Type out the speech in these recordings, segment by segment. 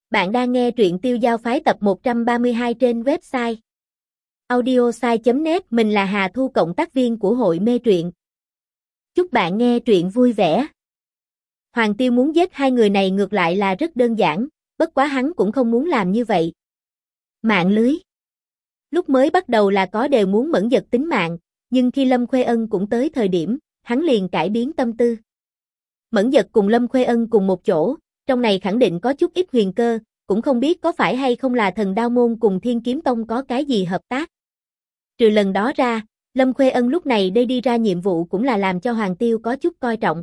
Bạn đang nghe truyện Tiêu Giao Phái tập 132 trên website audiosai.net. Mình là Hà Thu, cộng tác viên của hội mê truyện. Chúc bạn nghe truyện vui vẻ. Hoàng Tiêu muốn giết hai người này ngược lại là rất đơn giản, bất quá hắn cũng không muốn làm như vậy. Mạng lưới. Lúc mới bắt đầu là có đều muốn Mẫn Dật tính mạng, nhưng khi Lâm Khuê Ân cũng tới thời điểm, hắn liền cải biến tâm tư. Mẫn Dật cùng Lâm Khuê Ân cùng một chỗ, trong này khẳng định có chút ít huyền cơ, cũng không biết có phải hay không là Thần Đao Môn cùng Thiên Kiếm Tông có cái gì hợp tác. Trừ lần đó ra, Lâm Khuê Ân lúc này đây đi ra nhiệm vụ cũng là làm cho Hoàng Tiêu có chút coi trọng.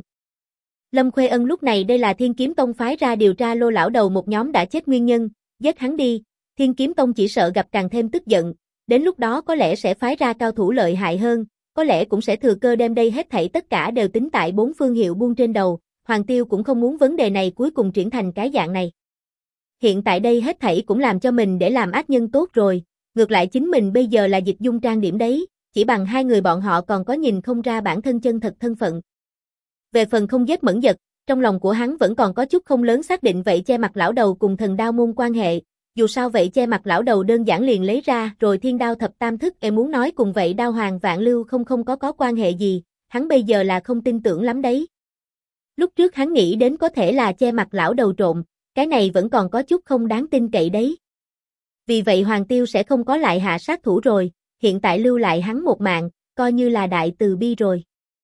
Lâm Khuê Ân lúc này đây là Thiên Kiếm Tông phái ra điều tra Lô lão đầu một nhóm đã chết nguyên nhân, giết hắn đi, Thiên Kiếm Tông chỉ sợ gặp càng thêm tức giận, đến lúc đó có lẽ sẽ phái ra cao thủ lợi hại hơn, có lẽ cũng sẽ thừa cơ đem đây hết thảy tất cả đều tính tại bốn phương hiệu buông trên đầu. Hoàng Tiêu cũng không muốn vấn đề này cuối cùng triển thành cái dạng này. Hiện tại đây hết thảy cũng làm cho mình để làm ác nhân tốt rồi, ngược lại chính mình bây giờ là Dịch Dung trang điểm đấy, chỉ bằng hai người bọn họ còn có nhìn không ra bản thân chân thật thân phận. Về phần không giết Mẫn Dật, trong lòng của hắn vẫn còn có chút không lớn xác định vậy che mặt lão đầu cùng Thần Đao Môn quan hệ, dù sao vậy che mặt lão đầu đơn giản liền lấy ra rồi Thiên Đao Thập Tam Thức muốn nói cùng vậy Đao Hoàng Vạn Lưu không có quan hệ gì, hắn bây giờ là không tin tưởng lắm đấy. Lúc trước hắn nghĩ đến có thể là che mặt lão đầu trộm, cái này vẫn còn có chút không đáng tin cậy đấy. Vì vậy Hoàng Tiêu sẽ không có lại hạ sát thủ rồi, hiện tại lưu lại hắn một mạng, coi như là đại từ bi rồi.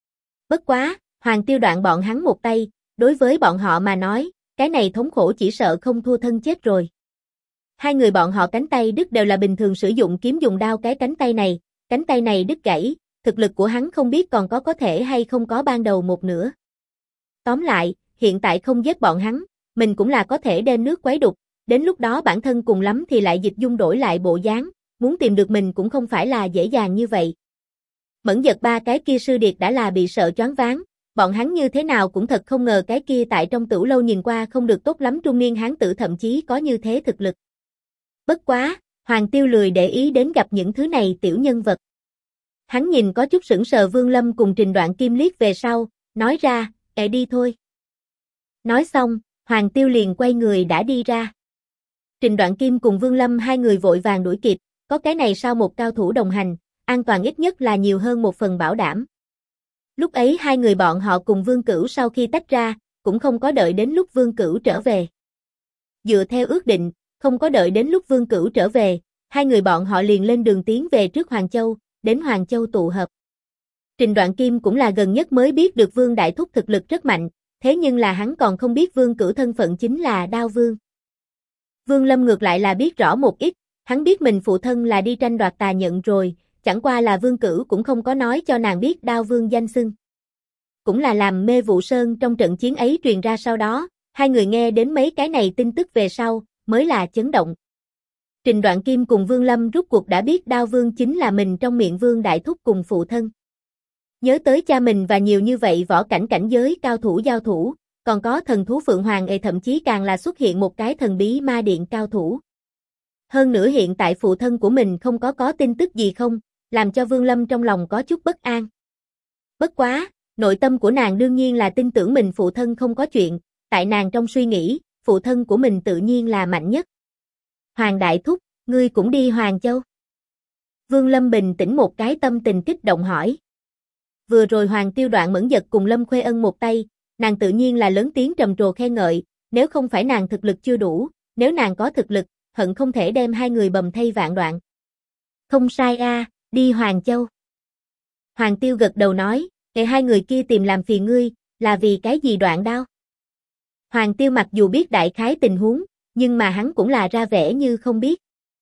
Bất quá, Hoàng Tiêu đoạn bọn hắn một tay, đối với bọn họ mà nói, cái này thống khổ chỉ sợ không thua thân chết rồi. Hai người bọn họ cánh tay đứt đều là bình thường sử dụng kiếm dùng đao, cái cánh tay này đứt gãy, thực lực của hắn không biết còn có thể hay không có ban đầu một nửa. Tóm lại, hiện tại không giết bọn hắn, mình cũng là có thể đem nước quấy đục, đến lúc đó bản thân cùng lắm thì lại Dịch Dung đổi lại bộ dáng, muốn tìm được mình cũng không phải là dễ dàng như vậy. Mẫn Dật ba cái kia sư điệt đã là bị sợ choáng váng, bọn hắn như thế nào cũng thật không ngờ cái kia tại trong tử lâu nhìn qua không được tốt lắm trung niên hán tử thậm chí có như thế thực lực. Bất quá, Hoàng Tiêu lười để ý đến gặp những thứ này tiểu nhân vật. Hắn nhìn có chút sững sờ Vương Lâm cùng Trình Đoạn Kim liếc về sau, nói ra, đi thôi. Nói xong, Hoàng Tiêu liền quay người đã đi ra. Trình Đoạn Kim cùng Vương Lâm hai người vội vàng đuổi kịp, có cái này sao một cao thủ đồng hành, an toàn ít nhất là nhiều hơn một phần bảo đảm. Lúc ấy hai người bọn họ cùng Vương Cửu sau khi tách ra, cũng không có đợi đến lúc Vương Cửu trở về. Dựa theo ước định, không có đợi đến lúc Vương Cửu trở về, hai người bọn họ liền lên đường tiến về trước Hoàng Châu, đến Hoàng Châu tụ hợp. Trình Đoạn Kim cũng là gần nhất mới biết được Vương Đại Thúc thực lực rất mạnh, thế nhưng là hắn còn không biết Vương Cửu thân phận chính là Đao Vương. Vương Lâm ngược lại là biết rõ một ít, hắn biết mình phụ thân là đi tranh đoạt tà nhận rồi, chẳng qua là Vương Cửu cũng không có nói cho nàng biết Đao Vương danh xưng. Cũng là làm Mê Vụ Sơn trong trận chiến ấy truyền ra sau đó, hai người nghe đến mấy cái này tin tức về sau, mới là chấn động. Trình Đoạn Kim cùng Vương Lâm rút cuộc đã biết Đao Vương chính là mình trong miệng Vương Đại Thúc cùng phụ thân. Nhớ tới cha mình và nhiều như vậy võ cảnh cảnh giới cao thủ giao thủ, còn có thần thú Phượng Hoàng thậm chí càng là xuất hiện một cái thần bí ma điện cao thủ. Hơn nữa hiện tại phụ thân của mình không có tin tức gì không, làm cho Vương Lâm trong lòng có chút bất an. Bất quá, nội tâm của nàng đương nhiên là tin tưởng mình phụ thân không có chuyện, tại nàng trong suy nghĩ, phụ thân của mình tự nhiên là mạnh nhất. Hoàng Đại Thúc, ngươi cũng đi Hoàng Châu? Vương Lâm bình tĩnh một cái tâm tình kích động hỏi. Vừa rồi Hoàng Tiêu đoạn Mẫn Dật cùng Lâm Khuê Ân một tay, nàng tự nhiên là lớn tiếng trầm trồ khen ngợi, nếu không phải nàng thực lực chưa đủ, nếu nàng có thực lực, hận không thể đem hai người bầm thây vạn đoạn. Không sai a, đi Hoàng Châu. Hoàng Tiêu gật đầu nói, hai người kia tìm làm phiền ngươi, là vì cái gì Đoạn Đao? Hoàng Tiêu mặc dù biết đại khái tình huống, nhưng mà hắn cũng là ra vẻ như không biết.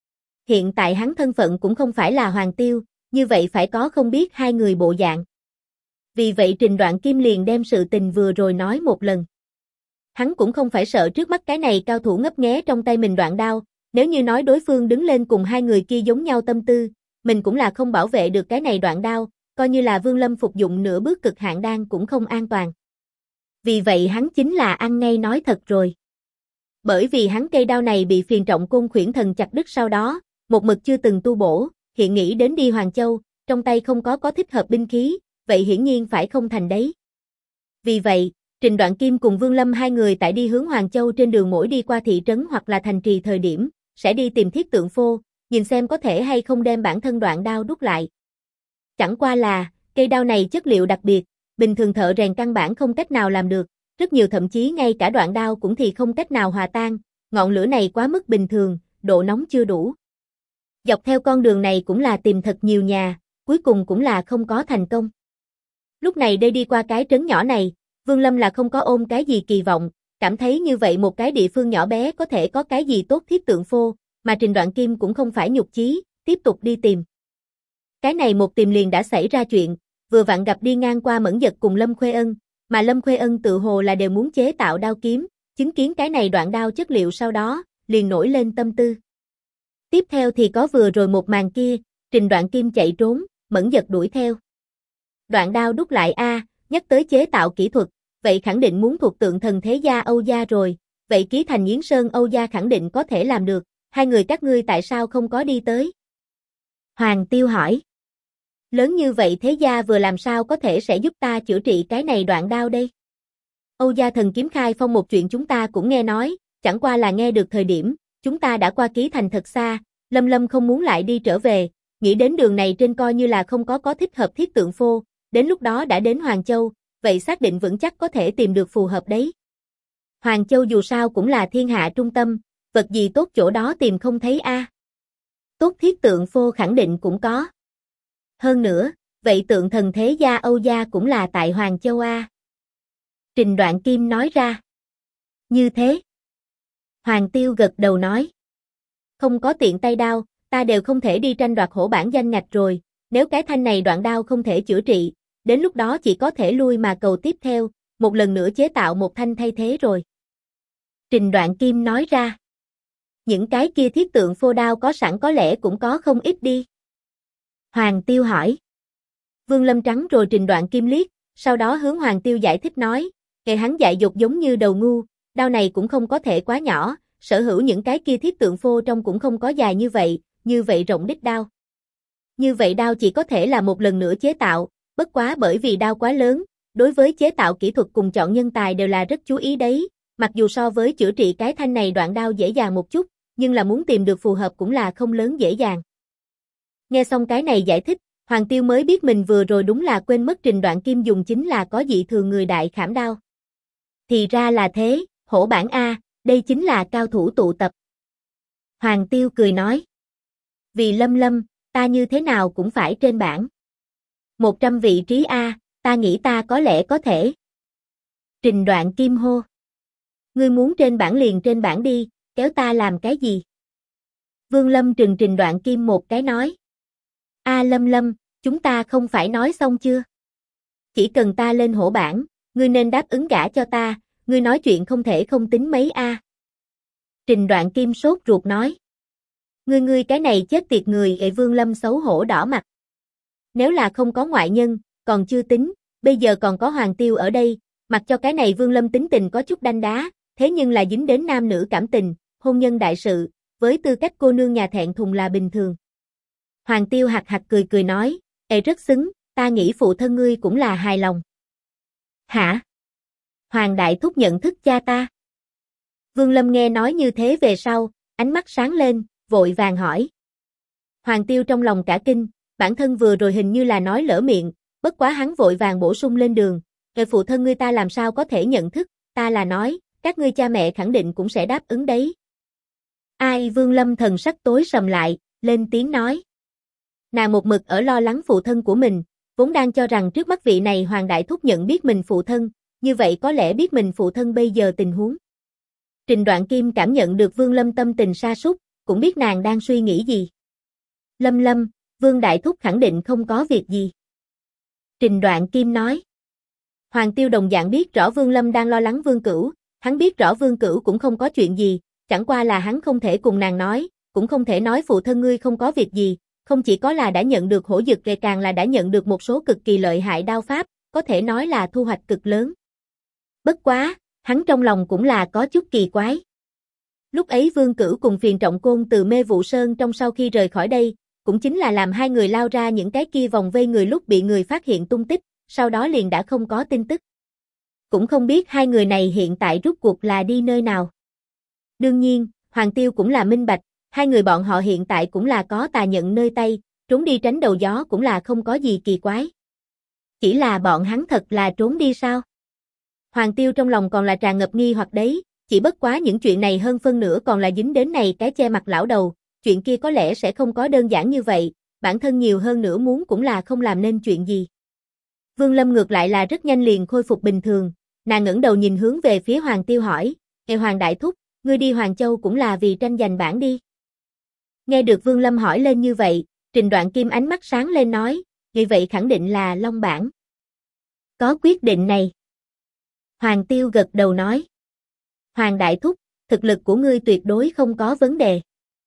Hiện tại hắn thân phận cũng không phải là Hoàng Tiêu, như vậy phải có không biết hai người bộ dạng. Vì vậy Trình Đoạn Kim liền đem sự tình vừa rồi nói một lần. Hắn cũng không phải sợ trước mắt cái này cao thủ ngấp nghé trong tay mình đoạn đao, nếu như nói đối phương đứng lên cùng hai người kia giống nhau tâm tư, mình cũng là không bảo vệ được cái này đoạn đao, coi như là Vương Lâm phục dụng nửa bước cực hạn đan cũng không an toàn. Vì vậy hắn chính là ăn ngay nói thật rồi. Bởi vì hắn cây đao này bị phiền trọng côn khuyển thần chặt đứt sau đó, một mực chưa từng tu bổ, hiện nghĩ đến đi Hoàng Châu, trong tay không có thích hợp binh khí, vậy hiển nhiên phải không thành đấy. Vì vậy, Trình Đoạn Kim cùng Vương Lâm hai người tại đi hướng Hoàng Châu trên đường mỗi đi qua thị trấn hoặc là thành trì thời điểm, sẽ đi tìm Thiết Tượng Phô, nhìn xem có thể hay không đem bản thân đoạn đao đúc lại. Chẳng qua là, cây đao này chất liệu đặc biệt, bình thường thợ rèn căn bản không cách nào làm được, rất nhiều thậm chí ngay cả đoạn đao cũng thì không cách nào hòa tan, ngọn lửa này quá mức bình thường, độ nóng chưa đủ. Dọc theo con đường này cũng là tìm thật nhiều nhà, cuối cùng cũng là không có thành công. Lúc này đi qua cái trấn nhỏ này, Vương Lâm là không có ôm cái gì kỳ vọng, cảm thấy như vậy một cái địa phương nhỏ bé có thể có cái gì tốt Thiết Tượng Phô, mà Trình Đoạn Kim cũng không phải nhục chí, tiếp tục đi tìm. Cái này một tìm liền đã xảy ra chuyện, vừa vặn gặp đi ngang qua Mẫn Dật cùng Lâm Khuê Ân, mà Lâm Khuê Ân tự hồ là đều muốn chế tạo đao kiếm, chứng kiến cái này đoạn đao chất liệu sau đó, liền nổi lên tâm tư. Tiếp theo thì có vừa rồi một màn kia, Trình Đoạn Kim chạy trốn, Mẫn Dật đuổi theo. Đoạn đao đúc lại nhắc tới chế tạo kỹ thuật, vậy khẳng định muốn thuộc tượng thần thế gia Âu gia rồi, vậy ký thành Nhiến Sơn Âu gia khẳng định có thể làm được, hai người các ngươi tại sao không có đi tới? Hoàng Tiêu hỏi. Lớn như vậy thế gia vừa làm sao có thể sẽ giúp ta chữa trị cái này đoạn đao đây? Âu gia thần kiếm khai phong một chuyện chúng ta cũng nghe nói, chẳng qua là nghe được thời điểm, chúng ta đã qua ký thành thật xa, Lâm Lâm không muốn lại đi trở về, nghĩ đến đường này trên coi như là không có thích hợp Thiết Tượng Phô, đến lúc đó đã đến Hoàng Châu, vậy xác định vững chắc có thể tìm được phù hợp đấy. Hoàng Châu dù sao cũng là thiên hạ trung tâm, vật gì tốt chỗ đó tìm không thấy Tốt Thiết Tượng Phô khẳng định cũng có. Hơn nữa, vậy tượng thần thế gia Âu gia cũng là tại Hoàng Châu Trình Đoạn Kim nói ra. Như thế. Hoàng Tiêu gật đầu nói. Không có tiện tay đao, ta đều không thể đi tranh đoạt hổ bản danh ngạch rồi, nếu cái thanh này đoạn đao không thể chữa trị, đến lúc đó chỉ có thể lui mà cầu tiếp theo, một lần nữa chế tạo một thanh thay thế rồi. Trình Đoạn Kim nói ra. Những cái kia Thiết Tượng Phô đao có sẵn có lẽ cũng có không ít đi. Hoàng Tiêu hỏi. Vương Lâm trắng rồi Trình Đoạn Kim liếc, sau đó hướng Hoàng Tiêu giải thích nói, nghe hắn dại dột giống như đầu ngu, đao này cũng không có thể quá nhỏ, sở hữu những cái kia Thiết Tượng Phô trong cũng không có dài như vậy rộng đích đao. Như vậy đao chỉ có thể là một lần nữa chế tạo, bất quá bởi vì đao quá lớn, đối với chế tạo kỹ thuật cùng chọn nhân tài đều là rất chú ý đấy, mặc dù so với chữa trị cái thanh này đoạn đao dễ dàng một chút, nhưng là muốn tìm được phù hợp cũng là không lớn dễ dàng. Nghe xong cái này giải thích, Hoàng Tiêu mới biết mình vừa rồi đúng là quên mất Trình Đoạn Kim dùng chính là có dị thường người đại khảm đao. Thì ra là thế, hổ bản đây chính là cao thủ tụ tập. Hoàng Tiêu cười nói. Vì Lâm Lâm, ta như thế nào cũng phải trên bảng. 100 vị trí ta nghĩ ta có lẽ có thể. Trình Đoạn Kim hô. Ngươi muốn trên bảng liền trên bảng đi, kéo ta làm cái gì? Vương Lâm trừng Trình Đoạn Kim một cái nói. Lâm Lâm, chúng ta không phải nói xong chưa? Chỉ cần ta lên hổ bảng, ngươi nên đáp ứng gả cho ta, ngươi nói chuyện không thể không tính mấy Trình Đoạn Kim sốt ruột nói. Ngươi cái này chết tiệt người Vương Lâm xấu hổ đỏ mặt. Nếu là không có ngoại nhân, còn chưa tính, bây giờ còn có Hoàng Tiêu ở đây, mặc cho cái này Vương Lâm tính tình có chút đanh đá, thế nhưng là dính đến nam nữ cảm tình, hôn nhân đại sự, với tư cách cô nương nhà thẹn thùng là bình thường. Hoàng Tiêu hạc hạc cười nói, rất xứng, ta nghĩ phụ thân ngươi cũng là hài lòng. Hả? Hoàng Đại Thúc nhận thức cha ta. Vương Lâm nghe nói như thế về sau, ánh mắt sáng lên, vội vàng hỏi. Hoàng Tiêu trong lòng cả kinh, bản thân vừa rồi hình như là nói lỡ miệng, bất quá hắn vội vàng bổ sung lên đường, phụ thân ngươi ta làm sao có thể nhận thức, ta là nói, các ngươi cha mẹ khẳng định cũng sẽ đáp ứng đấy. Vương Lâm thần sắc tối sầm lại, lên tiếng nói. Nàng một mực ở lo lắng phụ thân của mình, vốn đang cho rằng trước mắt vị này Hoàng Đại Thúc nhận biết mình phụ thân, như vậy có lẽ biết mình phụ thân bây giờ tình huống. Trình Đoạn Kim cảm nhận được Vương Lâm tâm tình sa sút, cũng biết nàng đang suy nghĩ gì. Lâm, Vương Đại Thúc khẳng định không có việc gì. Trình Đoạn Kim nói. Hoàng Tiêu đồng dạng biết rõ Vương Lâm đang lo lắng Vương Cửu, hắn biết rõ Vương Cửu cũng không có chuyện gì, chẳng qua là hắn không thể cùng nàng nói, cũng không thể nói phụ thân ngươi không có việc gì, không chỉ có là đã nhận được hổ dực càng là đã nhận được một số cực kỳ lợi hại đao pháp, có thể nói là thu hoạch cực lớn. Bất quá, hắn trong lòng cũng là có chút kỳ quái. Lúc ấy Vương Cửu cùng Phiền Trọng Côn từ Mê Vụ Sơn trong sau khi rời khỏi đây, cũng chính là làm hai người lao ra những cái kia vòng vây người lúc bị người phát hiện tung tích, sau đó liền đã không có tin tức. cũng không biết hai người này hiện tại rút cuộc là đi nơi nào. Đương nhiên, Hoàng Tiêu cũng là minh bạch, hai người bọn họ hiện tại cũng là có tà nhận nơi tay, trốn đi tránh đầu gió cũng là không có gì kỳ quái. Chỉ là bọn hắn thật là trốn đi sao? Hoàng Tiêu trong lòng còn là tràn ngập nghi hoặc đấy, chỉ bất quá những chuyện này hơn phân nửa còn là dính đến này cái che mặt lão đầu, chuyện kia có lẽ sẽ không có đơn giản như vậy, bản thân nhiều hơn nữa muốn cũng là không làm nên chuyện gì. Vương Lâm ngược lại là rất nhanh liền khôi phục bình thường, nàng ngẩng đầu nhìn hướng về phía Hoàng Tiêu hỏi, Hoàng Đại Thúc, ngươi đi Hoàng Châu cũng là vì tranh giành bảng đi. Nghe được Vương Lâm hỏi lên như vậy, Trình Đoạn Kim ánh mắt sáng lên nói, như vậy khẳng định là Long bảng. Có quyết định này. Hoàng Tiêu gật đầu nói, Hoàng Đại Thúc, thực lực của ngươi tuyệt đối không có vấn đề.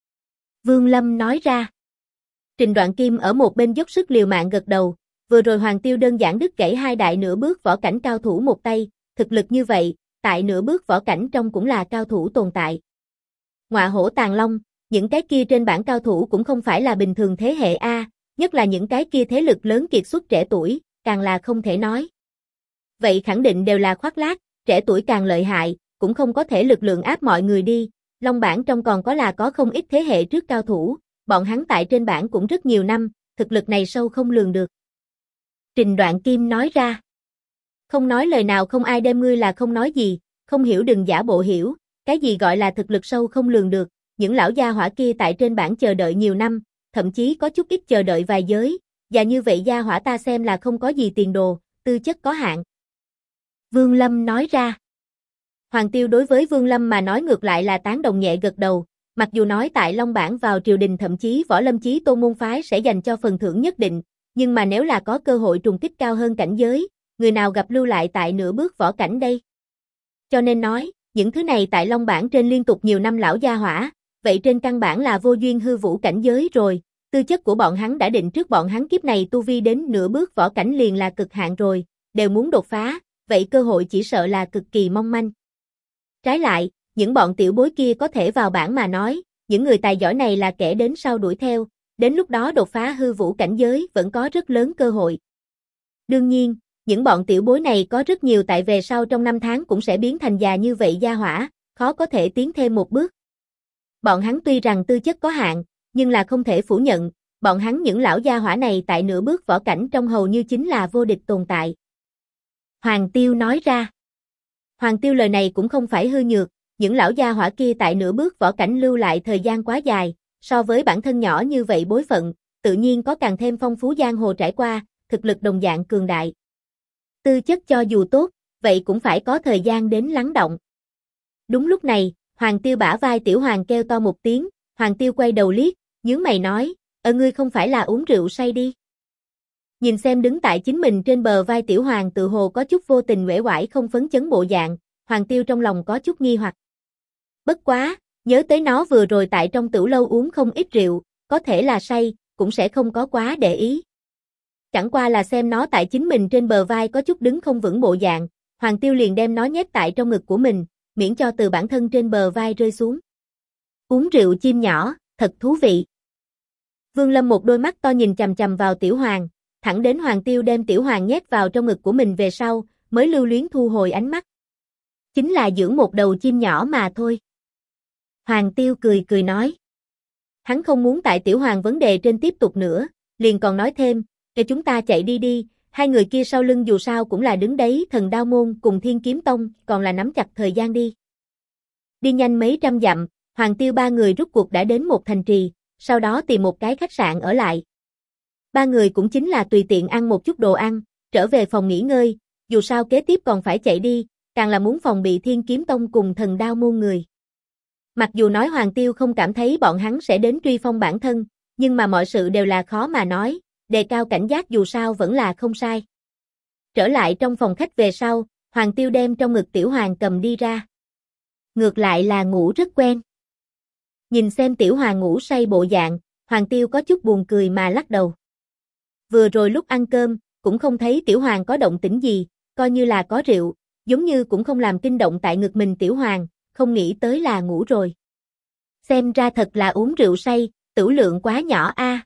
Vương Lâm nói ra. Trình Đoạn Kim ở một bên dốc sức liều mạng gật đầu, vừa rồi Hoàng Tiêu đơn giản đứt gãy hai đại nửa bước võ cảnh cao thủ một tay, thực lực như vậy, tại nửa bước võ cảnh trong cũng là cao thủ tồn tại. Ngọa hổ tàng long, những cái kia trên bảng cao thủ cũng không phải là bình thường thế hệ A, nhất là những cái kia thế lực lớn kiệt xuất trẻ tuổi, càng là không thể nói. Vậy khẳng định đều là khoác lác, trẻ tuổi càng lợi hại, cũng không có thể lực lượng áp mọi người đi, Long bảng trong còn có là có không ít thế hệ trước cao thủ, bọn hắn tại trên bảng cũng rất nhiều năm, thực lực này sâu không lường được. Trình Đoạn Kim nói ra. Không nói lời nào không ai đem ngươi là không nói gì, không hiểu đừng giả bộ hiểu, cái gì gọi là thực lực sâu không lường được, những lão gia hỏa kia tại trên bảng chờ đợi nhiều năm, thậm chí có chút ít chờ đợi vài giới, và như vậy gia hỏa ta xem là không có gì tiền đồ, tư chất có hạn. Vương Lâm nói ra. Hoàng Tiêu đối với Vương Lâm mà nói ngược lại là tán đồng nhẹ gật đầu, mặc dù nói tại Long bảng vào triều đình thậm chí Võ Lâm Chí Tôn môn phái sẽ dành cho phần thưởng nhất định, nhưng mà nếu là có cơ hội trùng kích cao hơn cảnh giới, người nào gặp lưu lại tại nửa bước võ cảnh đây? Cho nên nói, những thứ này tại Long bảng trên liên tục nhiều năm lão gia hỏa, vậy trên căn bản là vô duyên hư vũ cảnh giới rồi, tư chất của bọn hắn đã định trước bọn hắn kiếp này tu vi đến nửa bước võ cảnh liền là cực hạn rồi, đều muốn đột phá, vậy cơ hội chỉ sợ là cực kỳ mong manh. Trái lại, những bọn tiểu bối kia có thể vào bảng mà nói, những người tài giỏi này là kẻ đến sau đuổi theo, đến lúc đó đột phá hư vũ cảnh giới vẫn có rất lớn cơ hội. Đương nhiên, những bọn tiểu bối này có rất nhiều tại về sau trong năm tháng cũng sẽ biến thành già như vậy gia hỏa, khó có thể tiến thêm một bước. Bọn hắn tuy rằng tư chất có hạn, nhưng là không thể phủ nhận, bọn hắn những lão gia hỏa này tại nửa bước võ cảnh trong hầu như chính là vô địch tồn tại. Hoàng Tiêu nói ra. Hoàng Tiêu lời này cũng không phải hư nhược, những lão gia hỏa kia tại nửa bước võ cảnh lưu lại thời gian quá dài, so với bản thân nhỏ như vậy bối phận, tự nhiên có càng thêm phong phú giang hồ trải qua, thực lực đồng dạng cường đại. Tư chất cho dù tốt, vậy cũng phải có thời gian đến lắng động. Đúng lúc này, Hoàng Tiêu bả vai Tiểu Hoàng kêu to một tiếng, Hoàng Tiêu quay đầu liếc, nhướng mày nói, ngươi không phải là uống rượu say đi. Nhìn xem đứng tại chính mình trên bờ vai Tiểu Hoàng tự hồ có chút vô tình uể oải không phấn chấn bộ dạng, Hoàng Tiêu trong lòng có chút nghi hoặc. Bất quá, nhớ tới nó vừa rồi tại trong tửu lâu uống không ít rượu, có thể là say, cũng sẽ không có quá để ý. Chẳng qua là xem nó tại chính mình trên bờ vai có chút đứng không vững bộ dạng, Hoàng Tiêu liền đem nó nhét tại trong ngực của mình, miễn cho từ bản thân trên bờ vai rơi xuống. Uống rượu chim nhỏ, thật thú vị. Vương Lâm một đôi mắt to nhìn chằm chằm vào Tiểu Hoàng, thẳng đến Hoàng Tiêu đem Tiểu Hoàng nhét vào trong ngực của mình về sau, mới lưu luyến thu hồi ánh mắt. Chính là dưỡng một đầu chim nhỏ mà thôi. Hoàng Tiêu cười cười nói. Hắn không muốn tại Tiểu Hoàng vấn đề trên tiếp tục nữa, liền còn nói thêm, để chúng ta chạy đi đi, hai người kia sau lưng dù sao cũng là đứng đấy Thần Đao Môn cùng Thiên Kiếm Tông, còn là nắm chặt thời gian đi. Đi nhanh mấy trăm dặm, Hoàng Tiêu ba người rút cuộc đã đến một thành trì, sau đó tìm một cái khách sạn ở lại. Ba người cũng chính là tùy tiện ăn một chút đồ ăn, trở về phòng nghỉ ngơi, dù sao kế tiếp còn phải chạy đi, càng là muốn phòng bị Thiên Kiếm Tông cùng Thần Đao Môn người. Mặc dù nói Hoàng Tiêu không cảm thấy bọn hắn sẽ đến truy phong bản thân, nhưng mà mọi sự đều là khó mà nói, đề cao cảnh giác dù sao vẫn là không sai. Trở lại trong phòng khách về sau, Hoàng Tiêu đem trong ngực Tiểu Hoàng cầm đi ra. Ngược lại là ngủ rất quen. Nhìn xem Tiểu Hoàng ngủ say bộ dạng, Hoàng Tiêu có chút buồn cười mà lắc đầu. Vừa rồi lúc ăn cơm, cũng không thấy Tiểu Hoàng có động tĩnh gì, coi như là có rượu, giống như cũng không làm kinh động tại ngực mình Tiểu Hoàng, không nghĩ tới là ngủ rồi. Xem ra thật là uống rượu say, tửu lượng quá nhỏ a.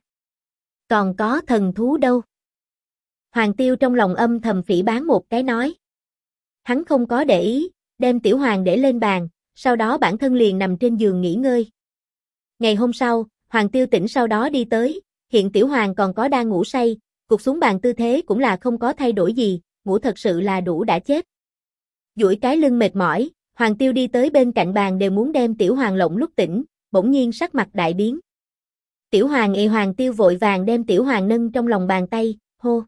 Còn có thần thú đâu. Hoàng Tiêu trong lòng âm thầm phỉ báng một cái nói. Hắn không có để ý, đem Tiểu Hoàng để lên bàn, sau đó bản thân liền nằm trên giường nghỉ ngơi. Ngày hôm sau, Hoàng Tiêu tỉnh sau đó đi tới, hiện Tiểu Hoàng còn có đang ngủ say, gục xuống bàn tư thế cũng là không có thay đổi gì, ngủ thật sự là đủ đã chết. Duỗi cái lưng mệt mỏi, Hoàng Tiêu đi tới bên cạnh bàn đều muốn đem Tiểu Hoàng lộng lúc tỉnh, bỗng nhiên sắc mặt đại biến. Tiểu Hoàng Hoàng Tiêu vội vàng đem Tiểu Hoàng nâng trong lòng bàn tay, hô.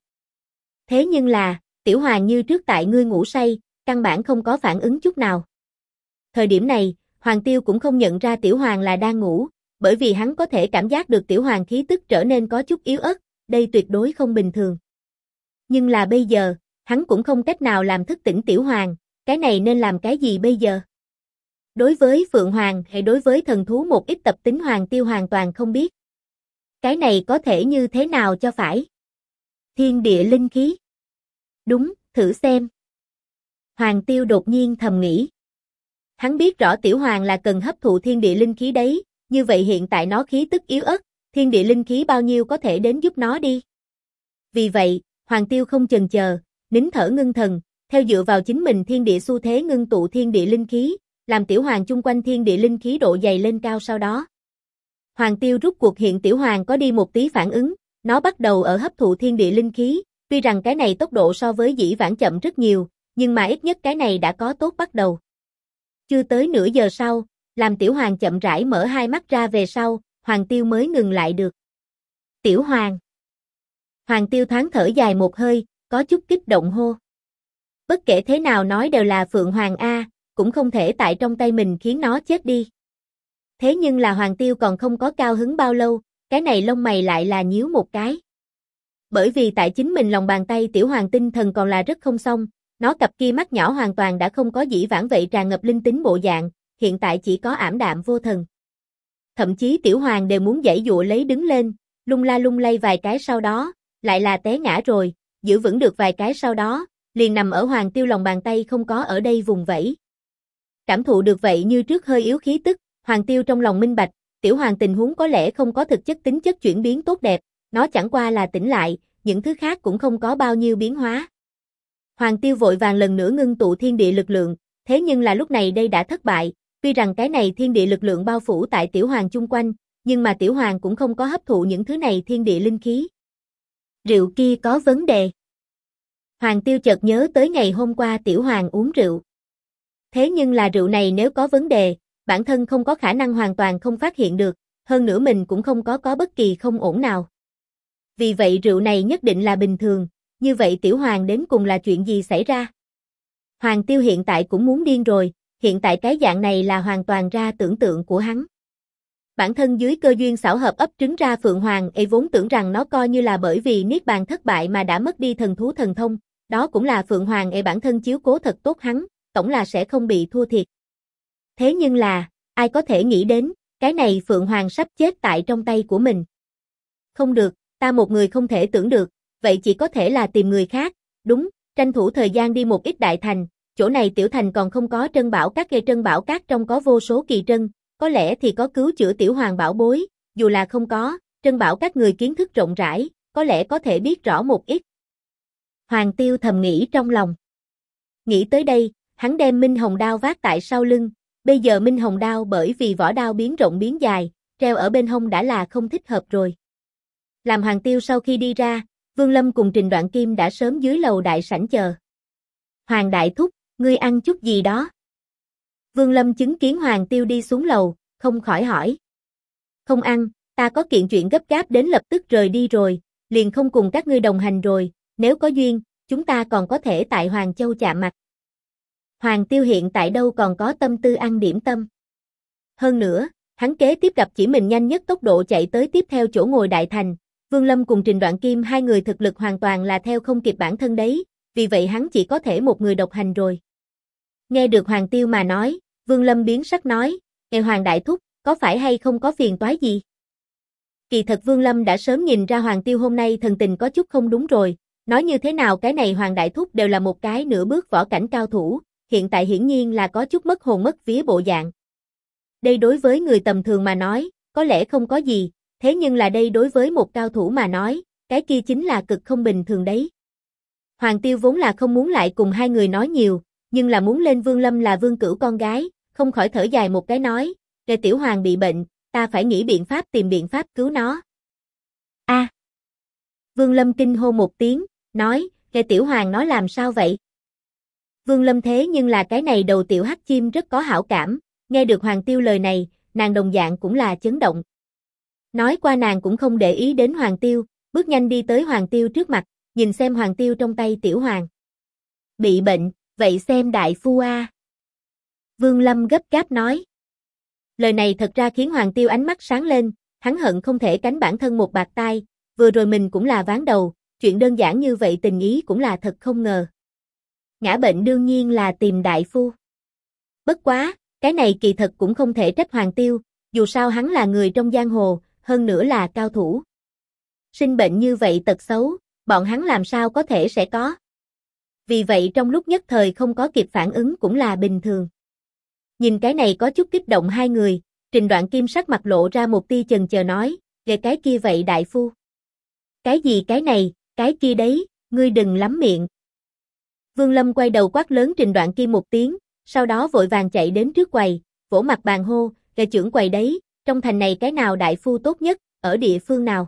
Thế nhưng là, Tiểu Hoàng như trước tại ngươi ngủ say, căn bản không có phản ứng chút nào. Thời điểm này, Hoàng Tiêu cũng không nhận ra Tiểu Hoàng là đang ngủ, bởi vì hắn có thể cảm giác được Tiểu Hoàng khí tức trở nên có chút yếu ớt, đây tuyệt đối không bình thường. Nhưng là bây giờ, hắn cũng không cách nào làm thức tỉnh Tiểu Hoàng, cái này nên làm cái gì bây giờ? Đối với Phượng Hoàng hay đối với thần thú một ít tập tính Hoàng Tiêu hoàn toàn không biết. Cái này có thể như thế nào cho phải? Thiên địa linh khí. Đúng, thử xem. Hoàng Tiêu đột nhiên thầm nghĩ. Hắn biết rõ Tiểu Hoàng là cần hấp thụ thiên địa linh khí đấy, như vậy hiện tại nó khí tức yếu ớt, thiên địa linh khí bao nhiêu có thể đến giúp nó đi. Vì vậy, Hoàng Tiêu không chần chờ, nín thở ngưng thần, theo dựa vào chính mình thiên địa xu thế ngưng tụ thiên địa linh khí, làm Tiểu Hoàng chung quanh thiên địa linh khí độ dày lên cao sau đó. Hoàng Tiêu rút cuộc hiện Tiểu Hoàng có đi một tí phản ứng, nó bắt đầu ở hấp thụ thiên địa linh khí, tuy rằng cái này tốc độ so với dĩ vãng chậm rất nhiều, nhưng mà ít nhất cái này đã có tốt bắt đầu. Chưa tới nửa giờ sau, làm Tiểu Hoàng chậm rãi mở hai mắt ra về sau, Hoàng Tiêu mới ngừng lại được. Tiểu Hoàng. Hoàng Tiêu thoáng thở dài một hơi, có chút kích động hô. Bất kể thế nào nói đều là Phượng Hoàng A, cũng không thể tại trong tay mình khiến nó chết đi. Thế nhưng là Hoàng Tiêu còn không có cao hứng bao lâu, cái này lông mày lại là nhíu một cái. Bởi vì tại chính mình lòng bàn tay Tiểu Hoàng tinh thần còn là rất không xong, nó cặp kia mắt nhỏ hoàn toàn đã không có dĩ vãng vậy tràn ngập linh tính bộ dạng, hiện tại chỉ có ảm đạm vô thần. Thậm chí Tiểu Hoàng đều muốn giãy dụa lấy đứng lên, lung la lung lay vài cái sau đó, lại là té ngã rồi, giữ vững được vài cái sau đó, liền nằm ở Hoàng Tiêu lòng bàn tay không có ở đây vùng vẫy. Cảm thụ được vậy như trước hơi yếu khí tức, Hoàng Tiêu trong lòng minh bạch, Tiểu Hoàng tình huống có lẽ không có thực chất tính chất chuyển biến tốt đẹp, nó chẳng qua là tỉnh lại, những thứ khác cũng không có bao nhiêu biến hóa. Hoàng Tiêu vội vàng lần nữa ngưng tụ thiên địa lực lượng, thế nhưng là lúc này đây đã thất bại, tuy rằng cái này thiên địa lực lượng bao phủ tại Tiểu Hoàng chung quanh, nhưng mà Tiểu Hoàng cũng không có hấp thụ những thứ này thiên địa linh khí. Rượu kia có vấn đề. Hoàng Tiêu chợt nhớ tới ngày hôm qua Tiểu Hoàng uống rượu. Thế nhưng là rượu này nếu có vấn đề, bản thân không có khả năng hoàn toàn không phát hiện được, hơn nữa mình cũng không có bất kỳ không ổn nào. Vì vậy rượu này nhất định là bình thường, như vậy Tiểu Hoàng đến cùng là chuyện gì xảy ra? Hoàng Tiêu hiện tại cũng muốn điên rồi, hiện tại cái dạng này là hoàn toàn ra tưởng tượng của hắn. Bản thân dưới cơ duyên xảo hợp ấp trứng ra Phượng Hoàng vốn tưởng rằng nó coi như là bởi vì Niết Bàn thất bại mà đã mất đi thần thú thần thông, đó cũng là Phượng Hoàng bản thân chiếu cố thật tốt hắn, tổng là sẽ không bị thua thiệt. Thế nhưng là, ai có thể nghĩ đến, cái này Phượng Hoàng sắp chết tại trong tay của mình. Không được, ta một người không thể tưởng được, vậy chỉ có thể là tìm người khác, đúng, tranh thủ thời gian đi một ít đại thành, chỗ này tiểu thành còn không có trân bảo các trân bảo các trong có vô số kỳ trân, có lẽ thì có cứu chữa Tiểu Hoàng bảo bối, dù là không có, trân bảo các người kiến thức rộng rãi, có lẽ có thể biết rõ một ít. Hoàng Tiêu thầm nghĩ trong lòng. Nghĩ tới đây, hắn đem Minh Hồng đao vác tại sau lưng, bây giờ Minh Hồng đao bởi vì vỏ đao biến rộng biến dài, treo ở bên hông đã là không thích hợp rồi. Làm Hoàng Tiêu sau khi đi ra, Vương Lâm cùng Trình Đoạn Kim đã sớm dưới lầu đại sảnh chờ. Hoàng đại thúc, ngươi ăn chút gì đó? Vương Lâm chứng kiến Hoàng Tiêu đi xuống lầu, không khỏi hỏi. Không ăn, ta có kiện chuyện gấp gáp đến lập tức rời đi rồi, liền không cùng các ngươi đồng hành rồi, nếu có duyên, chúng ta còn có thể tại Hoàng Châu chạm mặt. Hoàng Tiêu hiện tại đâu còn có tâm tư ăn điểm tâm. Hơn nữa, hắn kế tiếp gặp chỉ mình nhanh nhất tốc độ chạy tới tiếp theo chỗ ngồi đại thành, Vương Lâm cùng Trình Đoạn Kim hai người thực lực hoàn toàn là theo không kịp bản thân đấy, vì vậy hắn chỉ có thể một người độc hành rồi. Nghe được Hoàng Tiêu mà nói, Vương Lâm biến sắc nói, Hoàng đại thúc, có phải hay không có phiền toái gì? Kỳ thật Vương Lâm đã sớm nhìn ra Hoàng Tiêu hôm nay thần tình có chút không đúng rồi, nói như thế nào cái này Hoàng đại thúc đều là một cái nửa bước võ cảnh cao thủ, hiện tại hiển nhiên là có chút mất hồn mất vía bộ dạng. Đây đối với người tầm thường mà nói, có lẽ không có gì, thế nhưng là đây đối với một cao thủ mà nói, cái kia chính là cực không bình thường đấy. Hoàng Tiêu vốn là không muốn lại cùng hai người nói nhiều, nhưng là muốn lên Vương Lâm là Vương Cửu con gái, không khỏi thở dài một cái nói, Lê Tiểu Hoàng bị bệnh, ta phải nghĩ biện pháp tìm biện pháp cứu nó. A. Vương Lâm kinh hô một tiếng, nói, Lê Tiểu Hoàng nói làm sao vậy? Vương Lâm thế nhưng là cái này đầu tiểu hắc chim rất có hảo cảm, nghe được Hoàng Tiêu lời này, nàng đồng dạng cũng là chấn động. Nói qua nàng cũng không để ý đến Hoàng Tiêu, bước nhanh đi tới Hoàng Tiêu trước mặt, nhìn xem Hoàng Tiêu trong tay Tiểu Hoàng. Bị bệnh, vậy xem đại phu a. Vương Lâm gấp gáp nói. Lời này thật ra khiến Hoàng Tiêu ánh mắt sáng lên, hắn hận không thể cánh bản thân một bạt tai, vừa rồi mình cũng là ván đầu, chuyện đơn giản như vậy tình ý cũng là thật không ngờ. Ngã bệnh đương nhiên là tìm đại phu. Bất quá, cái này kỳ thật cũng không thể trách Hoàng Tiêu, dù sao hắn là người trong giang hồ, hơn nữa là cao thủ. Sinh bệnh như vậy tật xấu, bọn hắn làm sao có thể sẽ có. Vì vậy trong lúc nhất thời không có kịp phản ứng cũng là bình thường. Nhìn cái này có chút kích động hai người, Trình Đoạn Kim sắc mặt lộ ra một tia chần chờ nói, về cái kia vậy đại phu. Cái gì cái này, cái kia đấy, ngươi đừng lắm miệng. Vương Lâm quay đầu quát lớn Trình Đoạn Kim một tiếng, sau đó vội vàng chạy đến trước quầy, vỗ mặt bàn hô, "Kẻ trưởng quầy đấy, trong thành này cái nào đại phu tốt nhất, ở địa phương nào?"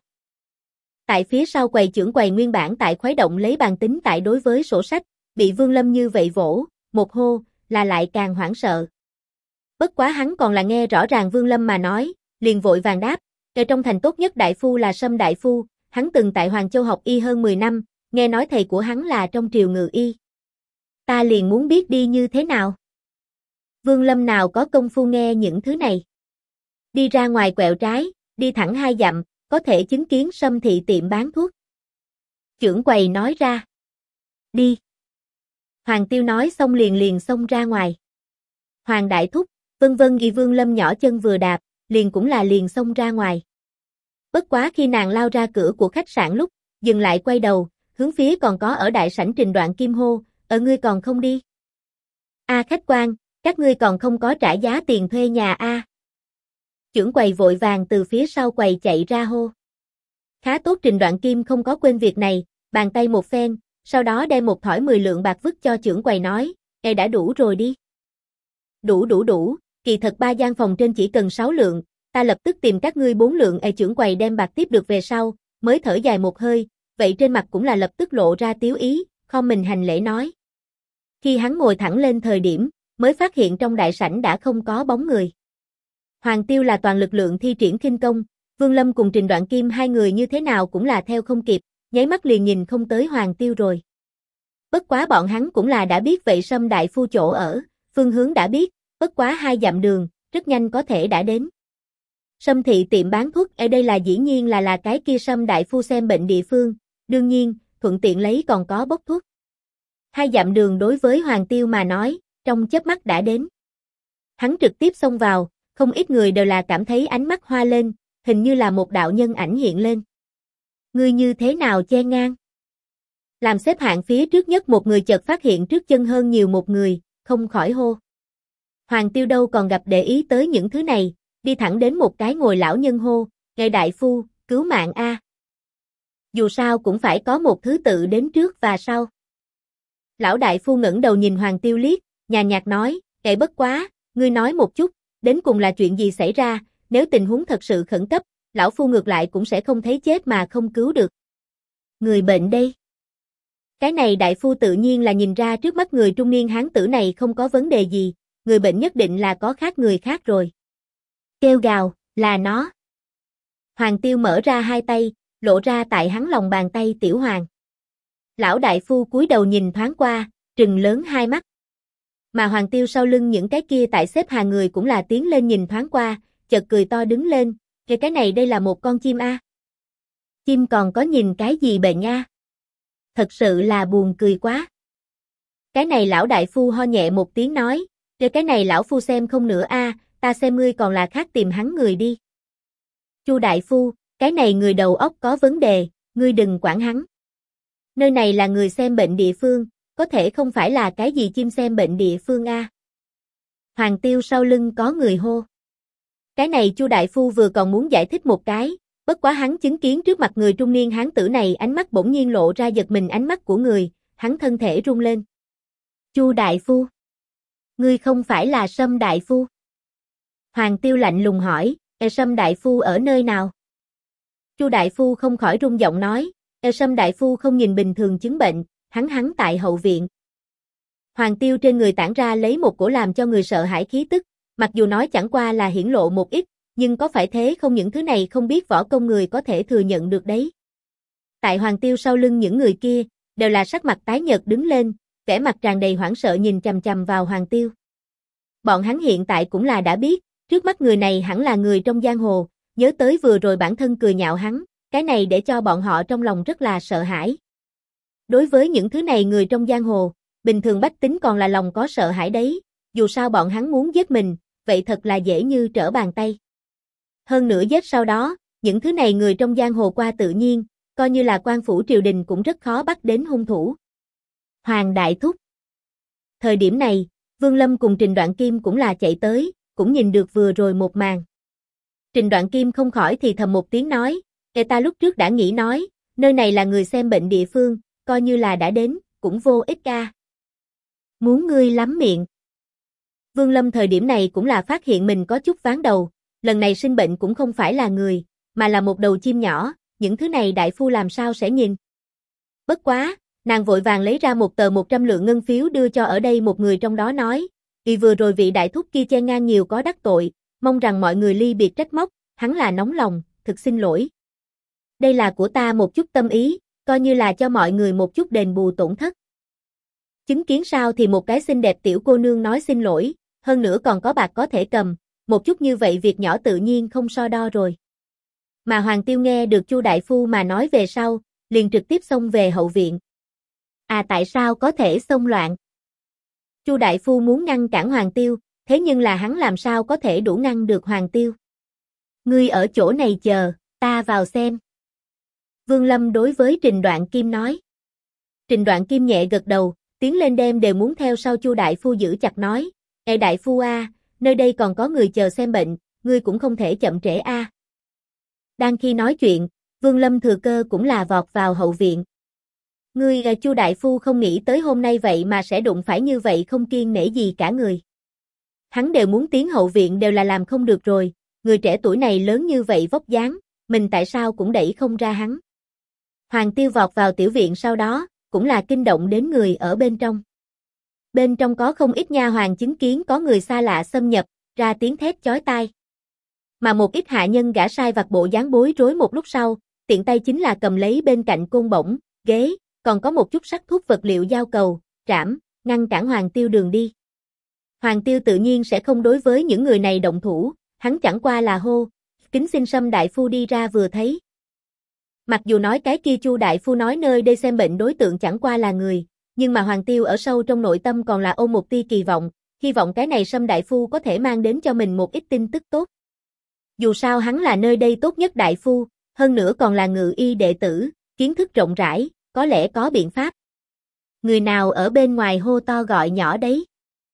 Tại phía sau quầy trưởng quầy nguyên bản tại khuấy động lấy bàn tính tại đối với sổ sách, bị Vương Lâm như vậy vỗ, một hô, là lại càng hoảng sợ. Bất quá hắn còn là nghe rõ ràng Vương Lâm mà nói, liền vội vàng đáp, "Kẻ trong thành tốt nhất đại phu là Sâm đại phu, hắn từng tại Hoàng Châu học y hơn 10 năm, nghe nói thầy của hắn là trong triều ngự y." Ta liền muốn biết đi như thế nào. Vương Lâm nào có công phu nghe những thứ này. Đi ra ngoài quẹo trái, đi thẳng 2 dặm, có thể chứng kiến Sâm thị tiệm bán thuốc. Trưởng quầy nói ra. Đi. Hoàng Tiêu nói xong liền xông ra ngoài. Hoàng đại thúc, vân vân ghi Vương Lâm nhỏ chân vừa đạp, liền cũng là liền xông ra ngoài. Bất quá khi nàng lao ra cửa của khách sạn lúc, dừng lại quay đầu, hướng phía còn có ở đại sảnh Trình Đoạn Kim hô, "Ở ngươi còn không đi?" "A khách quan, các ngươi còn không có trả giá tiền thuê nhà a." Trưởng quầy vội vàng từ phía sau quầy chạy ra hô. Khá tốt Trình Đoạn Kim không có quên việc này, bàn tay một phen, sau đó đem một thỏi 10 lượng bạc vứt cho trưởng quầy nói, "Ê đã đủ rồi đi." Đủ, kỳ thật 3 gian phòng trên chỉ cần 6 lượng, ta lập tức tìm các ngươi 4 lượng." Trưởng quầy đem bạc tiếp được về sau, mới thở dài một hơi, vậy trên mặt cũng là lập tức lộ ra tiếu ý, khom mình hành lễ nói. Khi hắn ngồi thẳng lên thời điểm, mới phát hiện trong đại sảnh đã không có bóng người. Hoàng Tiêu là toàn lực lượng thi triển khinh công, Vương Lâm cùng Trình Đoạn Kim hai người như thế nào cũng là theo không kịp, nháy mắt liền nhìn không tới Hoàng Tiêu rồi. Bất quá bọn hắn cũng là đã biết vậy Sâm đại phu chỗ ở, phương hướng đã biết, bất quá 2 dặm đường, rất nhanh có thể đã đến. Sâm thị tiệm bán thuốc ở đây là dĩ nhiên là cái kia Sâm đại phu xem bệnh địa phương, đương nhiên, thuận tiện lấy còn có bốc thuốc. 2 dặm đường đối với Hoàng Tiêu mà nói, trong chớp mắt đã đến. Hắn trực tiếp xông vào, không ít người đều là cảm thấy ánh mắt hoa lên, hình như là một đạo nhân ảnh hiện lên. Ngươi như thế nào che ngang? Làm xếp hạng phía trước nhất một người chợt phát hiện trước chân hơn nhiều một người, không khỏi hô. Hoàng Tiêu đâu còn gặp để ý tới những thứ này, đi thẳng đến một cái ngồi lão nhân hô, "Ngài đại phu, cứu mạng a." Dù sao cũng phải có một thứ tự đến trước và sau. Lão đại phu ngẩng đầu nhìn Hoàng Tiêu liếc, nhàn nhạt nói, "Kệ bất quá, ngươi nói một chút, đến cùng là chuyện gì xảy ra, nếu tình huống thật sự khẩn cấp, lão phu ngược lại cũng sẽ không thấy chết mà không cứu được." Người bệnh đây. Cái này đại phu tự nhiên là nhìn ra trước mắt người trung niên hán tử này không có vấn đề gì, người bệnh nhất định là có khác người khác rồi. Kêu gào, là nó. Hoàng Tiêu mở ra 2 tay, lộ ra tại hắn lòng bàn tay Tiểu Hoàng. Lão đại phu cúi đầu nhìn thoáng qua, trừng lớn 2 mắt. Mà Hoàng Tiêu sau lưng những cái kia tại xếp hàng người cũng là tiến lên nhìn thoáng qua, chợt cười to đứng lên, cái này đây là một con chim a. Chim còn có nhìn cái gì bệnh a? Thật sự là buồn cười quá. Cái này lão đại phu ho nhẹ một tiếng nói, cái này lão phu xem không nữa a, ta xem ngươi còn là khác tìm hắn người đi. Chu đại phu, cái này người đầu óc có vấn đề, ngươi đừng quản hắn. Nơi này là người xem bệnh địa phương, có thể không phải là cái gì chim xem bệnh địa phương a. Hoàng Tiêu sau lưng có người hô. Cái này Chu đại phu vừa còn muốn giải thích một cái, bất quá hắn chứng kiến trước mặt người trung niên hán tử này ánh mắt bỗng nhiên lộ ra giật mình ánh mắt của người, hắn thân thể run lên. Chu đại phu. Ngươi không phải là Sâm đại phu? Hoàng Tiêu lạnh lùng hỏi, Sâm đại phu ở nơi nào? Chu đại phu không khỏi run giọng nói, Sâm đại phu không nhìn bình thường chứng bệnh, hắn tại hậu viện. Hoàng Tiêu trên người tản ra lấy một cổ làm cho người sợ hãi khí tức, mặc dù nói chẳng qua là hiển lộ một ít, nhưng có phải thế không, những thứ này không biết võ công người có thể thừa nhận được đấy. Tại Hoàng Tiêu sau lưng những người kia, đều là sắc mặt tái nhợt đứng lên, vẻ mặt tràn đầy hoảng sợ nhìn chằm chằm vào Hoàng Tiêu. Bọn hắn hiện tại cũng là đã biết, trước mắt người này hẳn là người trong giang hồ, nhớ tới vừa rồi bản thân cười nhạo hắn, cái này để cho bọn họ trong lòng rất là sợ hãi. Đối với những thứ này người trong giang hồ, bình thường bách tính còn là lòng có sợ hãi đấy, dù sao bọn hắn muốn giết mình, vậy thật là dễ như trở bàn tay. Hơn nữa giết sau đó, những thứ này người trong giang hồ qua tự nhiên, coi như là quan phủ triều đình cũng rất khó bắt đến hung thủ. Hoàng đại thúc. Thời điểm này, Vương Lâm cùng Trình Đoạn Kim cũng là chạy tới, cũng nhìn được vừa rồi một màn. Trình Đoạn Kim không khỏi thì thầm một tiếng nói, ta lúc trước đã nghĩ nói, nơi này là người xem bệnh địa phương, coi như là đã đến, cũng vô ích ca. Muốn ngươi lắm miệng. Vương Lâm thời điểm này cũng là phát hiện mình có chút ván đầu, lần này sinh bệnh cũng không phải là người, mà là một đầu chim nhỏ, những thứ này đại phu làm sao sẽ nhìn. Bất quá, nàng vội vàng lấy ra một tờ 100 lượng ngân phiếu đưa cho ở đây một người trong đó nói, vì vừa rồi vị đại thúc kia chen ngang nhiều có đắc tội, mong rằng mọi người ly biệt trách móc, hắn là nóng lòng, thực xin lỗi. Đây là của ta một chút tâm ý, coi như là cho mọi người một chút đền bù tổn thất. Chứng kiến sao thì một cái xinh đẹp tiểu cô nương nói xin lỗi, hơn nữa còn có bạc có thể cầm, một chút như vậy việc nhỏ tự nhiên không so đo rồi. Mà Hoàng Tiêu nghe được Chu đại phu mà nói về sau, liền trực tiếp xông về hậu viện. À tại sao có thể xông loạn? Chu đại phu muốn ngăn cản Hoàng Tiêu, thế nhưng là hắn làm sao có thể đủ ngăn được Hoàng Tiêu? Ngươi ở chỗ này chờ, ta vào xem. Vương Lâm đối với Trình Đoạn Kim nói. Trình Đoạn Kim nhẹ gật đầu, tiến lên đem đều muốn theo sau Chu đại phu giữ chặt nói, "Ê đại phu a, nơi đây còn có người chờ xem bệnh, ngươi cũng không thể chậm trễ a." Đang khi nói chuyện, Vương Lâm thừa cơ cũng là vọt vào hậu viện. Ngươi Chu đại phu không nghĩ tới hôm nay vậy mà sẽ đụng phải như vậy không kiêng nể gì cả người. Hắn đều muốn tiến hậu viện đều là làm không được rồi, người trẻ tuổi này lớn như vậy vóc dáng, mình tại sao cũng đẩy không ra hắn. Hoàng Tiêu vọt vào tiểu viện sau đó, cũng là kinh động đến người ở bên trong. Bên trong có không ít nha hoàn chứng kiến có người xa lạ xâm nhập, ra tiếng thét chói tai. Mà một ít hạ nhân gã sai vặt bộ dáng bối rối một lúc sau, tiện tay chính là cầm lấy bên cạnh côn bổng, ghế, còn có một chút sắc thuốc vật liệu dao cầu, trảm, ngăn cản Hoàng Tiêu đường đi. Hoàng Tiêu tự nhiên sẽ không đối với những người này động thủ, hắn chẳng qua là hô, kính xin Sâm đại phu đi ra vừa thấy. Mặc dù nói cái kia Chu đại phu nói nơi đây xem bệnh đối tượng chẳng qua là người, nhưng mà Hoàng Tiêu ở sâu trong nội tâm còn là ôm một tia kỳ vọng, hy vọng cái này Sâm đại phu có thể mang đến cho mình một ít tin tức tốt. Dù sao hắn là nơi đây tốt nhất đại phu, hơn nữa còn là ngự y đệ tử, kiến thức rộng rãi, có lẽ có biện pháp. Người nào ở bên ngoài hô to gọi nhỏ đấy?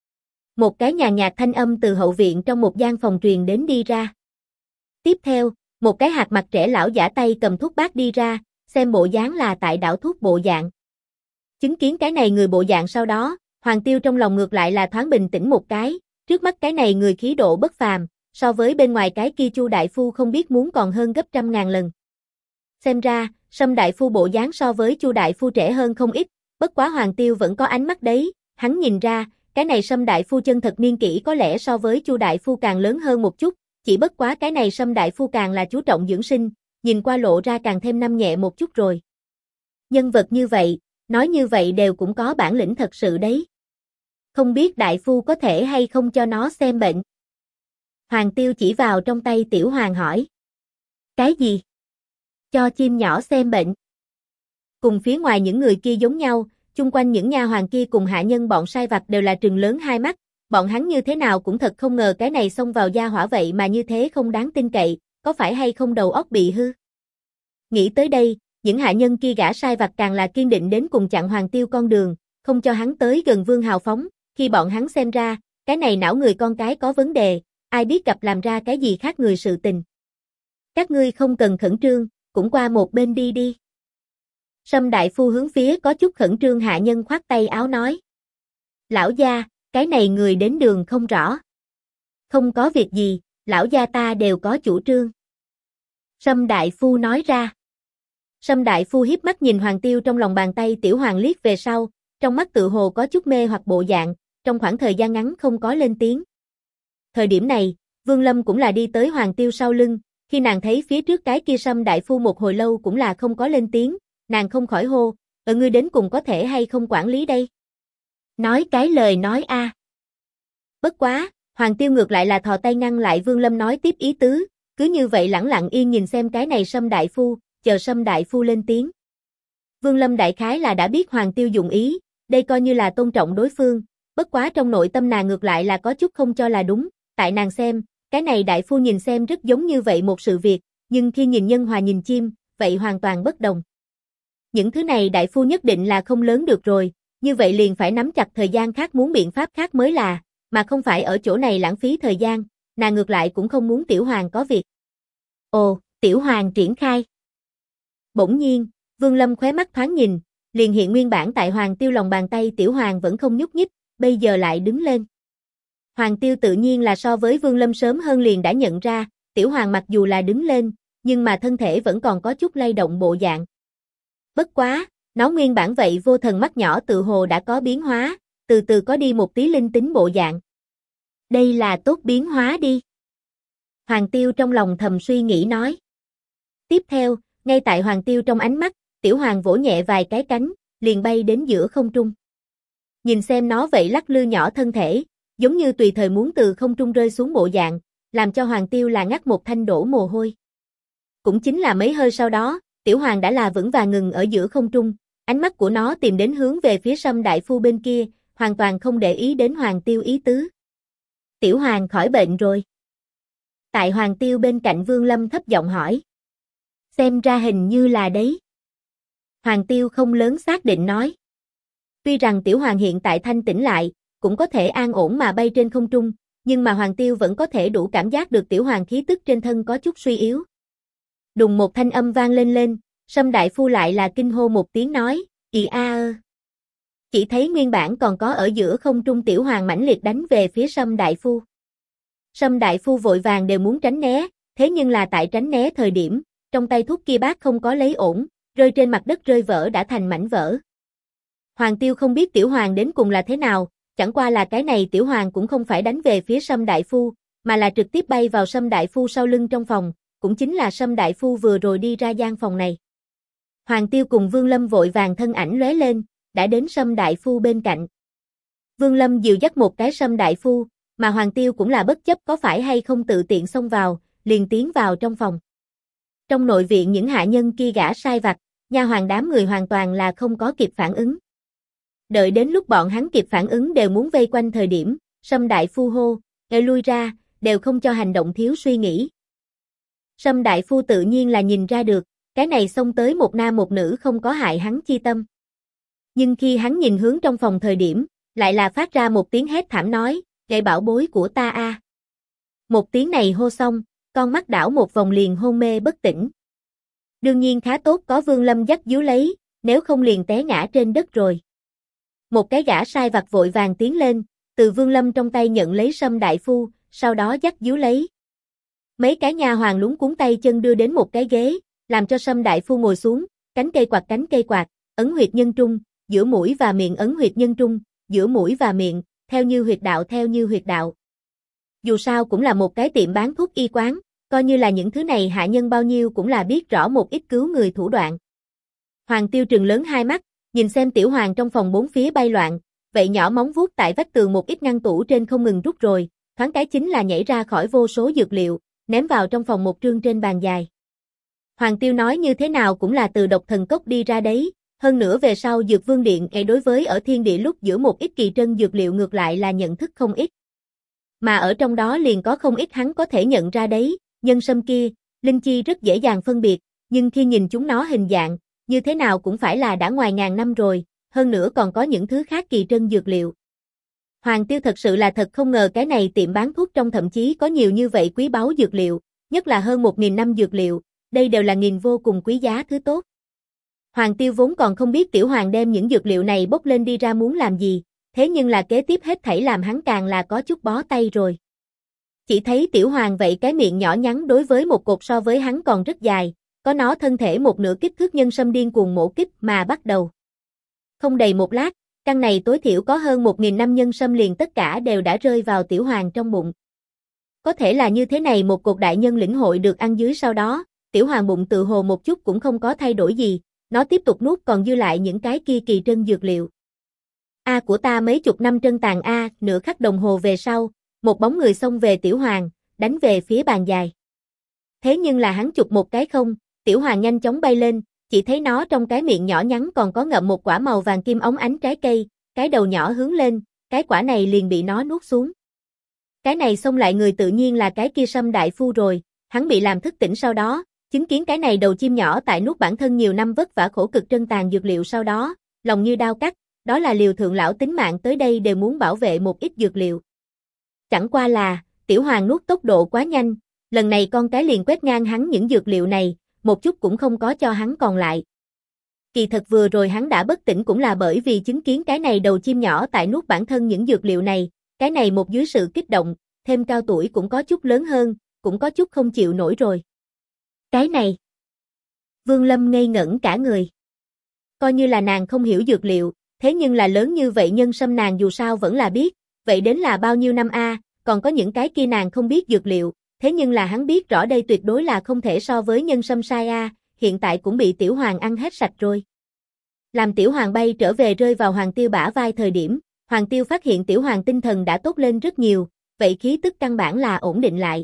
Một cái nhàn nhạt thanh âm từ hậu viện trong một gian phòng truyền đến đi ra. Tiếp theo, một cái hạt mặt trẻ lão giả tay cầm thuốc bát đi ra, xem bộ dáng là tại đảo thuốc bộ dạng. Chứng kiến cái này người bộ dạng sau đó, Hoàng Tiêu trong lòng ngược lại là thoáng bình tĩnh một cái, trước mắt cái này người khí độ bất phàm, so với bên ngoài cái kia Chu đại phu không biết muốn còn hơn gấp trăm ngàn lần. Xem ra, Sâm đại phu bộ dáng so với Chu đại phu trẻ hơn không ít, bất quá Hoàng Tiêu vẫn có ánh mắt đấy, hắn nhìn ra, cái này Sâm đại phu chân thật niên kỷ có lẽ so với Chu đại phu càng lớn hơn một chút, chỉ bất quá cái này Sâm đại phu càng là chú trọng dưỡng sinh, nhìn qua lộ ra càng thêm năm nhẹ một chút rồi. Nhân vật như vậy, nói như vậy đều cũng có bản lĩnh thật sự đấy. Không biết đại phu có thể hay không cho nó xem bệnh. Hoàng Tiêu chỉ vào trong tay tiểu hoàng hỏi. Cái gì? Cho chim nhỏ xem bệnh. Cùng phía ngoài những người kia giống nhau, chung quanh những nha hoàn kia cùng hạ nhân bọn sai vặt đều là trừng lớn hai mắt, bọn hắn như thế nào cũng thật không ngờ cái này xông vào gia hỏa vậy mà như thế không đáng tin cậy, có phải hay không đầu óc bị hư. Nghĩ tới đây, những hạ nhân kia gã sai vặt càng là kiên định đến cùng chặn Hoàng Tiêu con đường, không cho hắn tới gần Vương Hào Phóng, khi bọn hắn xem ra, cái này não người con cái có vấn đề, ai biết gặp làm ra cái gì khác người sự tình. Các ngươi không cần khẩn trương, cũng qua một bên đi đi. Sâm đại phu hướng phía có chút khẩn trương hạ nhân khoát tay áo nói. Lão gia, cái này người đến đường không rõ. Không có việc gì, lão gia ta đều có chủ trương. Sâm đại phu nói ra. Sâm đại phu hiếp mắt nhìn Hoàng Tiêu trong lòng bàn tay tiểu hoàng liếc về sau, trong mắt tự hồ có chút mê hoặc bộ dạng, trong khoảng thời gian ngắn không có lên tiếng. Thời điểm này, Vương Lâm cũng là đi tới Hoàng Tiêu sau lưng, khi nàng thấy phía trước cái kia Sâm đại phu một hồi lâu cũng là không có lên tiếng, nàng không khỏi hô, ngươi đến cùng có thể hay không quản lý đây? Nói cái lời nói a. Bất quá, Hoàng Tiêu ngược lại là thò tay ngăn lại Vương Lâm nói tiếp ý tứ, cứ như vậy lẳng lặng yên nhìn xem cái này Sâm đại phu, chờ Sâm đại phu lên tiếng. Vương Lâm đại khái là đã biết Hoàng Tiêu dụng ý, đây coi như là tôn trọng đối phương, bất quá trong nội tâm nàng ngược lại là có chút không cho là đúng, tại nàng xem, cái này đại phu nhìn xem rất giống như vậy một sự việc, nhưng khi nhìn nhân hòa nhìn chim, vậy hoàn toàn bất đồng. Những thứ này đại phu nhất định là không lớn được rồi, như vậy liền phải nắm chặt thời gian khác muốn biện pháp khác mới là, mà không phải ở chỗ này lãng phí thời gian, nàng ngược lại cũng không muốn Tiểu Hoàng có việc. Ồ, Tiểu Hoàng triển khai. Bỗng nhiên, Vương Lâm khóe mắt thoáng nhìn, liền hiện nguyên bản tại Hoàng Tiêu lòng bàn tay Tiểu Hoàng vẫn không nhúc nhích, bây giờ lại đứng lên. Hoàng Tiêu tự nhiên là so với Vương Lâm sớm hơn liền đã nhận ra, Tiểu Hoàng mặc dù là đứng lên, nhưng mà thân thể vẫn còn có chút lay động bộ dạng. Bất quá, nó nguyên bản vậy vô thần mắt nhỏ tự hồ đã có biến hóa, từ từ có đi một tí linh tính bộ dạng. Đây là tốt biến hóa đi. Hoàng Tiêu trong lòng thầm suy nghĩ nói. Tiếp theo, ngay tại Hoàng Tiêu trong ánh mắt, Tiểu Hoàng vỗ nhẹ vài cái cánh, liền bay đến giữa không trung. Nhìn xem nó vậy lắc lư nhỏ thân thể, giống như tùy thời muốn từ không trung rơi xuống bộ dạng, làm cho Hoàng Tiêu là ngắt một thanh đổ mồ hôi. Cũng chính là mấy hơi sau đó, Tiểu Hoàng đã là vững vàng ngừng ở giữa không trung, ánh mắt của nó tìm đến hướng về phía Sâm đại phu bên kia, hoàn toàn không để ý đến Hoàng Tiêu ý tứ. Tiểu Hoàng khỏi bệnh rồi. Tại Hoàng Tiêu bên cạnh Vương Lâm thấp giọng hỏi. Xem ra hình như là đấy. Hoàng Tiêu không lớn xác định nói. Tuy rằng Tiểu Hoàng hiện tại thanh tỉnh lại, cũng có thể an ổn mà bay trên không trung, nhưng mà Hoàng Tiêu vẫn có thể đủ cảm giác được Tiểu Hoàng khí tức trên thân có chút suy yếu. Đùng một thanh âm vang lên, Sâm đại phu lại là kinh hô một tiếng nói, ì a ơ. Chỉ thấy nguyên bản còn có ở giữa không trung Tiểu Hoàng mãnh liệt đánh về phía Sâm đại phu. Sâm đại phu vội vàng đều muốn tránh né, thế nhưng là tại tránh né thời điểm, trong tay thuốc kia bác không có lấy ổn, rơi trên mặt đất rơi vỡ đã thành mảnh vỡ. Hoàng Tiêu không biết Tiểu Hoàng đến cùng là thế nào, chẳng qua là cái này Tiểu Hoàng cũng không phải đánh về phía Sâm đại phu, mà là trực tiếp bay vào Sâm đại phu sau lưng trong phòng, cũng chính là Sâm đại phu vừa rồi đi ra gian phòng này. Hoàng Tiêu cùng Vương Lâm vội vàng thân ảnh lóe lên, đã đến Sâm đại phu bên cạnh. Vương Lâm dìu dắt một cái Sâm đại phu, mà Hoàng Tiêu cũng là bất chấp có phải hay không tự tiện xông vào, liền tiến vào trong phòng. Trong nội viện những hạ nhân kia gã sai vặt, nha hoàn đám người hoàn toàn là không có kịp phản ứng. Đợi đến lúc bọn hắn kịp phản ứng đều muốn vây quanh thời điểm, Sâm đại phu hô, lui ra, đều không cho hành động thiếu suy nghĩ. Sâm đại phu tự nhiên là nhìn ra được, cái này xông tới một nam một nữ không có hại hắn chi tâm. Nhưng khi hắn nhìn hướng trong phòng thời điểm, lại là phát ra một tiếng hét thảm nói, "Gậy bảo bối của ta a." Một tiếng này hô xong, con mắt đảo một vòng liền hôn mê bất tỉnh. Đương nhiên khá tốt có Vương Lâm dắt díu lấy, nếu không liền té ngã trên đất rồi. Một cái gã sai vặt vội vàng tiến lên, từ Vương Lâm trong tay nhận lấy Sâm đại phu, sau đó dắt díu lấy. Mấy cái nha hoàn lúng cuống tay chân đưa đến một cái ghế, làm cho Sâm đại phu ngồi xuống, cánh cây quạt, ấn huyệt nhân trung, giữa mũi và miệng ấn huyệt nhân trung, giữa mũi và miệng, theo như huyệt đạo. Dù sao cũng là một cái tiệm bán thuốc y quán, coi như là những thứ này hạ nhân bao nhiêu cũng là biết rõ một ít cứu người thủ đoạn. Hoàng Tiêu trừng lớn hai mắt, nhìn xem Tiểu Hoàng trong phòng bốn phía bay loạn, vậy nhỏ móng vuốt tại vách tường một ít ngăn tủ trên không ngừng rút rồi, thoáng cái chính là nhảy ra khỏi vô số dược liệu, ném vào trong phòng một trương trên bàn dài. Hoàng Tiêu nói như thế nào cũng là từ độc thần cốc đi ra đấy, hơn nữa về sau Dược Vương Điện đối với ở thiên địa lúc giữa một ít kỳ trân dược liệu ngược lại là nhận thức không ít. Mà ở trong đó liền có không ít hắn có thể nhận ra đấy, nhân sâm kia, linh chi rất dễ dàng phân biệt, nhưng khi nhìn chúng nó hình dạng, như thế nào cũng phải là đã ngoài ngàn năm rồi, hơn nữa còn có những thứ khác kỳ trân dược liệu. Hoàng Tiêu thật sự là thật không ngờ cái này tiệm bán thuốc trong thậm chí có nhiều như vậy quý báu dược liệu, nhất là hơn 1000 năm dược liệu, đây đều là nghìn vô cùng quý giá thứ tốt. Hoàng Tiêu vốn còn không biết Tiểu Hoàng đem những dược liệu này bốc lên đi ra muốn làm gì, thế nhưng là kế tiếp hết thảy làm hắn càng là có chút bó tay rồi. Chỉ thấy Tiểu Hoàng vậy cái miệng nhỏ nhắn đối với một cột so với hắn còn rất dài, có nó thân thể một nửa kích thước nhân sâm điên cuồng mổ kích mà bắt đầu. Không đầy một lát, căn này tối thiểu có hơn 1.000 năm nhân sâm liền tất cả đều đã rơi vào Tiểu Hoàng trong bụng. Có thể là như thế này một cột đại nhân lĩnh hội được ăn dưới sau đó, Tiểu Hoàng bụng tự hồ một chút cũng không có thay đổi gì, nó tiếp tục nuốt còn dư lại những cái kia kỳ trân dược liệu. A của ta mấy chục năm trân tàn a, nửa khắc đồng hồ về sau, một bóng người xông về Tiểu Hoàng, đánh về phía bàn dài. Thế nhưng là hắn chụp một cái không, Tiểu Hoàng nhanh chóng bay lên, chỉ thấy nó trong cái miệng nhỏ nhắn còn có ngậm một quả màu vàng kim óng ánh trái cây, cái đầu nhỏ hướng lên, cái quả này liền bị nó nuốt xuống. Cái này xông lại người tự nhiên là cái kia Sâm đại phu rồi, hắn bị làm thức tỉnh sau đó, chứng kiến cái này đầu chim nhỏ tại nuốt bản thân nhiều năm vất vả khổ cực trân tàn dược liệu sau đó, lòng như đao cắt, đó là liều thượng lão tính mạng tới đây đều muốn bảo vệ một ít dược liệu. Chẳng qua là, Tiểu Hoàng nuốt tốc độ quá nhanh, lần này con cái liền quét ngang hắn những dược liệu này, một chút cũng không có cho hắn còn lại. Kỳ thật vừa rồi hắn đã bất tỉnh cũng là bởi vì chứng kiến cái này đầu chim nhỏ tại nuốt bản thân những dược liệu này, cái này một dưới sự kích động, thêm cao tuổi cũng có chút lớn hơn, cũng có chút không chịu nổi rồi. Cái này. Vương Lâm ngây ngẩn cả người. Coi như là nàng không hiểu dược liệu, thế nhưng là lớn như vậy nhân sâm nàng dù sao vẫn là biết, vậy đến là bao nhiêu năm a, còn có những cái kia nàng không biết dược liệu, thế nhưng là hắn biết rõ đây tuyệt đối là không thể so với nhân sâm sai a, hiện tại cũng bị Tiểu Hoàng ăn hết sạch rồi. Làm Tiểu Hoàng bay trở về rơi vào Hoàng Tiêu bả vai thời điểm, Hoàng Tiêu phát hiện Tiểu Hoàng tinh thần đã tốt lên rất nhiều, vậy khí tức căn bản là ổn định lại.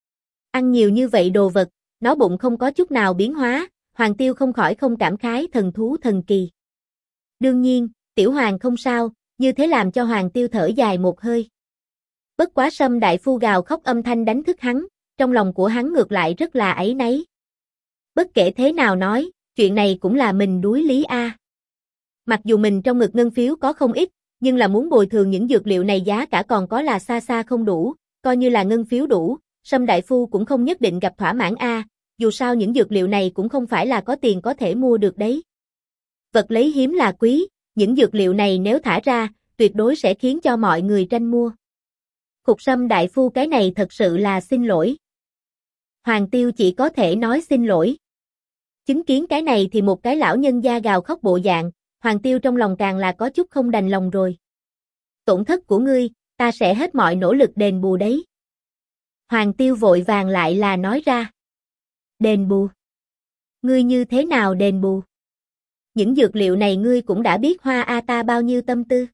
Ăn nhiều như vậy đồ vật, nó bụng không có chút nào biến hóa, Hoàng Tiêu không khỏi không cảm khái thần thú thần kỳ. Đương nhiên, Tiểu Hoàng không sao, như thế làm cho Hoàng Tiêu thở dài một hơi. Bất quá Sâm đại phu gào khóc âm thanh đánh thức hắn, trong lòng của hắn ngược lại rất là áy náy. Bất kể thế nào nói, chuyện này cũng là mình đuối lý a. Mặc dù mình trong ngực ngân phiếu có không ít, nhưng là muốn bồi thường những dược liệu này giá cả còn có là xa xa không đủ, coi như là ngân phiếu đủ, Sâm đại phu cũng không nhất định gặp thỏa mãn a, dù sao những dược liệu này cũng không phải là có tiền có thể mua được đấy. Vật lấy hiếm là quý, những dược liệu này nếu thả ra, tuyệt đối sẽ khiến cho mọi người tranh mua. Khục Sâm đại phu cái này thật sự là xin lỗi. Hoàng Tiêu chỉ có thể nói xin lỗi. Chứng kiến cái này thì một cái lão nhân da gào khóc bộ dạng, Hoàng Tiêu trong lòng càng là có chút không đành lòng rồi. Tổn thất của ngươi, ta sẽ hết mọi nỗ lực đền bù đấy. Hoàng Tiêu vội vàng lại là nói ra. Đền bù? Ngươi như thế nào đền bù? Những dược liệu này ngươi cũng đã biết hoa a ta bao nhiêu tâm tư.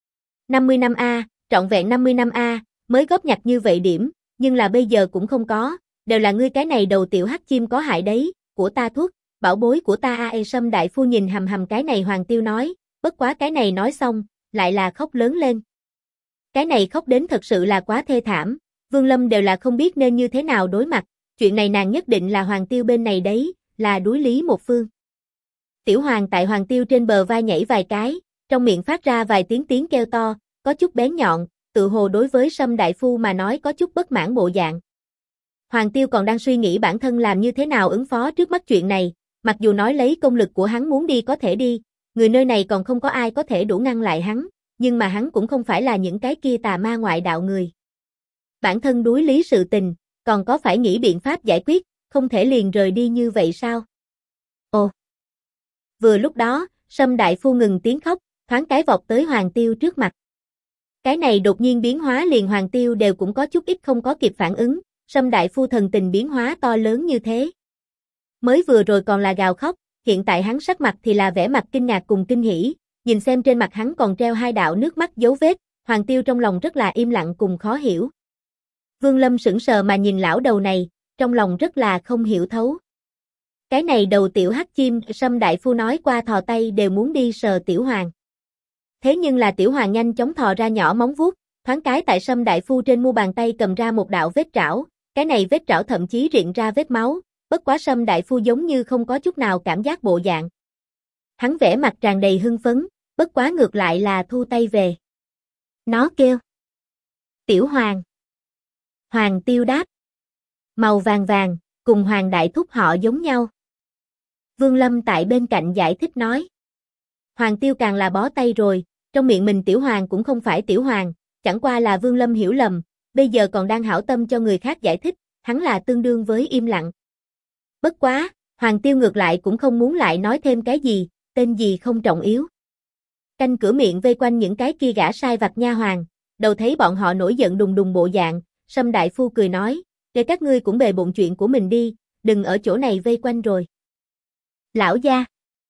50 năm a, trọn vẹn 50 năm a, mới góp nhặt như vậy điểm, nhưng là bây giờ cũng không có, đều là ngươi cái này đầu tiểu hắc chim có hại đấy, của ta thuốc, bảo bối của ta a. Sâm đại phu nhìn hầm hầm cái này Hoàng Tiêu nói, bất quá cái này nói xong, lại là khóc lớn lên. Cái này khóc đến thật sự là quá thê thảm, Vương Lâm đều là không biết nên như thế nào đối mặt, chuyện này nàng nhất định là Hoàng Tiêu bên này đấy, là đối lý một phương. Tiểu Hoàng tại Hoàng Tiêu trên bờ vai nhảy vài cái, trong miệng phát ra vài tiếng kêu to, có chút bén nhọn, tự hồ đối với Sâm đại phu mà nói có chút bất mãn bộ dạng. Hoàng Tiêu còn đang suy nghĩ bản thân làm như thế nào ứng phó trước mắt chuyện này, mặc dù nói lấy công lực của hắn muốn đi có thể đi, người nơi này còn không có ai có thể đủ ngăn lại hắn, nhưng mà hắn cũng không phải là những cái kia tà ma ngoại đạo người. Bản thân đối lý sự tình, còn có phải nghĩ biện pháp giải quyết, không thể liền rời đi như vậy sao? Ồ! Vừa lúc đó, Sâm đại phu ngừng tiếng khóc, thoáng cái vọt tới Hoàng Tiêu trước mặt. Cái này đột nhiên biến hóa liền Hoàng Tiêu đều cũng có chút ít không có kịp phản ứng, Sâm đại phu thần tình biến hóa to lớn như thế. Mới vừa rồi còn là gào khóc, hiện tại hắn sắc mặt thì là vẻ mặt kinh ngạc cùng kinh hỉ, nhìn xem trên mặt hắn còn treo hai đạo nước mắt dấu vết, Hoàng Tiêu trong lòng rất là im lặng cùng khó hiểu. Vương Lâm sững sờ mà nhìn lão đầu này, trong lòng rất là không hiểu thấu. Cái này đầu tiểu hắc chim, Sâm đại phu nói qua thò tay đều muốn đi sờ Tiểu Hoàng. Thế nhưng là Tiểu Hoàng nhanh chóng thò ra nhỏ móng vuốt, thoáng cái tại Sâm đại phu trên mu bàn tay cầm ra một đạo vết trảo, cái này vết trảo thậm chí rịn ra vết máu, bất quá Sâm đại phu giống như không có chút nào cảm giác bộ dạng. Hắn vẻ mặt tràn đầy hưng phấn, bất quá ngược lại là thu tay về. Nó kêu. Tiểu Hoàng. Hoàng Tiêu đáp. Màu vàng vàng, cùng Hoàng đại thúc họ giống nhau. Vương Lâm tại bên cạnh giải thích nói. Hoàng Tiêu càng là bó tay rồi, Trong miệng mình Tiểu Hoàng cũng không phải Tiểu Hoàng, chẳng qua là Vương Lâm hiểu lầm, bây giờ còn đang hảo tâm cho người khác giải thích, hắn là tương đương với im lặng. Bất quá, Hoàng Tiêu ngược lại cũng không muốn lại nói thêm cái gì, tên gì không trọng yếu. Canh cửa miệng vây quanh những cái kia gã sai vặt nha hoàn, đầu thấy bọn họ nổi giận đùng đùng bộ dạng, Sâm đại phu cười nói, để các ngươi cũng bề bộn chuyện của mình đi, đừng ở chỗ này vây quanh rồi. Lão gia.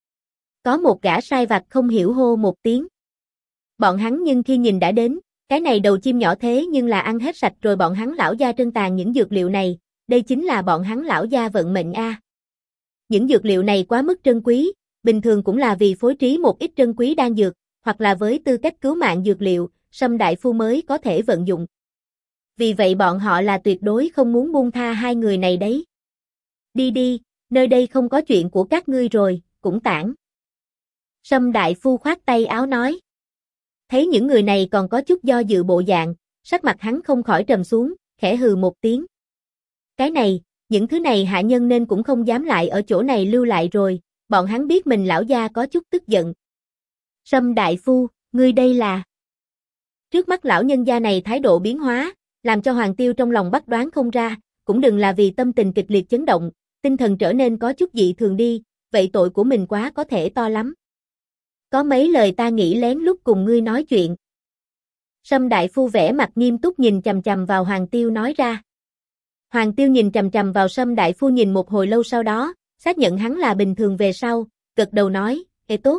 Có một gã sai vặt không hiểu hô một tiếng. Bọn hắn nhưng khi nhìn đã đến, cái này đầu chim nhỏ thế nhưng là ăn hết sạch rồi bọn hắn lão gia trân tàn những dược liệu này, đây chính là bọn hắn lão gia vận mệnh a. Những dược liệu này quá mức trân quý, bình thường cũng là vì phối trí một ít trân quý đan dược, hoặc là với tư cách cứu mạng dược liệu, Sâm đại phu mới có thể vận dụng. Vì vậy bọn họ là tuyệt đối không muốn buông tha hai người này đấy. Đi đi, nơi đây không có chuyện của các ngươi rồi, cũng tản. Sâm đại phu khoát tay áo nói. Thấy những người này còn có chút do dự bộ dạng, sắc mặt hắn không khỏi trầm xuống, khẽ hừ một tiếng. Cái này, những thứ này hạ nhân nên cũng không dám lại ở chỗ này lưu lại rồi, bọn hắn biết mình lão gia có chút tức giận. Sâm đại phu, ngươi đây là... Trước mắt lão nhân gia này thái độ biến hóa, làm cho Hoàng Tiêu trong lòng bắt đoán không ra, cũng đừng là vì tâm tình kịch liệt chấn động, tinh thần trở nên có chút dị thường đi, vậy tội của mình quá có thể to lắm. Có mấy lời ta nghĩ lén lúc cùng ngươi nói chuyện. Sâm đại phu vẻ mặt nghiêm túc nhìn chằm chằm vào Hoàng Tiêu nói ra. Hoàng Tiêu nhìn chằm chằm vào Sâm đại phu nhìn một hồi lâu sau đó, xác nhận hắn là bình thường về sau, gật đầu nói, tốt.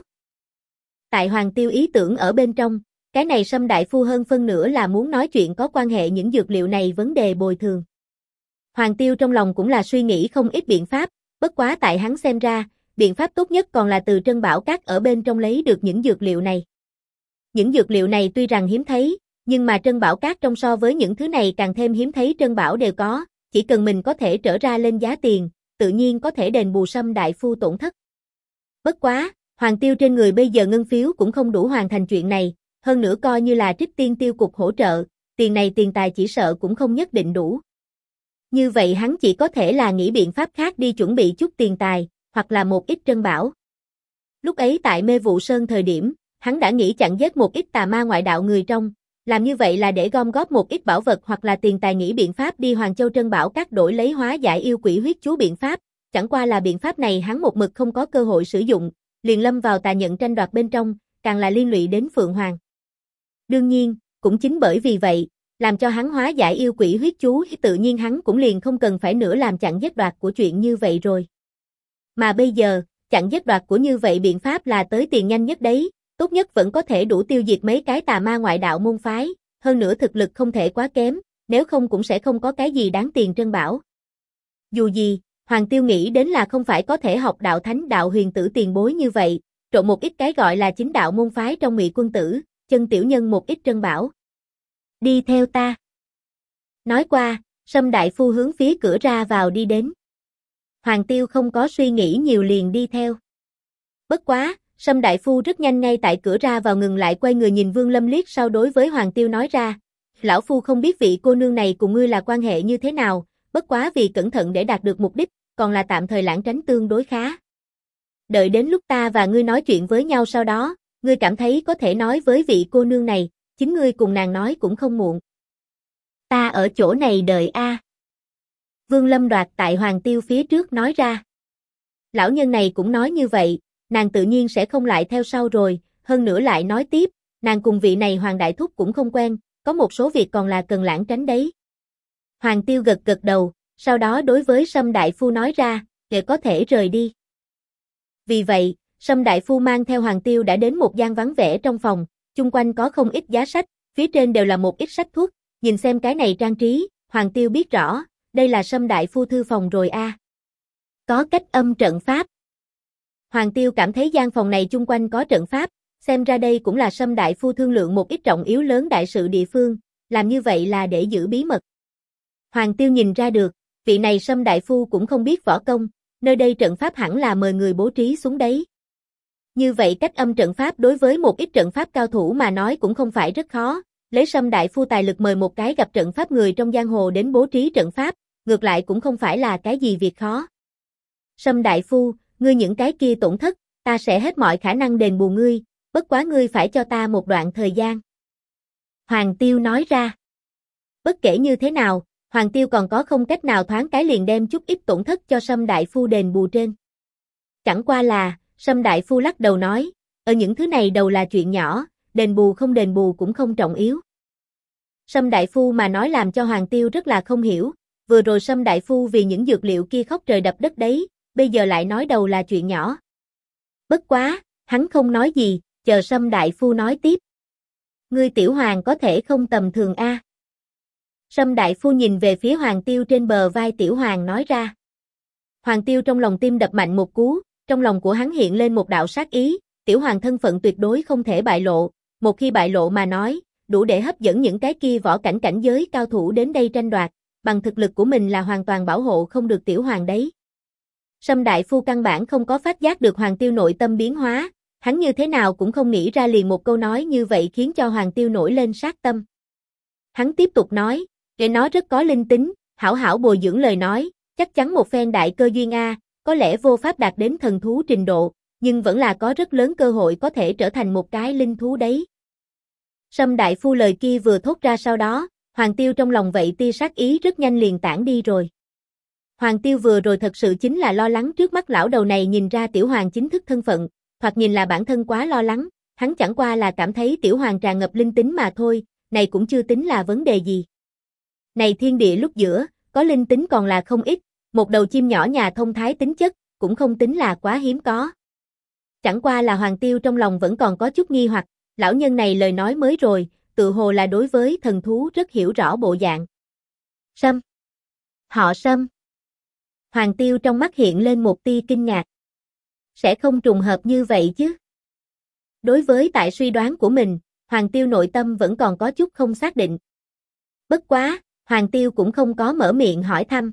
Tại Hoàng Tiêu ý tưởng ở bên trong, cái này Sâm đại phu hơn phân nửa là muốn nói chuyện có quan hệ những dược liệu này vấn đề bồi thường. Hoàng Tiêu trong lòng cũng là suy nghĩ không ít biện pháp, bất quá tại hắn xem ra, biện pháp tốt nhất còn là từ Trân Bảo Các ở bên trong lấy được những dược liệu này. Những dược liệu này tuy rằng hiếm thấy, nhưng mà Trân Bảo Các trong so với những thứ này càng thêm hiếm thấy Trân Bảo đều có, chỉ cần mình có thể trở ra lên giá tiền, tự nhiên có thể đền bù Sâm đại phu tổn thất. Bất quá, Hoàng Tiêu trên người bây giờ ngân phiếu cũng không đủ hoàn thành chuyện này, hơn nữa coi như là Trích Tiên Tiêu cục hỗ trợ, tiền này tiền tài chỉ sợ cũng không nhất định đủ. Như vậy hắn chỉ có thể là nghĩ biện pháp khác đi chuẩn bị chút tiền tài, hoặc là một ít trân bảo. Lúc ấy tại Mê Vụ Sơn thời điểm, hắn đã nghĩ chặn giết một ít tà ma ngoại đạo người trong, làm như vậy là để gom góp một ít bảo vật hoặc là tiền tài nghĩ biện pháp đi Hoàng Châu Trân Bảo Các đổi lấy hóa giải yêu quỷ huyết chú biện pháp, chẳng qua là biện pháp này hắn một mực không có cơ hội sử dụng, liền lâm vào tà nhận tranh đoạt bên trong, càng là liên lụy đến Phượng Hoàng. Đương nhiên, cũng chính bởi vì vậy, làm cho hắn hóa giải yêu quỷ huyết chú, tự nhiên hắn cũng liền không cần phải nữa làm chặn giết đoạt của chuyện như vậy rồi. Mà bây giờ, chặn giết đoạt của như vậy biện pháp là tới tiền nhanh nhất đấy, tốt nhất vẫn có thể đủ tiêu diệt mấy cái tà ma ngoại đạo môn phái, hơn nữa thực lực không thể quá kém, nếu không cũng sẽ không có cái gì đáng tiền trân bảo. Dù gì, Hoàng Tiêu nghĩ đến là không phải có thể học đạo thánh đạo huyền tử tiền bối như vậy, trộn một ít cái gọi là chính đạo môn phái trong Ngụy Quân Tử, chân tiểu nhân một ít trân bảo. Đi theo ta. Nói qua, Sâm đại phu hướng phía cửa ra vào đi đến. Hoàng Tiêu không có suy nghĩ nhiều liền đi theo. Bất quá, Sâm đại phu rất nhanh ngay tại cửa ra vào ngừng lại quay người nhìn Vương Lâm liếc sau đối với Hoàng Tiêu nói ra, lão phu không biết vị cô nương này cùng ngươi là quan hệ như thế nào, bất quá vì cẩn thận để đạt được mục đích, còn là tạm thời lãng tránh tương đối khá. Đợi đến lúc ta và ngươi nói chuyện với nhau sau đó, ngươi cảm thấy có thể nói với vị cô nương này, chính ngươi cùng nàng nói cũng không muộn. Ta ở chỗ này đợi a. Vương Lâm đoạt tại Hoàng Tiêu phía trước nói ra. Lão nhân này cũng nói như vậy, nàng tự nhiên sẽ không lại theo sau rồi, hơn nữa lại nói tiếp, nàng cùng vị này Hoàng Đại Thúc cũng không quen, có một số việc còn là cần lãng tránh đấy. Hoàng Tiêu gật gật đầu, sau đó đối với Sâm đại phu nói ra, để có thể rời đi. Vì vậy, Sâm đại phu mang theo Hoàng Tiêu đã đến một gian vắng vẻ trong phòng, chung quanh có không ít giá sách, phía trên đều là một ít sách thuốc, nhìn xem cái này trang trí, Hoàng Tiêu biết rõ, đây là Sâm đại phu thư phòng rồi a. Có cách âm trận pháp. Hoàng Tiêu cảm thấy gian phòng này chung quanh có trận pháp, xem ra đây cũng là Sâm đại phu thương lượng một ít trọng yếu lớn đại sự địa phương, làm như vậy là để giữ bí mật. Hoàng Tiêu nhìn ra được, vị này Sâm đại phu cũng không biết võ công, nơi đây trận pháp hẳn là mời người bố trí xuống đấy. Như vậy cách âm trận pháp đối với một ít trận pháp cao thủ mà nói cũng không phải rất khó, lấy Sâm đại phu tài lực mời một cái gặp trận pháp người trong giang hồ đến bố trí trận pháp, ngược lại cũng không phải là cái gì việc khó. Sâm đại phu, ngươi những cái kia tổn thất, ta sẽ hết mọi khả năng đền bù ngươi, bất quá ngươi phải cho ta một đoạn thời gian. Hoàng Tiêu nói ra. Bất kể như thế nào, Hoàng Tiêu còn có không cách nào thoáng cái liền đem chút ít tổn thất cho Sâm Đại Phu đền bù trên. Chẳng qua là, Sâm Đại Phu lắc đầu nói, ở những thứ này đầu là chuyện nhỏ, đền bù không đền bù cũng không trọng yếu. Sâm Đại Phu mà nói làm cho Hoàng Tiêu rất là không hiểu, vừa rồi Sâm Đại Phu vì những dược liệu kia khóc trời đập đất đấy, bây giờ lại nói đầu là chuyện nhỏ. Bất quá, hắn không nói gì, chờ Sâm Đại Phu nói tiếp. Ngươi Tiểu Hoàng có thể không tầm thường a. Sâm Đại Phu nhìn về phía Hoàng Tiêu trên bờ vai Tiểu Hoàng nói ra. Hoàng Tiêu trong lòng tim đập mạnh một cú, trong lòng của hắn hiện lên một đạo sát ý, Tiểu Hoàng thân phận tuyệt đối không thể bại lộ, một khi bại lộ mà nói, đủ để hấp dẫn những cái kia võ cảnh cảnh giới cao thủ đến đây tranh đoạt, bằng thực lực của mình là hoàn toàn bảo hộ không được Tiểu Hoàng đấy. Sâm Đại Phu căn bản không có phát giác được Hoàng Tiêu nội tâm biến hóa, hắn như thế nào cũng không nghĩ ra liền một câu nói như vậy khiến cho Hoàng Tiêu nổi lên sát tâm. Hắn tiếp tục nói, để nó rất có linh tính, hảo hảo bồi dưỡng lời nói, chắc chắn một phen đại cơ duyên a, có lẽ vô pháp đạt đến thần thú trình độ, nhưng vẫn là có rất lớn cơ hội có thể trở thành một cái linh thú đấy. Sâm Đại Phu lời kia vừa thốt ra sau đó, Hoàng Tiêu trong lòng vậy tia sát ý rất nhanh liền tản đi rồi. Hoàng Tiêu vừa rồi thật sự chính là lo lắng trước mắt lão đầu này nhìn ra Tiểu Hoàng chính thức thân phận, hoặc nhìn là bản thân quá lo lắng, hắn chẳng qua là cảm thấy Tiểu Hoàng tràn ngập linh tính mà thôi, này cũng chưa tính là vấn đề gì. Này thiên địa lúc giữa, có linh tính còn là không ít, một đầu chim nhỏ nhà thông thái tính chất, cũng không tính là quá hiếm có. Chẳng qua là Hoàng Tiêu trong lòng vẫn còn có chút nghi hoặc, lão nhân này lời nói mới rồi, tự hồ là đối với thần thú rất hiểu rõ bộ dạng. Sâm. Họ Sâm. Hoàng Tiêu trong mắt hiện lên một tia kinh ngạc. Sẽ không trùng hợp như vậy chứ? Đối với tại suy đoán của mình, Hoàng Tiêu nội tâm vẫn còn có chút không xác định. Bất quá, Hoàng Tiêu cũng không có mở miệng hỏi thăm.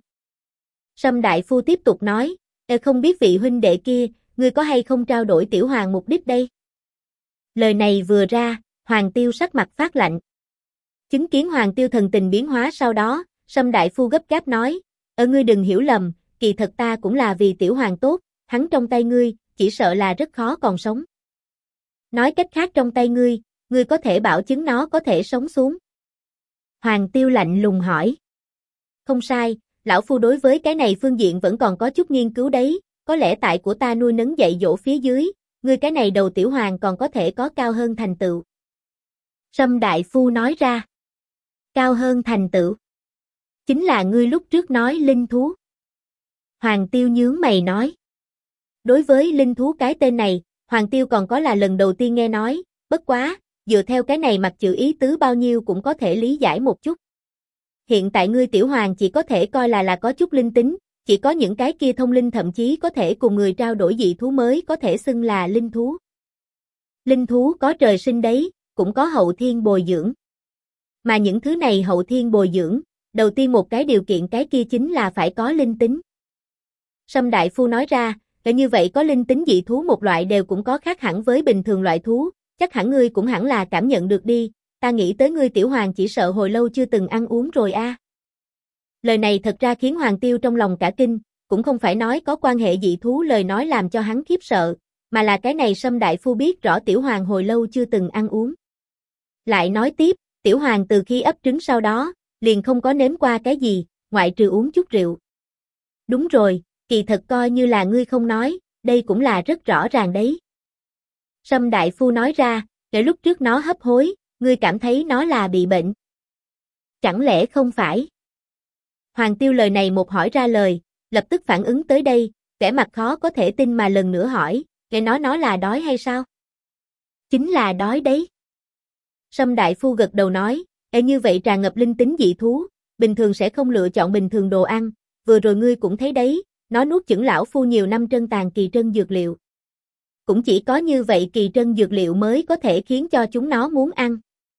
Sâm Đại Phu tiếp tục nói, không biết vị huynh đệ kia, ngươi có hay không trao đổi Tiểu Hoàng mục đích đây? Lời này vừa ra, Hoàng Tiêu sắc mặt phát lạnh. Chứng kiến Hoàng Tiêu thần tình biến hóa sau đó, Sâm Đại Phu gấp gáp nói, ngươi đừng hiểu lầm, kỳ thật ta cũng là vì Tiểu Hoàng tốt, hắn trong tay ngươi, chỉ sợ là rất khó còn sống. Nói cách khác trong tay ngươi có thể bảo chứng nó có thể sống xuống. Hoàng Tiêu lạnh lùng hỏi. Không sai, lão phu đối với cái này phương diện vẫn còn có chút nghiên cứu đấy, có lẽ tại của ta nuôi nấng dạy dỗ phía dưới, ngươi cái này đầu Tiểu Hoàng còn có thể có cao hơn thành tựu. Sâm Đại Phu nói ra. Cao hơn thành tựu. Chính là ngươi lúc trước nói linh thú. Hoàng Tiêu nhướng mày nói. Đối với linh thú cái tên này, Hoàng Tiêu còn có là lần đầu tiên nghe nói, bất quá, dựa theo cái này mặt chữ ý tứ bao nhiêu cũng có thể lý giải một chút. Hiện tại ngươi Tiểu Hoàng chỉ có thể coi là có chút linh tính, chỉ có những cái kia thông linh thậm chí có thể cùng người trao đổi dị thú mới có thể xưng là linh thú. Linh thú có trời sinh đấy, cũng có hậu thiên bồi dưỡng. Mà những thứ này hậu thiên bồi dưỡng, đầu tiên một cái điều kiện cái kia chính là phải có linh tính. Sâm Đại Phu nói ra, như vậy có linh tính dị thú một loại đều cũng có khác hẳn với bình thường loại thú, chắc hẳn ngươi cũng hẳn là cảm nhận được đi, ta nghĩ tới ngươi Tiểu Hoàng chỉ sợ hồi lâu chưa từng ăn uống rồi a. Lời này thật ra khiến Hoàng Tiêu trong lòng cả kinh, cũng không phải nói có quan hệ dị thú lời nói làm cho hắn khiếp sợ, mà là cái này Sâm Đại Phu biết rõ Tiểu Hoàng hồi lâu chưa từng ăn uống. Lại nói tiếp, Tiểu Hoàng từ khi ấp trứng sau đó, liền không có nếm qua cái gì, ngoại trừ uống chút rượu. Đúng rồi, kỳ thật coi như là ngươi không nói, đây cũng là rất rõ ràng đấy. Sâm Đại Phu nói ra, để lúc trước nó hấp hối, ngươi cảm thấy nó là bị bệnh. Chẳng lẽ không phải? Hoàng Tiêu lời này một hỏi ra lời, lập tức phản ứng tới đây, vẻ mặt khó có thể tin mà lần nữa hỏi, để nó là đói hay sao? Chính là đói đấy. Sâm Đại Phu gật đầu nói, như vậy tràn ngập linh tính dị thú, bình thường sẽ không lựa chọn bình thường đồ ăn, vừa rồi ngươi cũng thấy đấy, nó nuốt chửng lão phu nhiều năm trân tàn kỳ trân dược liệu. Cũng chỉ có như vậy kỳ trân dược liệu mới có thể khiến cho chúng nó muốn ăn.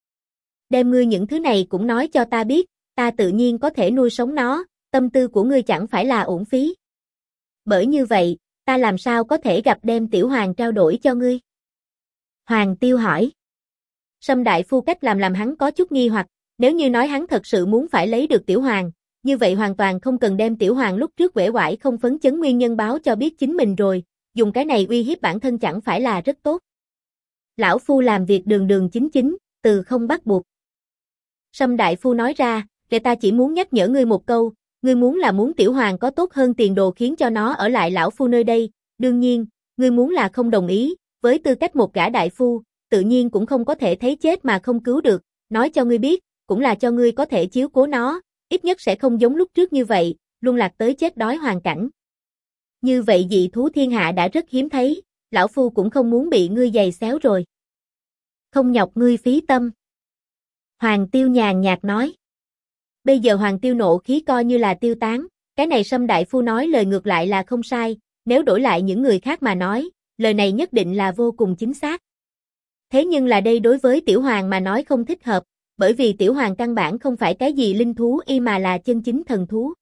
Đem ngươi những thứ này cũng nói cho ta biết, ta tự nhiên có thể nuôi sống nó, tâm tư của ngươi chẳng phải là uổng phí. Bởi như vậy, ta làm sao có thể gặp đem Tiểu Hoàng trao đổi cho ngươi? Hoàng Tiêu hỏi. Sâm Đại Phu cách làm hắn có chút nghi hoặc, nếu như nói hắn thật sự muốn phải lấy được Tiểu Hoàng, như vậy hoàn toàn không cần đem Tiểu Hoàng lúc trước uể oải không phấn chấn nguyên nhân báo cho biết chính mình rồi, dùng cái này uy hiếp bản thân chẳng phải là rất tốt. Lão phu làm việc đường đường chính chính, từ không bắt buộc. Sâm đại phu nói ra, để ta chỉ muốn nhắc nhở ngươi một câu, ngươi muốn là muốn tiểu hoàng có tốt hơn tiền đồ khiến cho nó ở lại lão phu nơi đây, đương nhiên, ngươi muốn là không đồng ý, với tư cách một gã đại phu, tự nhiên cũng không có thể thấy chết mà không cứu được, nói cho ngươi biết, cũng là cho ngươi có thể chiếu cố nó, ít nhất sẽ không giống lúc trước như vậy, luôn lạc tới chết đói hoàn cảnh. Như vậy dị thú thiên hạ đã rất hiếm thấy, lão phu cũng không muốn bị ngươi giày xéo rồi. Không nhọc ngươi phí tâm. Hoàng Tiêu nhàn nhạt nói. Bây giờ Hoàng Tiêu nộ khí coi như là tiêu tán, cái này Sâm đại phu nói lời ngược lại là không sai, nếu đổi lại những người khác mà nói, lời này nhất định là vô cùng chính xác. Thế nhưng là đây đối với Tiểu Hoàng mà nói không thích hợp, bởi vì Tiểu Hoàng căn bản không phải cái gì linh thú y mà là chân chính thần thú.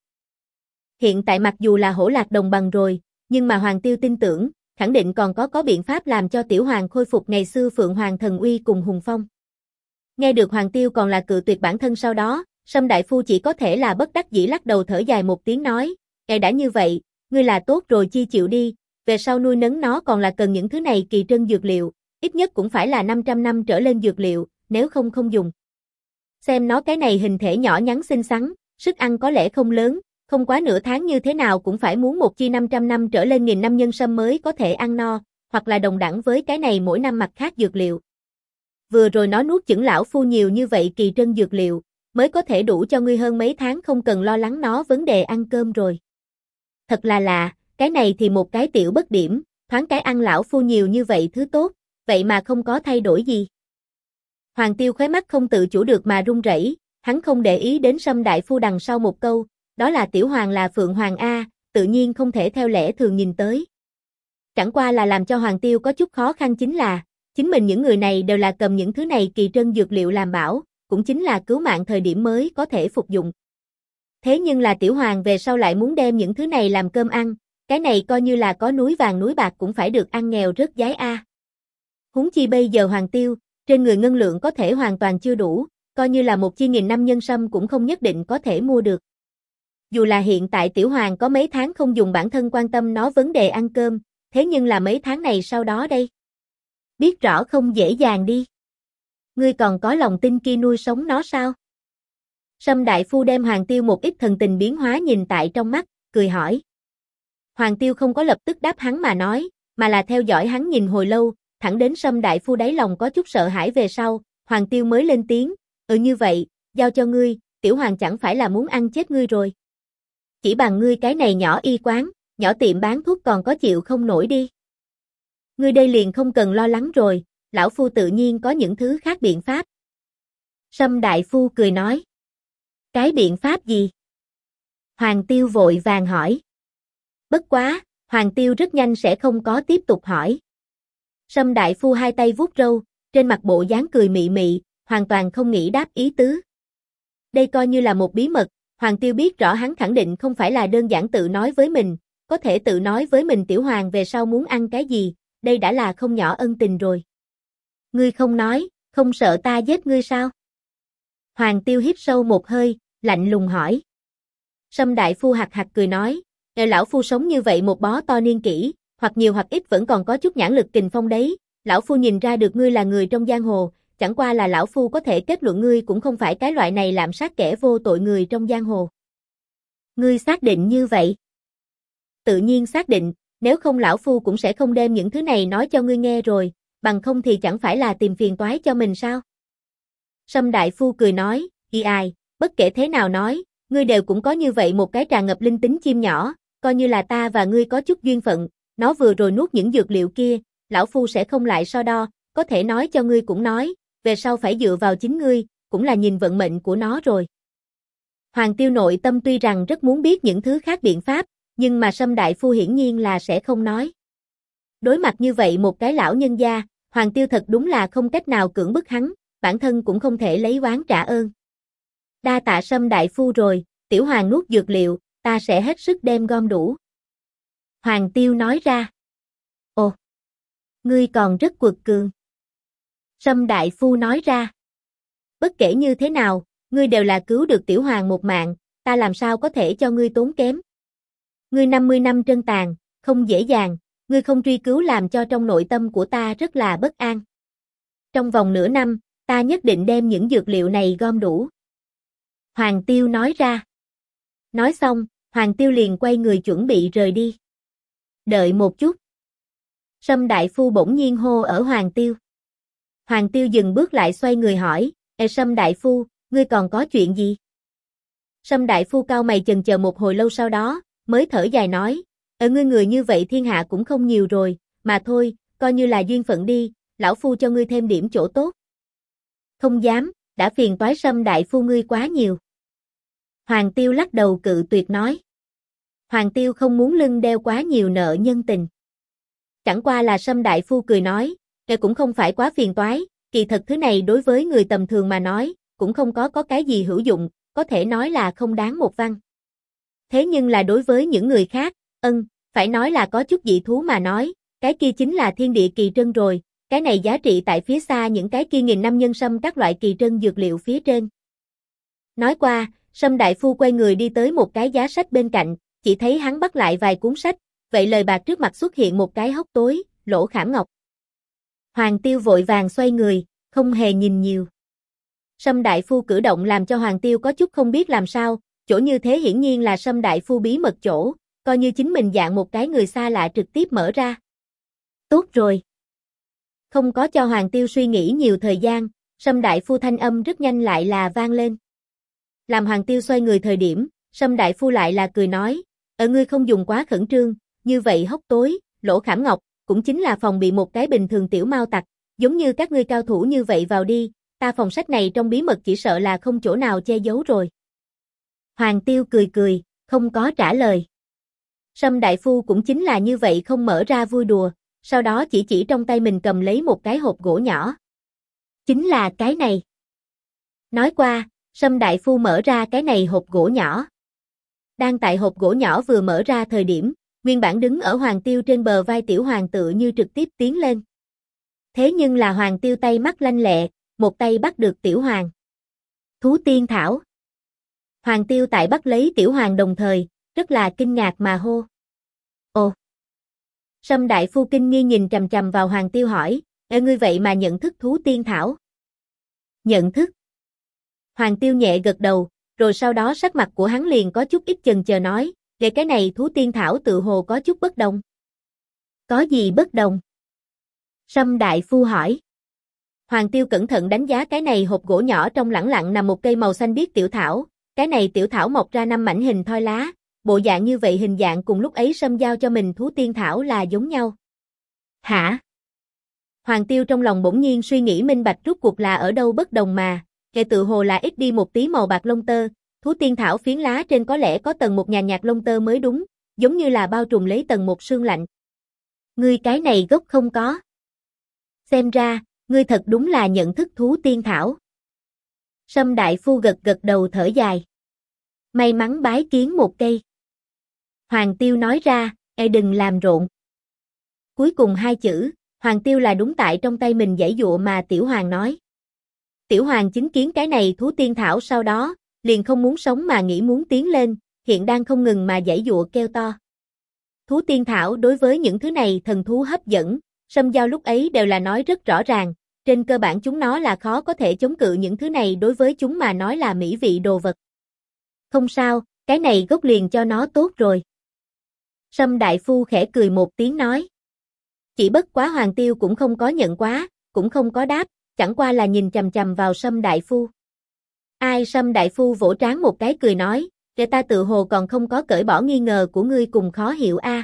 Hiện tại mặc dù là hổ lạc đồng bằng rồi, nhưng mà Hoàng Tiêu tin tưởng, khẳng định còn có biện pháp làm cho Tiểu Hoàng khôi phục ngày xưa Phượng Hoàng thần uy cùng hùng phong. Nghe được Hoàng Tiêu còn là cự tuyệt bản thân sau đó, Sâm đại phu chỉ có thể là bất đắc dĩ lắc đầu thở dài một tiếng nói, "Ngài đã như vậy, ngươi là tốt rồi chi chịu đi, về sau nuôi nấng nó còn là cần những thứ này kỳ trân dược liệu, ít nhất cũng phải là 500 năm trở lên dược liệu, nếu không không dùng." Xem nó cái này hình thể nhỏ nhắn xinh xắn, sức ăn có lẽ không lớn, không quá nửa tháng như thế nào cũng phải muốn một chi 500 năm trở lên 1000 năm nhân sâm mới có thể ăn no, hoặc là đồng đẳng với cái này mỗi năm mặt khác dược liệu. Vừa rồi nó nuốt chửng lão phu nhiều như vậy kỳ trân dược liệu, mới có thể đủ cho ngươi hơn mấy tháng không cần lo lắng nó vấn đề ăn cơm rồi. Thật là lạ, cái này thì một cái tiểu bất điểm, thoáng cái ăn lão phu nhiều như vậy thứ tốt, vậy mà không có thay đổi gì. Hoàng Tiêu khóe mắt không tự chủ được mà run rẩy, hắn không để ý đến Sâm đại phu đằng sau một câu, đó là Tiểu Hoàng là Phượng Hoàng A, tự nhiên không thể theo lẽ thường nhìn tới. Chẳng qua là làm cho Hoàng Tiêu có chút khó khăn chính là, chính mình những người này đều là cầm những thứ này kỳ trân dược liệu làm bảo, cũng chính là cứu mạng thời điểm mới có thể phục dụng. Thế nhưng là Tiểu Hoàng về sau lại muốn đem những thứ này làm cơm ăn, cái này coi như là có núi vàng núi bạc cũng phải được ăn nghèo rớt giái A. Huống chi bây giờ Hoàng Tiêu, trên người ngân lượng có thể hoàn toàn chưa đủ, coi như là một chi 1000 năm nhân sâm cũng không nhất định có thể mua được. Dù là hiện tại Tiểu Hoàng có mấy tháng không dùng bản thân quan tâm nó vấn đề ăn cơm, thế nhưng là mấy tháng này sau đó đây. Biết rõ không dễ dàng đi. Ngươi còn có lòng tin kia nuôi sống nó sao? Sâm đại phu đem Hoàng Tiêu một ít thần tình biến hóa nhìn tại trong mắt, cười hỏi. Hoàng Tiêu không có lập tức đáp hắn mà nói, mà là theo dõi hắn nhìn hồi lâu, thẳng đến Sâm đại phu đáy lòng có chút sợ hãi về sau, Hoàng Tiêu mới lên tiếng, như vậy, giao cho ngươi, Tiểu Hoàng chẳng phải là muốn ăn chết ngươi rồi. Chỉ bằng ngươi cái này nhỏ y quán, nhỏ tiệm bán thuốc còn có chịu không nổi đi. Ngươi đây liền không cần lo lắng rồi, lão phu tự nhiên có những thứ khác biện pháp. Sâm đại phu cười nói. Cái biện pháp gì? Hoàng Tiêu vội vàng hỏi. Bất quá, Hoàng Tiêu rất nhanh sẽ không có tiếp tục hỏi. Sâm đại phu hai tay vuốt râu, trên mặt bộ dáng cười mị mị, hoàn toàn không nghĩ đáp ý tứ. Đây coi như là một bí mật, Hoàng Tiêu biết rõ hắn khẳng định không phải là đơn giản tự nói với mình, có thể tự nói với mình Tiểu Hoàng về sau muốn ăn cái gì, đây đã là không nhỏ ân tình rồi. Ngươi không nói, không sợ ta giết ngươi sao? Hoàng Tiêu hít sâu một hơi, lạnh lùng hỏi. Sâm đại phu hạc hạc cười nói, lão phu sống như vậy một bó to niên kỷ, hoặc nhiều hoặc ít vẫn còn có chút nhãn lực kình phong đấy, lão phu nhìn ra được ngươi là người trong giang hồ, chẳng qua là lão phu có thể kết luận ngươi cũng không phải cái loại này lạm sát kẻ vô tội người trong giang hồ. Ngươi xác định như vậy? Tự nhiên xác định, nếu không lão phu cũng sẽ không đem những thứ này nói cho ngươi nghe rồi, bằng không thì chẳng phải là tìm phiền toái cho mình sao? Sâm đại phu cười nói, ai, bất kể thế nào nói, ngươi đều cũng có như vậy một cái tràn ngập linh tính chim nhỏ, coi như là ta và ngươi có chút duyên phận, nó vừa rồi nuốt những dược liệu kia, lão phu sẽ không lại so đo, có thể nói cho ngươi cũng nói, về sau phải dựa vào chính ngươi, cũng là nhìn vận mệnh của nó rồi. Hoàng Tiêu nội tâm tuy rằng rất muốn biết những thứ khác biện pháp, nhưng mà Sâm đại phu hiển nhiên là sẽ không nói. Đối mặt như vậy một cái lão nhân gia, Hoàng Tiêu thật đúng là không cách nào cưỡng bức hắn, bản thân cũng không thể lấy oán trả ơn. Đa tạ Sâm đại phu rồi, Tiểu Hoàng nuốt dược liệu, ta sẽ hết sức đem gom đủ. Hoàng Tiêu nói ra. Ồ, ngươi còn rất quật cường. Sâm đại phu nói ra. Bất kể như thế nào, ngươi đều là cứu được Tiểu Hoàng một mạng, ta làm sao có thể cho ngươi tốn kém. Ngươi 50 năm trân tàn, không dễ dàng, ngươi không truy cứu làm cho trong nội tâm của ta rất là bất an. Trong vòng nửa năm, ta nhất định đem những dược liệu này gom đủ. Hoàng Tiêu nói ra. Nói xong, Hoàng Tiêu liền quay người chuẩn bị rời đi. Đợi một chút. Sâm đại phu bỗng nhiên hô ở Hoàng Tiêu. Hoàng Tiêu dừng bước lại xoay người hỏi, Sâm đại phu, ngươi còn có chuyện gì? Sâm đại phu cau mày chần chờ một hồi lâu sau đó, mới thở dài nói, ở ngươi người như vậy thiên hạ cũng không nhiều rồi, mà thôi, coi như là duyên phận đi, lão phu cho ngươi thêm điểm chỗ tốt. Không dám, đã phiền toái Sâm đại phu ngươi quá nhiều. Hoàng Tiêu lắc đầu cự tuyệt nói. Hoàng Tiêu không muốn lưng đeo quá nhiều nợ nhân tình. Chẳng qua là Sâm đại phu cười nói, cũng không phải quá phiền toái, kỳ thật thứ này đối với người tầm thường mà nói, cũng không có cái gì hữu dụng, có thể nói là không đáng một văn. Thế nhưng là đối với những người khác, phải nói là có chút dị thú mà nói, cái kia chính là thiên địa kỳ trân rồi, cái này giá trị tại phía xa những cái kia nghìn năm nhân sâm các loại kỳ trân dược liệu phía trên. Nói qua, Sâm đại phu quay người đi tới một cái giá sách bên cạnh, chỉ thấy hắn bắt lại vài cuốn sách, vậy lời bạc trước mặt xuất hiện một cái hốc tối, lỗ khảm ngọc. Hoàng Tiêu vội vàng xoay người, không hề nhìn nhiều. Sâm đại phu cử động làm cho Hoàng Tiêu có chút không biết làm sao, chỗ như thế hiển nhiên là Sâm đại phu bí mật chỗ, coi như chính mình dạng một cái người xa lạ trực tiếp mở ra. Tốt rồi. Không có cho Hoàng Tiêu suy nghĩ nhiều thời gian, Sâm đại phu thanh âm rất nhanh lại là vang lên. Làm Hoàng Tiêu xoay người thời điểm, Sâm đại phu lại là cười nói, ở ngươi không dùng quá khẩn trương, như vậy hốc tối, lỗ khảm ngọc, cũng chính là phòng bị một cái bình thường tiểu mao tặc, giống như các ngươi cao thủ như vậy vào đi, ta phòng sách này trong bí mật chỉ sợ là không chỗ nào che giấu rồi. Hoàng Tiêu cười cười, không có trả lời. Sâm đại phu cũng chính là như vậy không mở ra vui đùa, sau đó chỉ trong tay mình cầm lấy một cái hộp gỗ nhỏ. Chính là cái này. Nói qua, Sâm đại phu mở ra cái này hộp gỗ nhỏ. Đang tại hộp gỗ nhỏ vừa mở ra thời điểm, nguyên bản đứng ở Hoàng Tiêu trên bờ vai tiểu hoàng tự như trực tiếp tiến lên. Thế nhưng là Hoàng Tiêu tay mắt lanh lẹ, một tay bắt được tiểu hoàng. Thú tiên thảo. Hoàng Tiêu tại bắt lấy tiểu hoàng đồng thời, rất là kinh ngạc mà hô. Ồ! Sâm đại phu kinh nghi nhìn chằm chằm vào Hoàng Tiêu hỏi, ngươi vậy mà nhận thức thú tiên thảo? Nhận thức. Hoàng Tiêu nhẹ gật đầu, rồi sau đó sắc mặt của hắn liền có chút ít chần chờ nói, về cái này thú tiên thảo tự hồ có chút bất đồng. Có gì bất đồng? Sâm đại phu hỏi. Hoàng Tiêu cẩn thận đánh giá cái này hộp gỗ nhỏ trong lẳng lặng nằm một cây màu xanh biếc tiểu thảo, cái này tiểu thảo mọc ra 5 mảnh hình thoi lá, bộ dạng như vậy hình dạng cùng lúc ấy Sâm giao cho mình thú tiên thảo là giống nhau. Hả? Hoàng Tiêu trong lòng bỗng nhiên suy nghĩ minh bạch rốt cuộc là ở đâu bất đồng mà, kể tự hồ là ít đi một tí màu bạc lông tơ, thú tiên thảo phiến lá trên có lẽ có tầng một nhàn nhạt lông tơ mới đúng, giống như là bao trùm lấy tầng một sương lạnh. Ngươi cái này gốc không có. Xem ra, ngươi thật đúng là nhận thức thú tiên thảo. Sâm đại phu gật gật đầu thở dài. May mắn bái kiến một cây. Hoàng Tiêu nói ra, đừng làm rộn. Cuối cùng hai chữ, Hoàng Tiêu là đúng tại trong tay mình giãy giụa mà Tiểu Hoàng nói. Tiểu Hoàng chứng kiến cái này thú tiên thảo sau đó, liền không muốn sống mà nghĩ muốn tiến lên, hiện đang không ngừng mà giãy giụa kêu to. Thú tiên thảo đối với những thứ này thần thú hấp dẫn, Sâm giao lúc ấy đều là nói rất rõ ràng, trên cơ bản chúng nó là khó có thể chống cự những thứ này đối với chúng mà nói là mỹ vị đồ vật. Không sao, cái này gốc liền cho nó tốt rồi. Sâm đại phu khẽ cười một tiếng nói. Chỉ bất quá Hoàng Tiêu cũng không có nhận quá, cũng không có đáp, chẳng qua là nhìn chằm chằm vào Sâm đại phu. Ai Sâm đại phu vỗ trán một cái cười nói, để ta tự hồ còn không có cởi bỏ nghi ngờ của ngươi cùng khó hiểu a.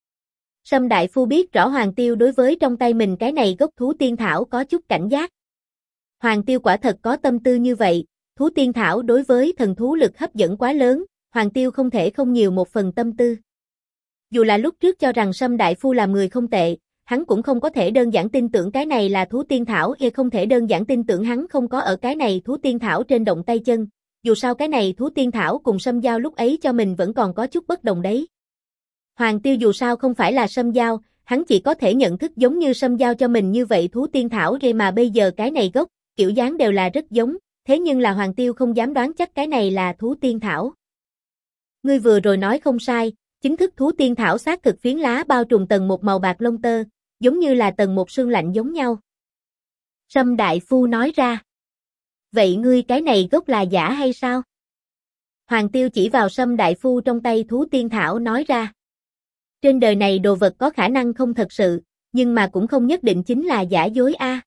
Sâm đại phu biết rõ Hoàng Tiêu đối với trong tay mình cái này gốc thú tiên thảo có chút cảnh giác. Hoàng Tiêu quả thật có tâm tư như vậy, thú tiên thảo đối với thần thú lực hấp dẫn quá lớn, Hoàng Tiêu không thể không nhiều một phần tâm tư. Dù là lúc trước cho rằng Sâm đại phu làm người không tệ, hắn cũng không có thể đơn giản tin tưởng cái này là thú tiên thảo, không thể đơn giản tin tưởng hắn không có ở cái này thú tiên thảo trên động tay chân, dù sao cái này thú tiên thảo cùng Sâm giao lúc ấy cho mình vẫn còn có chút bất đồng đấy. Hoàng Tiêu dù sao không phải là Sâm giao, hắn chỉ có thể nhận thức giống như Sâm giao cho mình như vậy thú tiên thảo mà bây giờ cái này gốc, kiểu dáng đều là rất giống, thế nhưng là Hoàng Tiêu không dám đoán chắc cái này là thú tiên thảo. Ngươi vừa rồi nói không sai, chính thức thú tiên thảo xác thực phiến lá bao trùm tầng một màu bạc lông tơ, giống như là tầng một sương lạnh giống nhau. Sâm đại phu nói ra. Vậy ngươi cái này gốc là giả hay sao? Hoàng Tiêu chỉ vào Sâm đại phu trong tay thú tiên thảo nói ra. Trên đời này đồ vật có khả năng không thật sự, nhưng mà cũng không nhất định chính là giả dối a.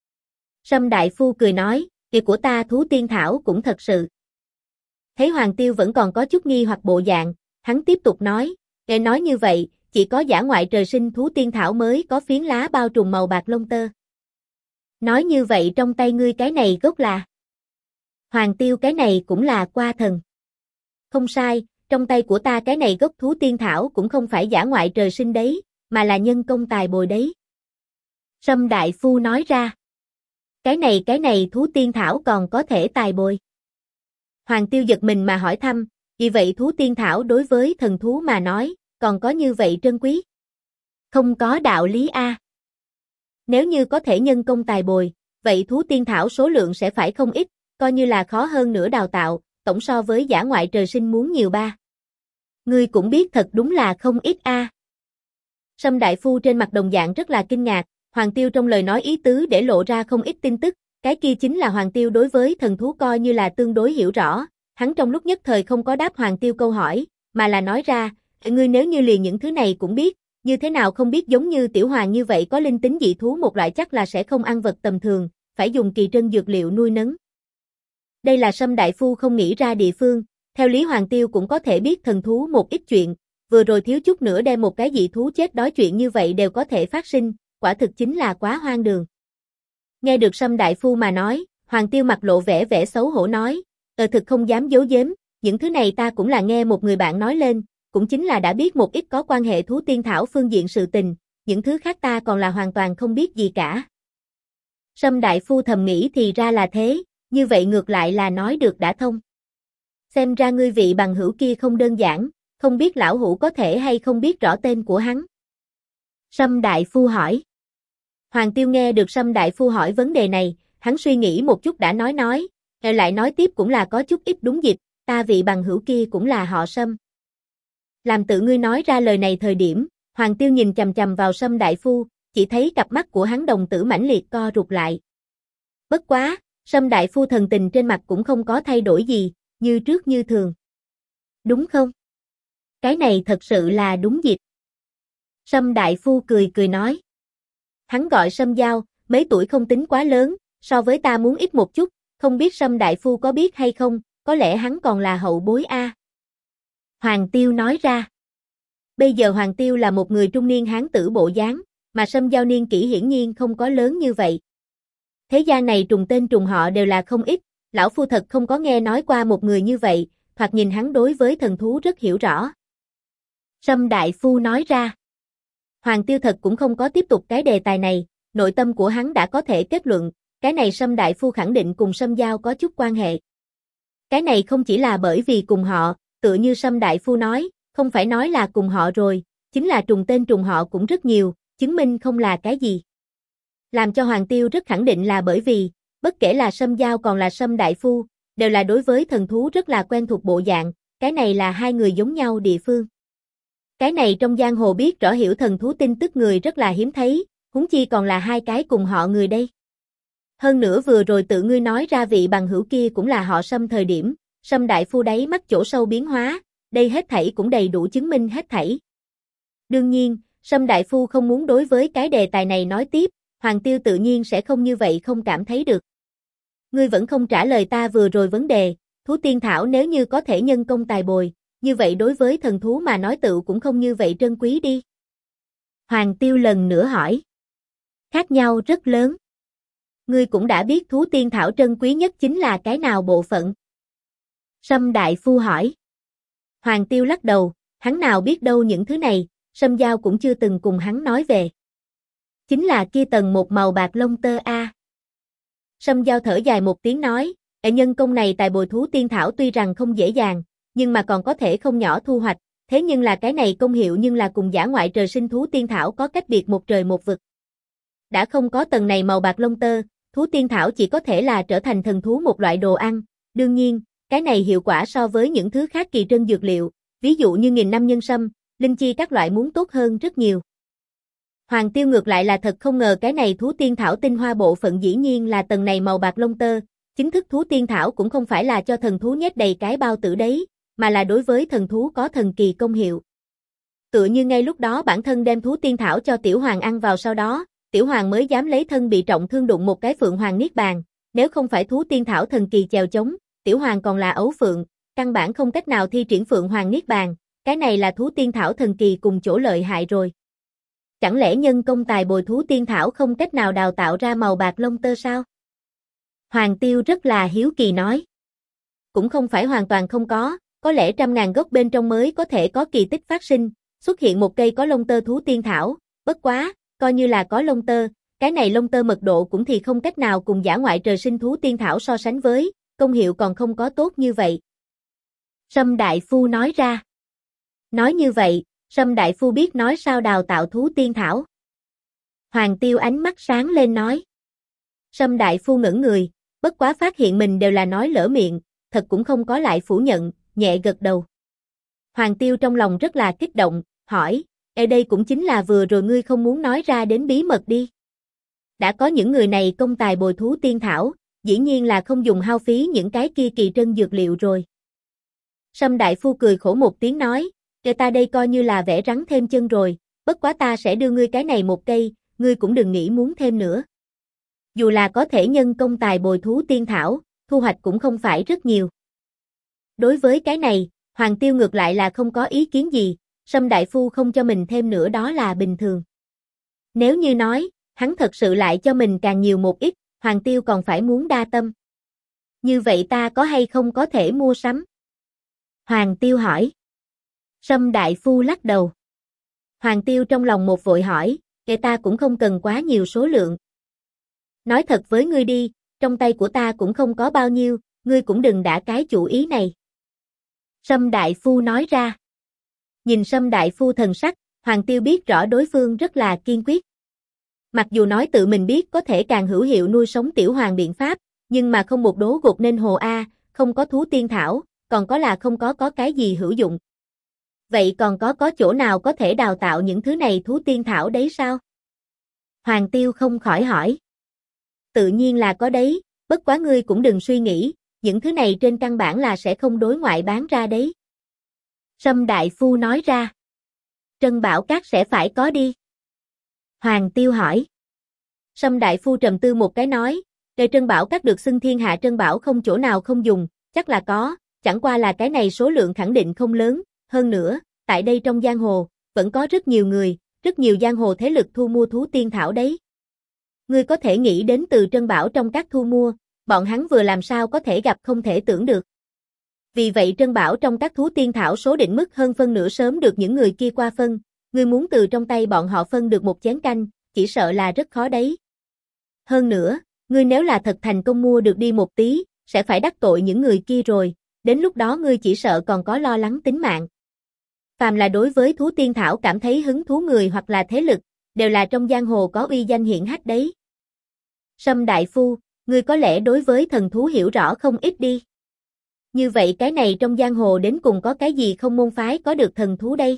Sâm đại phu cười nói, việc của ta thú tiên thảo cũng thật sự. Thấy Hoàng Tiêu vẫn còn có chút nghi hoặc bộ dạng, hắn tiếp tục nói, nghe nói như vậy, chỉ có giả ngoại trời sinh thú tiên thảo mới có phiến lá bao trùm màu bạc lông tơ. Nói như vậy trong tay ngươi cái này gốc là? Hoàng Tiêu cái này cũng là qua thần. Không sai, trong tay của ta cái này gốc thú tiên thảo cũng không phải giả ngoại trời sinh đấy, mà là nhân công tài bồi đấy. Sâm đại phu nói ra. Cái này thú tiên thảo còn có thể tài bồi. Hoàng Tiêu giật mình mà hỏi thăm, vì vậy thú tiên thảo đối với thần thú mà nói, còn có như vậy trân quý? Không có đạo lý a. Nếu như có thể nhân công tài bồi, vậy thú tiên thảo số lượng sẽ phải không ít, coi như là khó hơn nữa đào tạo, tổng so với giả ngoại trời sinh muốn nhiều ba. Ngươi cũng biết thật đúng là không ít a. Sâm đại phu trên mặt đồng dạng rất là kinh ngạc, Hoàng Tiêu trong lời nói ý tứ để lộ ra không ít tin tức, cái kia chính là Hoàng Tiêu đối với thần thú coi như là tương đối hiểu rõ, hắn trong lúc nhất thời không có đáp Hoàng Tiêu câu hỏi, mà là nói ra, ngươi nếu như liền những thứ này cũng biết, như thế nào không biết giống như tiểu hoàng như vậy có linh tính dị thú một loại chắc là sẽ không ăn vật tầm thường, phải dùng kỳ trân dược liệu nuôi nấng. Đây là Sâm đại phu không nghĩ ra địa phương, theo lý Hoàng Tiêu cũng có thể biết thần thú một ít chuyện, vừa rồi thiếu chút nữa đem một cái dị thú chết đói chuyện như vậy đều có thể phát sinh, quả thực chính là quá hoang đường. Nghe được Sâm đại phu mà nói, Hoàng Tiêu mặt lộ vẻ vẻ xấu hổ nói, thực không dám giấu giếm, những thứ này ta cũng là nghe một người bạn nói lên, cũng chính là đã biết một ít có quan hệ thú tiên thảo phương diện sự tình, những thứ khác ta còn là hoàn toàn không biết gì cả. Sâm đại phu thầm nghĩ thì ra là thế, như vậy ngược lại là nói được đã thông. Xem ra ngươi vị bằng hữu kia không đơn giản, không biết lão hữu có thể hay không biết rõ tên của hắn. Sâm đại phu hỏi. Hoàng Tiêu nghe được Sâm đại phu hỏi vấn đề này, hắn suy nghĩ một chút đã nói, lại nói tiếp cũng là có chút ít đúng dịp, ta vị bằng hữu kia cũng là họ Sâm. Làm tự ngươi nói ra lời này thời điểm, Hoàng Tiêu nhìn chằm chằm vào Sâm đại phu, chỉ thấy cặp mắt của hắn đồng tử mãnh liệt co rụt lại. Bất quá, Sâm đại phu thần tình trên mặt cũng không có thay đổi gì, như trước như thường. Đúng không? Cái này thật sự là đúng dịp. Sâm đại phu cười cười nói. Hắn gọi Sâm Giao, mấy tuổi không tính quá lớn, so với ta muốn ít một chút, không biết Sâm đại phu có biết hay không, có lẽ hắn còn là hậu bối a. Hoàng Tiêu nói ra. Bây giờ Hoàng Tiêu là một người trung niên hán tử bộ dáng, mà Sâm Giao niên kỷ hiển nhiên không có lớn như vậy. Thế gian này trùng tên trùng họ đều là không ít, lão phu thật không có nghe nói qua một người như vậy, thoạt nhìn hắn đối với thần thú rất hiểu rõ. Sâm đại phu nói ra. Hoàng Tiêu thật cũng không có tiếp tục cái đề tài này, nội tâm của hắn đã có thể kết luận, cái này Sâm đại phu khẳng định cùng Sâm Giao có chút quan hệ. Cái này không chỉ là bởi vì cùng họ, tựa như Sâm đại phu nói, không phải nói là cùng họ rồi, chính là trùng tên trùng họ cũng rất nhiều, chứng minh không là cái gì. Làm cho Hoàng Tiêu rất khẳng định là bởi vì, bất kể là Sâm Giao còn là Sâm đại phu, đều là đối với thần thú rất là quen thuộc bộ dạng, cái này là hai người giống nhau địa phương. Cái này trong giang hồ biết rõ hiểu thần thú tin tức người rất là hiếm thấy, huống chi còn là hai cái cùng họ người đây. Hơn nữa vừa rồi tự ngươi nói ra vị bằng hữu kia cũng là họ Sâm thời điểm, Sâm đại phu đấy mắt chỗ sâu biến hóa, đây hết thảy cũng đầy đủ chứng minh hết thảy. Đương nhiên, Sâm đại phu không muốn đối với cái đề tài này nói tiếp, Hoàng Tiêu tự nhiên sẽ không như vậy không cảm thấy được. Ngươi vẫn không trả lời ta vừa rồi vấn đề, thú tiên thảo nếu như có thể nhân công tài bồi, như vậy đối với thần thú mà nói tự cũng không như vậy trân quý đi. Hoàng Tiêu lần nữa hỏi. Khác nhau rất lớn. Ngươi cũng đã biết thú tiên thảo trân quý nhất chính là cái nào bộ phận? Sâm đại phu hỏi. Hoàng Tiêu lắc đầu, hắn nào biết đâu những thứ này, Sâm Giao cũng chưa từng cùng hắn nói về. Chính là kia tầng một màu bạc lông tơ a. Sâm Giao thở dài một tiếng nói, nhân công này tại bồi thú tiên thảo tuy rằng không dễ dàng, nhưng mà còn có thể không nhỏ thu hoạch, thế nhưng là cái này công hiệu nhưng là cùng giả ngoại trời sinh thú tiên thảo có cách biệt một trời một vực. Đã không có tầng này màu bạc lông tơ, thú tiên thảo chỉ có thể là trở thành thần thú một loại đồ ăn, đương nhiên, cái này hiệu quả so với những thứ khác kỳ trân dược liệu, ví dụ như nghìn năm nhân sâm, linh chi các loại muốn tốt hơn rất nhiều. Hoàng Tiêu ngược lại là thật không ngờ cái này thú tiên thảo tinh hoa bộ phận dĩ nhiên là tầng này màu bạc lông tơ, chính thức thú tiên thảo cũng không phải là cho thần thú nhét đầy cái bao tử đấy, mà là đối với thần thú có thần kỳ công hiệu. Tựa như ngay lúc đó bản thân đem thú tiên thảo cho Tiểu Hoàng ăn vào sau đó, Tiểu Hoàng mới dám lấy thân bị trọng thương đụng một cái Phượng Hoàng Niết Bàn, nếu không phải thú tiên thảo thần kỳ chèo chống, Tiểu Hoàng còn là ấu phượng, căn bản không cách nào thi triển Phượng Hoàng Niết Bàn, cái này là thú tiên thảo thần kỳ cùng chỗ lợi hại rồi. Chẳng lẽ nhân công tài bồi thú tiên thảo không cách nào đào tạo ra màu bạc lông tơ sao? Hoàng Tiêu rất là hiếu kỳ nói. Cũng không phải hoàn toàn không có lẽ 100.000 gốc bên trong mới có thể có kỳ tích phát sinh, xuất hiện một cây có lông tơ thú tiên thảo, bất quá, coi như là có lông tơ, cái này lông tơ mật độ cũng thì không cách nào cùng dã ngoại trời sinh thú tiên thảo so sánh với, công hiệu còn không có tốt như vậy. Sâm Đại Phu nói ra. Nói như vậy, Sâm Đại Phu biết nói sao đào tạo thú tiên thảo. Hoàng Tiêu ánh mắt sáng lên nói. Sâm Đại Phu ngẩn người, bất quá phát hiện mình đều là nói lỡ miệng, thật cũng không có lại phủ nhận, nhẹ gật đầu. Hoàng Tiêu trong lòng rất là kích động, hỏi, đây cũng chính là vừa rồi ngươi không muốn nói ra đến bí mật đi. Đã có những người này công tài bồi thú tiên thảo, dĩ nhiên là không dùng hao phí những cái kia kỳ trân dược liệu rồi. Sâm Đại Phu cười khổ một tiếng nói, ta đây coi như là vẽ rắn thêm chân rồi, bất quá ta sẽ đưa ngươi cái này một cây, ngươi cũng đừng nghĩ muốn thêm nữa. Dù là có thể nhân công tài bồi thú tiên thảo, thu hoạch cũng không phải rất nhiều. Đối với cái này, Hoàng Tiêu ngược lại là không có ý kiến gì, Sâm Đại Phu không cho mình thêm nữa đó là bình thường. Nếu như nói, hắn thật sự lại cho mình càng nhiều một ít, Hoàng Tiêu còn phải muốn đa tâm. Như vậy ta có hay không có thể mua sắm? Hoàng Tiêu hỏi. Sâm Đại Phu lắc đầu. Hoàng Tiêu trong lòng một vội hỏi, ta cũng không cần quá nhiều số lượng. Nói thật với ngươi đi, trong tay của ta cũng không có bao nhiêu, ngươi cũng đừng đả cái chủ ý này. Sâm Đại Phu nói ra. Nhìn Sâm Đại Phu thần sắc, Hoàng Tiêu biết rõ đối phương rất là kiên quyết. Mặc dù nói tự mình biết có thể càng hữu hiệu nuôi sống Tiểu Hoàng biện pháp, nhưng mà không một đố gột nên hồ A, không có thú tiên thảo, còn có là không có cái gì hữu dụng. Vậy còn có chỗ nào có thể đào tạo những thứ này thú tiên thảo đấy sao? Hoàng Tiêu không khỏi hỏi. Tự nhiên là có đấy, bất quá ngươi cũng đừng suy nghĩ, những thứ này trên căn bản là sẽ không đối ngoại bán ra đấy. Sâm Đại Phu nói ra. Trân Bảo Các sẽ phải có đi. Hoàng Tiêu hỏi. Sâm Đại Phu trầm tư một cái nói, để Trân Bảo Các được xưng thiên hạ trân bảo không chỗ nào không dùng, chắc là có, chẳng qua là cái này số lượng khẳng định không lớn, hơn nữa, tại đây trong giang hồ, vẫn có rất nhiều người, rất nhiều giang hồ thế lực thu mua thú tiên thảo đấy. Ngươi có thể nghĩ đến từ Trân Bảo trong các thu mua, bọn hắn vừa làm sao có thể gặp không thể tưởng được. Vì vậy Trân Bảo trong các thú tiên thảo số định mức hơn phân nửa sớm được những người kia qua phân, ngươi muốn từ trong tay bọn họ phân được một chén canh, chỉ sợ là rất khó đấy. Hơn nữa, ngươi nếu là thật thành công mua được đi một tí, sẽ phải đắc tội những người kia rồi, đến lúc đó ngươi chỉ sợ còn có lo lắng tính mạng. Phàm là đối với thú tiên thảo cảm thấy hứng thú người hoặc là thế lực, đều là trong giang hồ có uy danh hiển hách đấy. Sâm Đại Phu, ngươi có lẽ đối với thần thú hiểu rõ không ít đi. Như vậy cái này trong giang hồ đến cùng có cái gì không môn phái có được thần thú đây?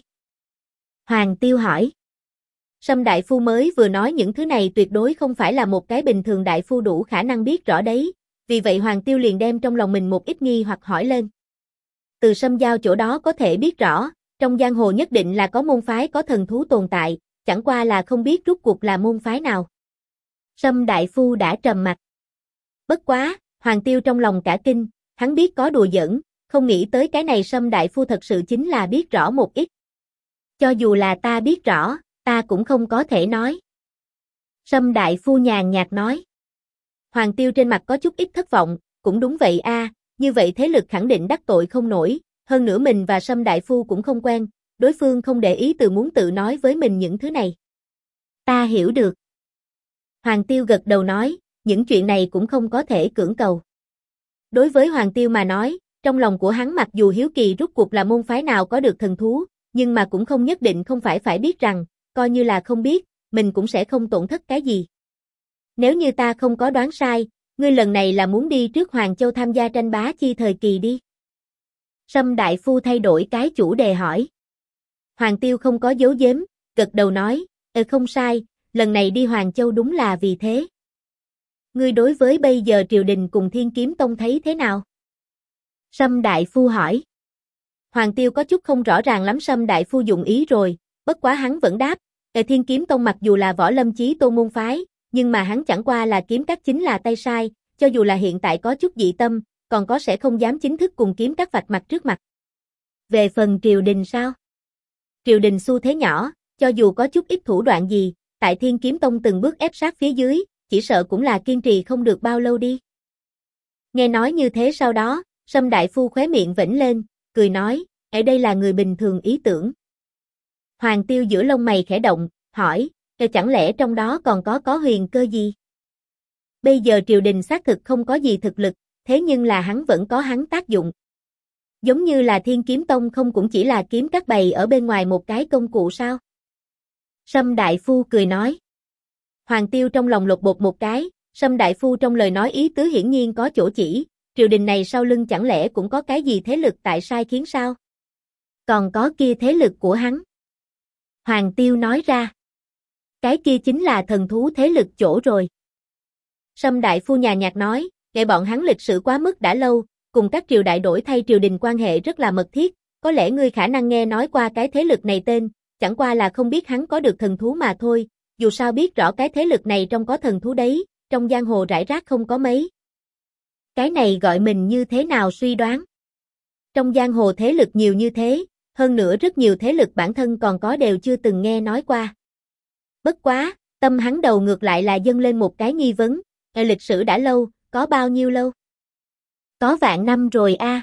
Hoàng Tiêu hỏi. Sâm Đại Phu mới vừa nói những thứ này tuyệt đối không phải là một cái bình thường đại phu đủ khả năng biết rõ đấy, vì vậy Hoàng Tiêu liền đem trong lòng mình một ít nghi hoặc hỏi lên. Từ Sâm Giao chỗ đó có thể biết rõ, trong giang hồ nhất định là có môn phái có thần thú tồn tại, chẳng qua là không biết rốt cuộc là môn phái nào. Sâm Đại Phu đã trầm mặt. Bất quá, Hoàng Tiêu trong lòng cả kinh, hắn biết có đùa giỡn, không nghĩ tới cái này Sâm Đại Phu thật sự chính là biết rõ một ít. Cho dù là ta biết rõ, ta cũng không có thể nói. Sâm Đại Phu nhàn nhạt nói. Hoàng Tiêu trên mặt có chút ít thất vọng, cũng đúng vậy a, như vậy thế lực khẳng định đắc tội không nổi, hơn nữa mình và Sâm Đại Phu cũng không quen, đối phương không để ý muốn tự nói với mình những thứ này. Ta hiểu được. Hoàng Tiêu gật đầu nói, những chuyện này cũng không có thể cưỡng cầu. Đối với Hoàng Tiêu mà nói, trong lòng của hắn mặc dù hiếu kỳ rốt cuộc là môn phái nào có được thần thú, nhưng mà cũng không nhất định không phải biết rằng, coi như là không biết, mình cũng sẽ không tổn thất cái gì. Nếu như ta không có đoán sai, ngươi lần này là muốn đi trước Hoàng Châu tham gia tranh bá chi thời kỳ đi. Sâm Đại Phu thay đổi cái chủ đề hỏi. Hoàng Tiêu không có giấu giếm, gật đầu nói, Không sai, lần này đi Hoàng Châu đúng là vì thế. Ngươi đối với bây giờ triều đình cùng Thiên Kiếm Tông thấy thế nào? Sâm Đại Phu hỏi. Hoàng Tiêu có chút không rõ ràng lắm Sâm Đại Phu dụng ý rồi, bất quá hắn vẫn đáp, Thiên Kiếm Tông mặc dù là võ lâm chí tôn môn phái, nhưng mà hắn chẳng qua là kiếm các chính là tay sai, cho dù là hiện tại có chút dị tâm, còn có sẽ không dám chính thức cùng kiếm các vạch mặt trước mặt. Về phần triều đình sao? Triều đình xu thế nhỏ, cho dù có chút ít thủ đoạn gì, tại Thiên Kiếm Tông từng bước ép sát phía dưới, chỉ sợ cũng là kiên trì không được bao lâu đi. Nghe nói như thế sau đó, Sâm Đại Phu khóe miệng vểnh lên, cười nói, ở đây là người bình thường ý tưởng. Hoàng Tiêu giữa lông mày khẽ động, hỏi, chẳng lẽ trong đó còn có huyền cơ gì? Bây giờ triều đình xác thực không có gì thực lực, thế nhưng là hắn vẫn có hắn tác dụng. Giống như là Thiên Kiếm Tông không cũng chỉ là kiếm các bày ở bên ngoài một cái công cụ sao? Sâm Đại Phu cười nói. Hoàng Tiêu trong lòng lột bột một cái, Sâm Đại Phu trong lời nói ý tứ hiển nhiên có chỗ chỉ, triều đình này sau lưng chẳng lẽ cũng có cái gì thế lực tại sai khiến sao? Còn có kia thế lực của hắn. Hoàng Tiêu nói ra. Cái kia chính là thần thú thế lực chỗ rồi. Sâm Đại Phu nhàn nhạt nói, kể bọn hắn lịch sử quá mức đã lâu, cùng các triều đại đổi thay triều đình quan hệ rất là mật thiết, có lẽ ngươi khả năng nghe nói qua cái thế lực này tên, chẳng qua là không biết hắn có được thần thú mà thôi, dù sao biết rõ cái thế lực này trong có thần thú đấy, trong giang hồ rải rác không có mấy. Cái này gọi mình như thế nào suy đoán? Trong giang hồ thế lực nhiều như thế, hơn nữa rất nhiều thế lực bản thân còn có đều chưa từng nghe nói qua. Bất quá, tâm hắn đầu ngược lại là dâng lên một cái nghi vấn, lịch sử đã lâu, có bao nhiêu lâu? Có vạn năm rồi a.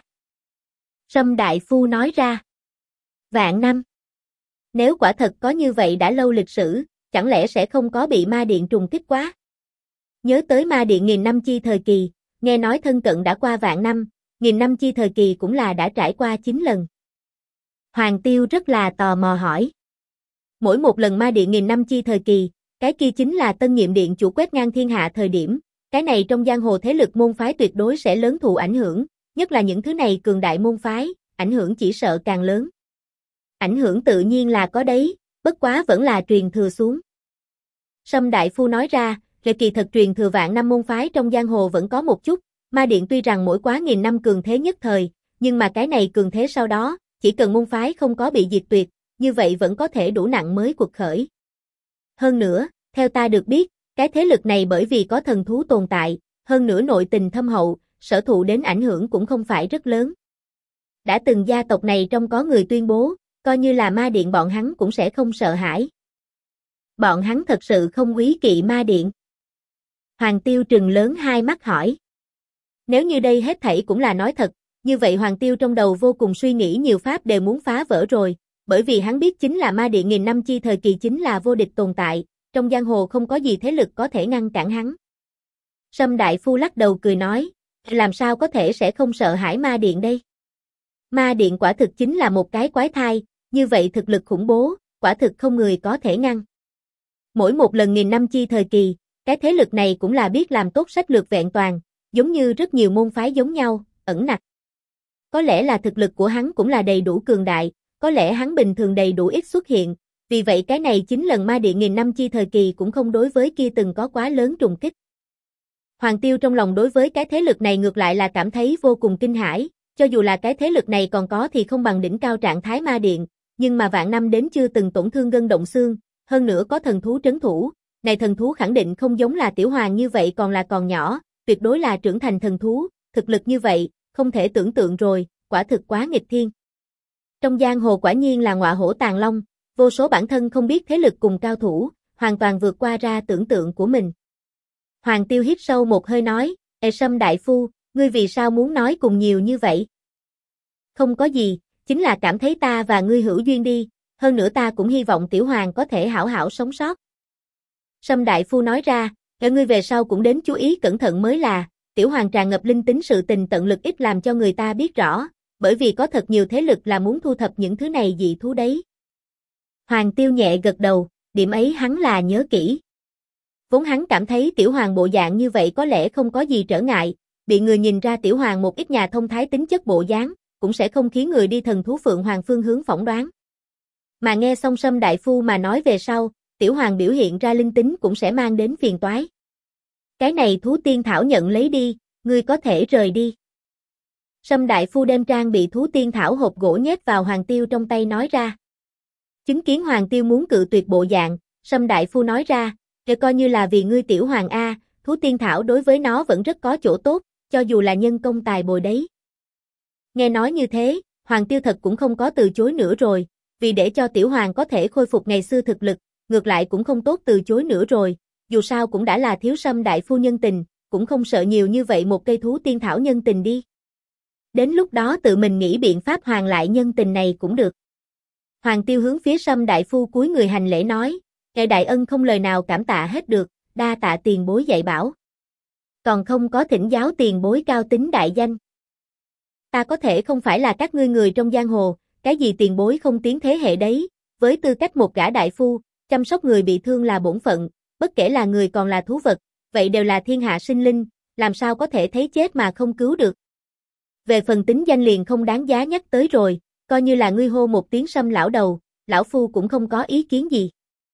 Sâm Đại Phu nói ra. Vạn năm? Nếu quả thật có như vậy đã lâu lịch sử, chẳng lẽ sẽ không có bị ma điện trùng kích quá? Nhớ tới ma điện nghìn năm chi thời kỳ, nghe nói thân cận đã qua vạn năm, nghìn năm chi thời kỳ cũng là đã trải qua 9 lần. Hoàng Tiêu rất là tò mò hỏi. Mỗi một lần ma điện nghìn năm chi thời kỳ, cái kia chính là Tân Nhiệm Điện chủ quét ngang thiên hạ thời điểm, cái này trong giang hồ thế lực môn phái tuyệt đối sẽ lớn thụ ảnh hưởng, nhất là những thứ này cường đại môn phái, ảnh hưởng chỉ sợ càng lớn. Ảnh hưởng tự nhiên là có đấy, bất quá vẫn là truyền thừa xuống. Sâm Đại Phu nói ra, kỳ thật truyền thừa vạn năm môn phái trong giang hồ vẫn có một chút, ma điện tuy rằng mỗi quá nghìn năm cường thế nhất thời, nhưng mà cái này cường thế sau đó, chỉ cần môn phái không có bị diệt tuyệt, như vậy vẫn có thể đủ nặng mới cuộc khởi. Hơn nữa, theo ta được biết, cái thế lực này bởi vì có thần thú tồn tại, hơn nữa nội tình thâm hậu, sở thụ đến ảnh hưởng cũng không phải rất lớn. Đã từng gia tộc này trong có người tuyên bố, coi như là ma điện bọn hắn cũng sẽ không sợ hãi. Bọn hắn thật sự không quý kỵ ma điện. Hoàng Tiêu trừng lớn hai mắt hỏi. Nếu như đây hết thảy cũng là nói thật, như vậy Hoàng Tiêu trong đầu vô cùng suy nghĩ nhiều pháp đều muốn phá vỡ rồi, bởi vì hắn biết chính là ma điện nghìn năm chi thời kỳ chính là vô địch tồn tại, trong giang hồ không có gì thế lực có thể ngăn cản hắn. Sâm Đại Phu lắc đầu cười nói, làm sao có thể sẽ không sợ hãi ma điện đây? Ma điện quả thực chính là một cái quái thai, như vậy thực lực khủng bố, quả thực không người có thể ngăn. Mỗi một lần nghìn năm chi thời kỳ, cái thế lực này cũng là biết làm tốt sách lược vẹn toàn, giống như rất nhiều môn phái giống nhau, ẩn nặc. Có lẽ là thực lực của hắn cũng là đầy đủ cường đại, có lẽ hắn bình thường đầy đủ ít xuất hiện, vì vậy cái này 9 lần ma điện nghìn năm chi thời kỳ cũng không đối với kia từng có quá lớn trùng kích. Hoàng Tiêu trong lòng đối với cái thế lực này ngược lại là cảm thấy vô cùng kinh hãi, cho dù là cái thế lực này còn có thì không bằng đỉnh cao trạng thái ma điện, nhưng mà vạn năm đến chưa từng tổn thương gân động xương, hơn nữa có thần thú trấn thủ, này thần thú khẳng định không giống là tiểu hoàng như vậy còn là còn nhỏ, tuyệt đối là trưởng thành thần thú, thực lực như vậy, không thể tưởng tượng rồi, quả thực quá nghịch thiên. Trong giang hồ quả nhiên là ngọa hổ tàng long, vô số bản thân không biết thế lực cùng cao thủ, hoàn toàn vượt qua ra tưởng tượng của mình. Hoàng Tiêu hít sâu một hơi nói, Sâm Đại Phu, ngươi vì sao muốn nói cùng nhiều như vậy? Không có gì, chính là cảm thấy ta và ngươi hữu duyên đi, hơn nữa ta cũng hy vọng tiểu hoàng có thể hảo hảo sống sót. Sâm Đại Phu nói ra, ngươi về sau cũng đến chú ý cẩn thận mới là, tiểu hoàng tràn ngập linh tính sự tình tận lực ít làm cho người ta biết rõ, bởi vì có thật nhiều thế lực là muốn thu thập những thứ này dị thú đấy. Hoàng Tiêu nhẹ gật đầu, điểm ấy hắn là nhớ kỹ. Vốn hắn cảm thấy tiểu hoàng bộ dạng như vậy có lẽ không có gì trở ngại, bị người nhìn ra tiểu hoàng một ít nhà thông thái tính chất bộ dáng, cũng sẽ không khiến người đi thần thú Phượng Hoàng phương hướng phỏng đoán. Mà nghe xong Sâm Đại Phu mà nói về sau, Tiểu Hoàng biểu hiện ra linh tính cũng sẽ mang đến phiền toái. Cái này thú tiên thảo nhận lấy đi, ngươi có thể rời đi. Sâm đại phu đem trang bị thú tiên thảo hộp gỗ nhét vào Hoàng Tiêu trong tay nói ra. Chứng kiến Hoàng Tiêu muốn cự tuyệt bộ dạng, Sâm đại phu nói ra, để coi như là vì ngươi Tiểu Hoàng A, thú tiên thảo đối với nó vẫn rất có chỗ tốt, cho dù là nhân công tài bồi đấy. Nghe nói như thế, Hoàng Tiêu thật cũng không có từ chối nữa rồi, vì để cho Tiểu Hoàng có thể khôi phục ngày xưa thực lực, ngược lại cũng không tốt từ chối nữa rồi, dù sao cũng đã là thiếu Sâm đại phu nhân tình, cũng không sợ nhiều như vậy một cây thú tiên thảo nhân tình đi. Đến lúc đó tự mình nghĩ biện pháp hoàn lại nhân tình này cũng được. Hoàng Tiêu hướng phía Sâm đại phu cúi người hành lễ nói, ngài đại ân không lời nào cảm tạ hết được, đa tạ tiền bối dạy bảo. Còn không có thỉnh giáo tiền bối cao tính đại danh. Ta có thể không phải là các ngươi người trong giang hồ, cái gì tiền bối không tiến thế hệ đấy, với tư cách một gã đại phu, chăm sóc người bị thương là bổn phận, bất kể là người còn là thú vật, vậy đều là thiên hạ sinh linh, làm sao có thể thấy chết mà không cứu được. Về phần tính danh liền không đáng giá nhắc tới rồi, coi như là ngươi hô một tiếng Sâm lão đầu, lão phu cũng không có ý kiến gì.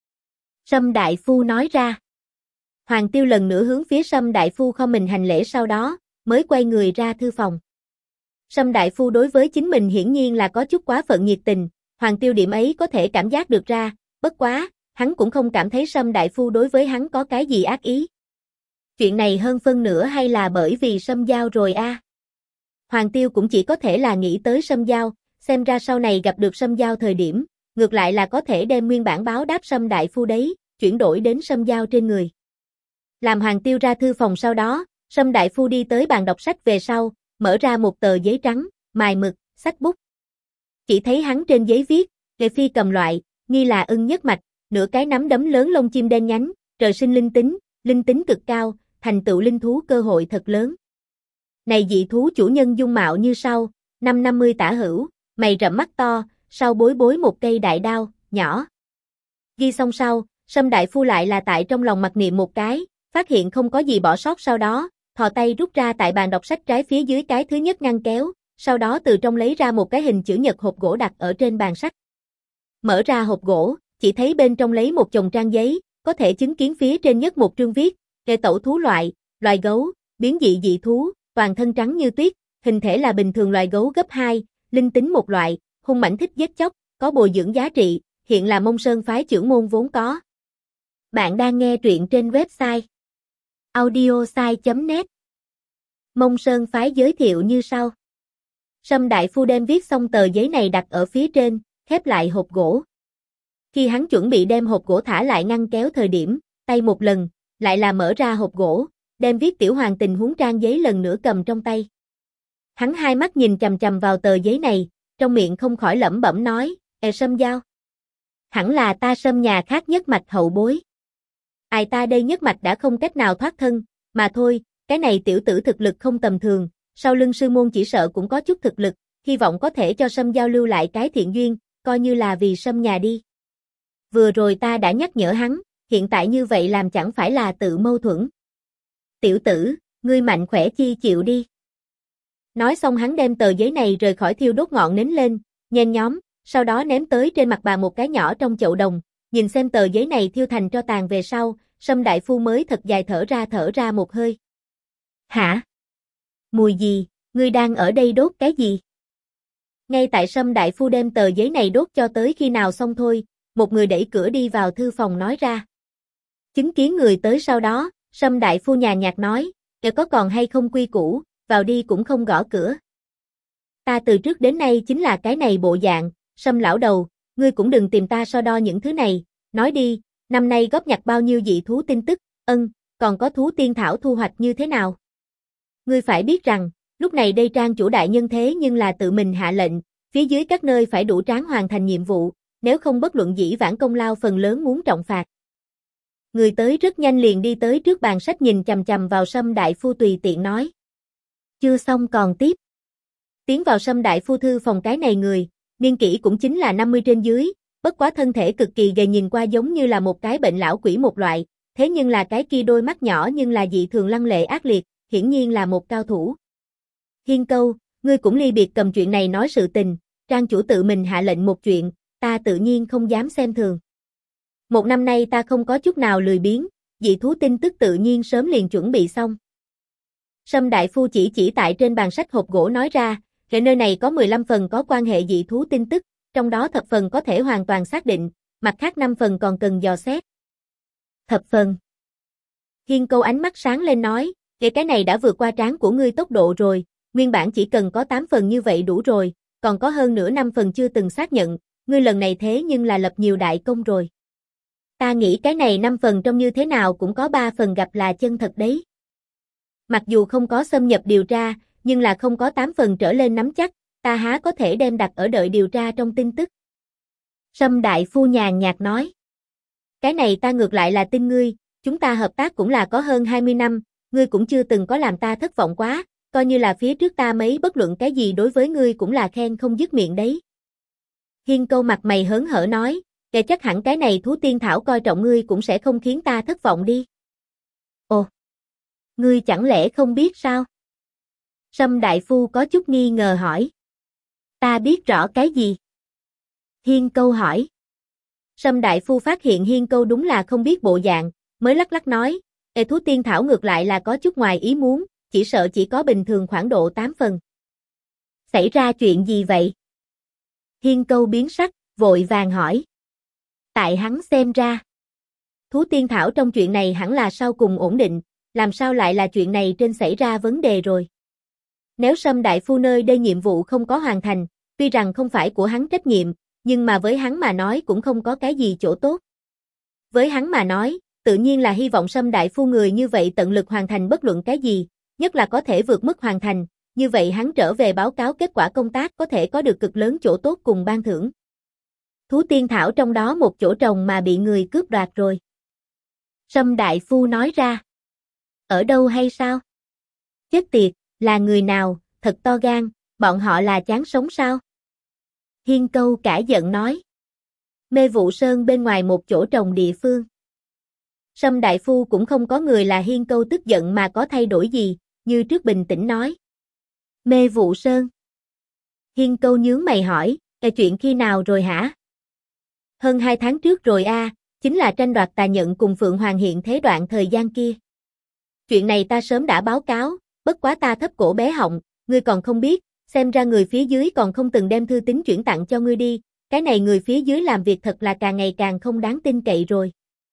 Sâm đại phu nói ra. Hoàng Tiêu lần nữa hướng phía Sâm đại phu không mình hành lễ sau đó, mới quay người ra thư phòng. Sâm đại phu đối với chính mình hiển nhiên là có chút quá phận nhiệt tình, Hoàng Tiêu điểm ấy có thể cảm giác được ra, bất quá, hắn cũng không cảm thấy Sâm đại phu đối với hắn có cái gì ác ý. Chuyện này hơn phân nửa hay là bởi vì Sâm Giao rồi a? Hoàng Tiêu cũng chỉ có thể là nghĩ tới Sâm Giao, xem ra sau này gặp được Sâm Giao thời điểm, ngược lại là có thể đem nguyên bản báo đáp Sâm đại phu đấy, chuyển đổi đến Sâm Giao trên người. Làm Hoàng Tiêu ra thư phòng sau đó, Sâm đại phu đi tới bàn đọc sách về sau, mở ra một tờ giấy trắng, mài mực, xách bút. Chỉ thấy hắn trên giấy viết, Nghệ Phi cầm loại, nghi là ưng nhất mạch, nửa cái nắm đấm lớn lông chim đen nhánh, trời sinh linh tính cực cao, thành tựu linh thú cơ hội thật lớn. Này dị thú chủ nhân dung mạo như sau, 550 tả hữu, mày rậm mắt to, sau bối bối một cây đại đao, nhỏ. Ghi xong sau, Sâm đại phu lại là tại trong lòng mặc niệm một cái, phát hiện không có gì bỏ sót sau đó, thò tay rút ra tại bàn đọc sách trái phía dưới cái thứ nhất ngăn kéo, sau đó từ trong lấy ra một cái hình chữ nhật hộp gỗ đặt ở trên bàn sách. Mở ra hộp gỗ, chỉ thấy bên trong lấy một chồng trang giấy, có thể chứng kiến phía trên nhất một chương viết, Nghệ tẩu thú loại, loài gấu, biến dị dị thú, toàn thân trắng như tuyết, hình thể là bình thường loài gấu gấp 2, linh tính một loại, hung mãnh thích giết chóc, có bồi dưỡng giá trị, hiện là Mông Sơn phái trưởng môn vốn có. Bạn đang nghe truyện trên website audiosai.net. Mông Sơn phái giới thiệu như sau. Sâm đại phu đem viết xong tờ giấy này đặt ở phía trên, khép lại hộp gỗ. Khi hắn chuẩn bị đem hộp gỗ thả lại ngăn kéo thời điểm, tay một lần, lại là mở ra hộp gỗ, đem viết Tiểu Hoàng tình huống trang giấy lần nữa cầm trong tay. Hắn hai mắt nhìn chằm chằm vào tờ giấy này, trong miệng không khỏi lẩm bẩm nói, Sâm Giao. Hẳn là ta Sâm nhà khác nhất mạch hậu bối. Ai ta đây nhất mạch đã không cách nào thoát thân, mà thôi, cái này tiểu tử thực lực không tầm thường, sau lưng sư môn chỉ sợ cũng có chút thực lực, hy vọng có thể cho Sâm Giao lưu lại cái thiện duyên, coi như là vì Sâm nhà đi. Vừa rồi ta đã nhắc nhở hắn, hiện tại như vậy làm chẳng phải là tự mâu thuẫn. Tiểu tử, ngươi mạnh khỏe chi chịu đi. Nói xong hắn đem tờ giấy này rời khỏi thiêu đốt ngọn nến lên, nhen nhóm, sau đó ném tới trên mặt bàn một cái nhỏ trong chậu đồng, nhìn xem tờ giấy này thiêu thành tro tàn về sau, Sâm đại phu mới thật dài thở ra một hơi. Hả? Mùi gì, ngươi đang ở đây đốt cái gì? Ngay tại Sâm đại phu đem tờ giấy này đốt cho tới khi nào xong thôi, một người đẩy cửa đi vào thư phòng nói ra. Chứng kiến người tới sau đó, Sâm đại phu nhàn nhạt nói, kẻ có còn hay không quy củ, vào đi cũng không gõ cửa. Ta từ trước đến nay chính là cái này bộ dạng, Sâm lão đầu, ngươi cũng đừng tìm ta so đo những thứ này, nói đi, năm nay góp nhặt bao nhiêu dị thú tin tức, còn có thú tiên thảo thu hoạch như thế nào? Ngươi phải biết rằng, lúc này đây trang chủ đại nhân thế nhưng là tự mình hạ lệnh, phía dưới các nơi phải đủ tráng hoàn thành nhiệm vụ, nếu không bất luận dĩ vãng công lao phần lớn muốn trọng phạt. Người tới rất nhanh liền đi tới trước bàn sách nhìn chằm chằm vào Sâm đại phu tùy tiện nói. Chưa xong còn tiếp. Tiến vào Sâm đại phu thư phòng cái này người, niên kỷ cũng chính là 50 trên dưới, bất quá thân thể cực kỳ gầy nhìn qua giống như là một cái bệnh lão quỷ một loại, thế nhưng là cái kia đôi mắt nhỏ nhưng là dị thường lăng lệ ác liệt, hiển nhiên là một cao thủ. Hiên Câu, ngươi cũng ly biệt cầm chuyện này nói sự tình, trang chủ tự mình hạ lệnh một chuyện, ta tự nhiên không dám xem thường. Một năm nay ta không có chút nào lười biếng, dị thú tin tức tự nhiên sớm liền chuẩn bị xong. Sâm Đại Phu chỉ tại trên bàn sách hộp gỗ nói ra, cái nơi này có 15 phần có quan hệ dị thú tin tức, trong đó thập phần có thể hoàn toàn xác định, mặt khác 5 phần còn cần dò xét. Thập phần. Hiên Câu ánh mắt sáng lên nói, cái này đã vượt qua trán của ngươi tốc độ rồi, nguyên bản chỉ cần có 8 phần như vậy đủ rồi, còn có hơn nữa 5 phần chưa từng xác nhận, ngươi lần này thế nhưng là lập nhiều đại công rồi. Ta nghĩ cái này 5 phần trong như thế nào cũng có 3 phần gặp là chân thật đấy. Mặc dù không có xâm nhập điều tra, nhưng là không có 8 phần trở lên nắm chắc, ta há có thể đem đặt ở đợi điều tra trong tin tức. Sâm Đại Phu nhàn nhạt nói. Cái này ta ngược lại là tin ngươi, chúng ta hợp tác cũng là có hơn 20 năm, ngươi cũng chưa từng có làm ta thất vọng quá, coi như là phía trước ta mấy bất luận cái gì đối với ngươi cũng là khen không dứt miệng đấy. Hiên Câu mặt mày hớn hở nói, kể chắc hẳn cái này thú tiên thảo coi trọng ngươi cũng sẽ không khiến ta thất vọng đi. Ồ, ngươi chẳng lẽ không biết sao? Sâm Đại Phu có chút nghi ngờ hỏi. Ta biết rõ cái gì? Hiên Câu hỏi. Sâm Đại Phu phát hiện Hiên Câu đúng là không biết bộ dạng, mới lắc lắc nói, thú tiên thảo ngược lại là có chút ngoài ý muốn, chỉ sợ chỉ có bình thường khoảng độ 8 phần. Xảy ra chuyện gì vậy? Hiên Câu biến sắc, vội vàng hỏi. Tại hắn xem ra, thú tiên thảo trong chuyện này hẳn là sau cùng ổn định, làm sao lại là chuyện này trên xảy ra vấn đề rồi. Nếu Sâm Đại Phu nơi đây nhiệm vụ không có hoàn thành, tuy rằng không phải của hắn trách nhiệm, nhưng mà với hắn mà nói cũng không có cái gì chỗ tốt. Với hắn mà nói, tự nhiên là hy vọng Sâm Đại Phu người như vậy tận lực hoàn thành bất luận cái gì, nhất là có thể vượt mức hoàn thành, như vậy hắn trở về báo cáo kết quả công tác có thể có được cực lớn chỗ tốt cùng ban thưởng. Thú tiên thảo trong đó một chỗ trồng mà bị người cướp đoạt rồi. Sâm Đại Phu nói ra. Ở đâu hay sao? Chết tiệt, là người nào, thật to gan, bọn họ là chán sống sao? Hiên Câu cả giận nói. Mê Vụ Sơn bên ngoài một chỗ trồng địa phương. Sâm Đại Phu cũng không có người là Hiên Câu tức giận mà có thay đổi gì, như trước bình tĩnh nói. Mê Vụ Sơn. Hiên Câu nhướng mày hỏi, chuyện khi nào rồi hả? Hơn 2 tháng trước rồi a, chính là tranh đoạt tà nhận cùng Phượng Hoàng hiện thế đoạn thời gian kia. Chuyện này ta sớm đã báo cáo, bất quá ta thấp cổ bé họng, ngươi còn không biết, xem ra người phía dưới còn không từng đem thư tín chuyển tặng cho ngươi đi, cái này người phía dưới làm việc thật là càng ngày càng không đáng tin cậy rồi.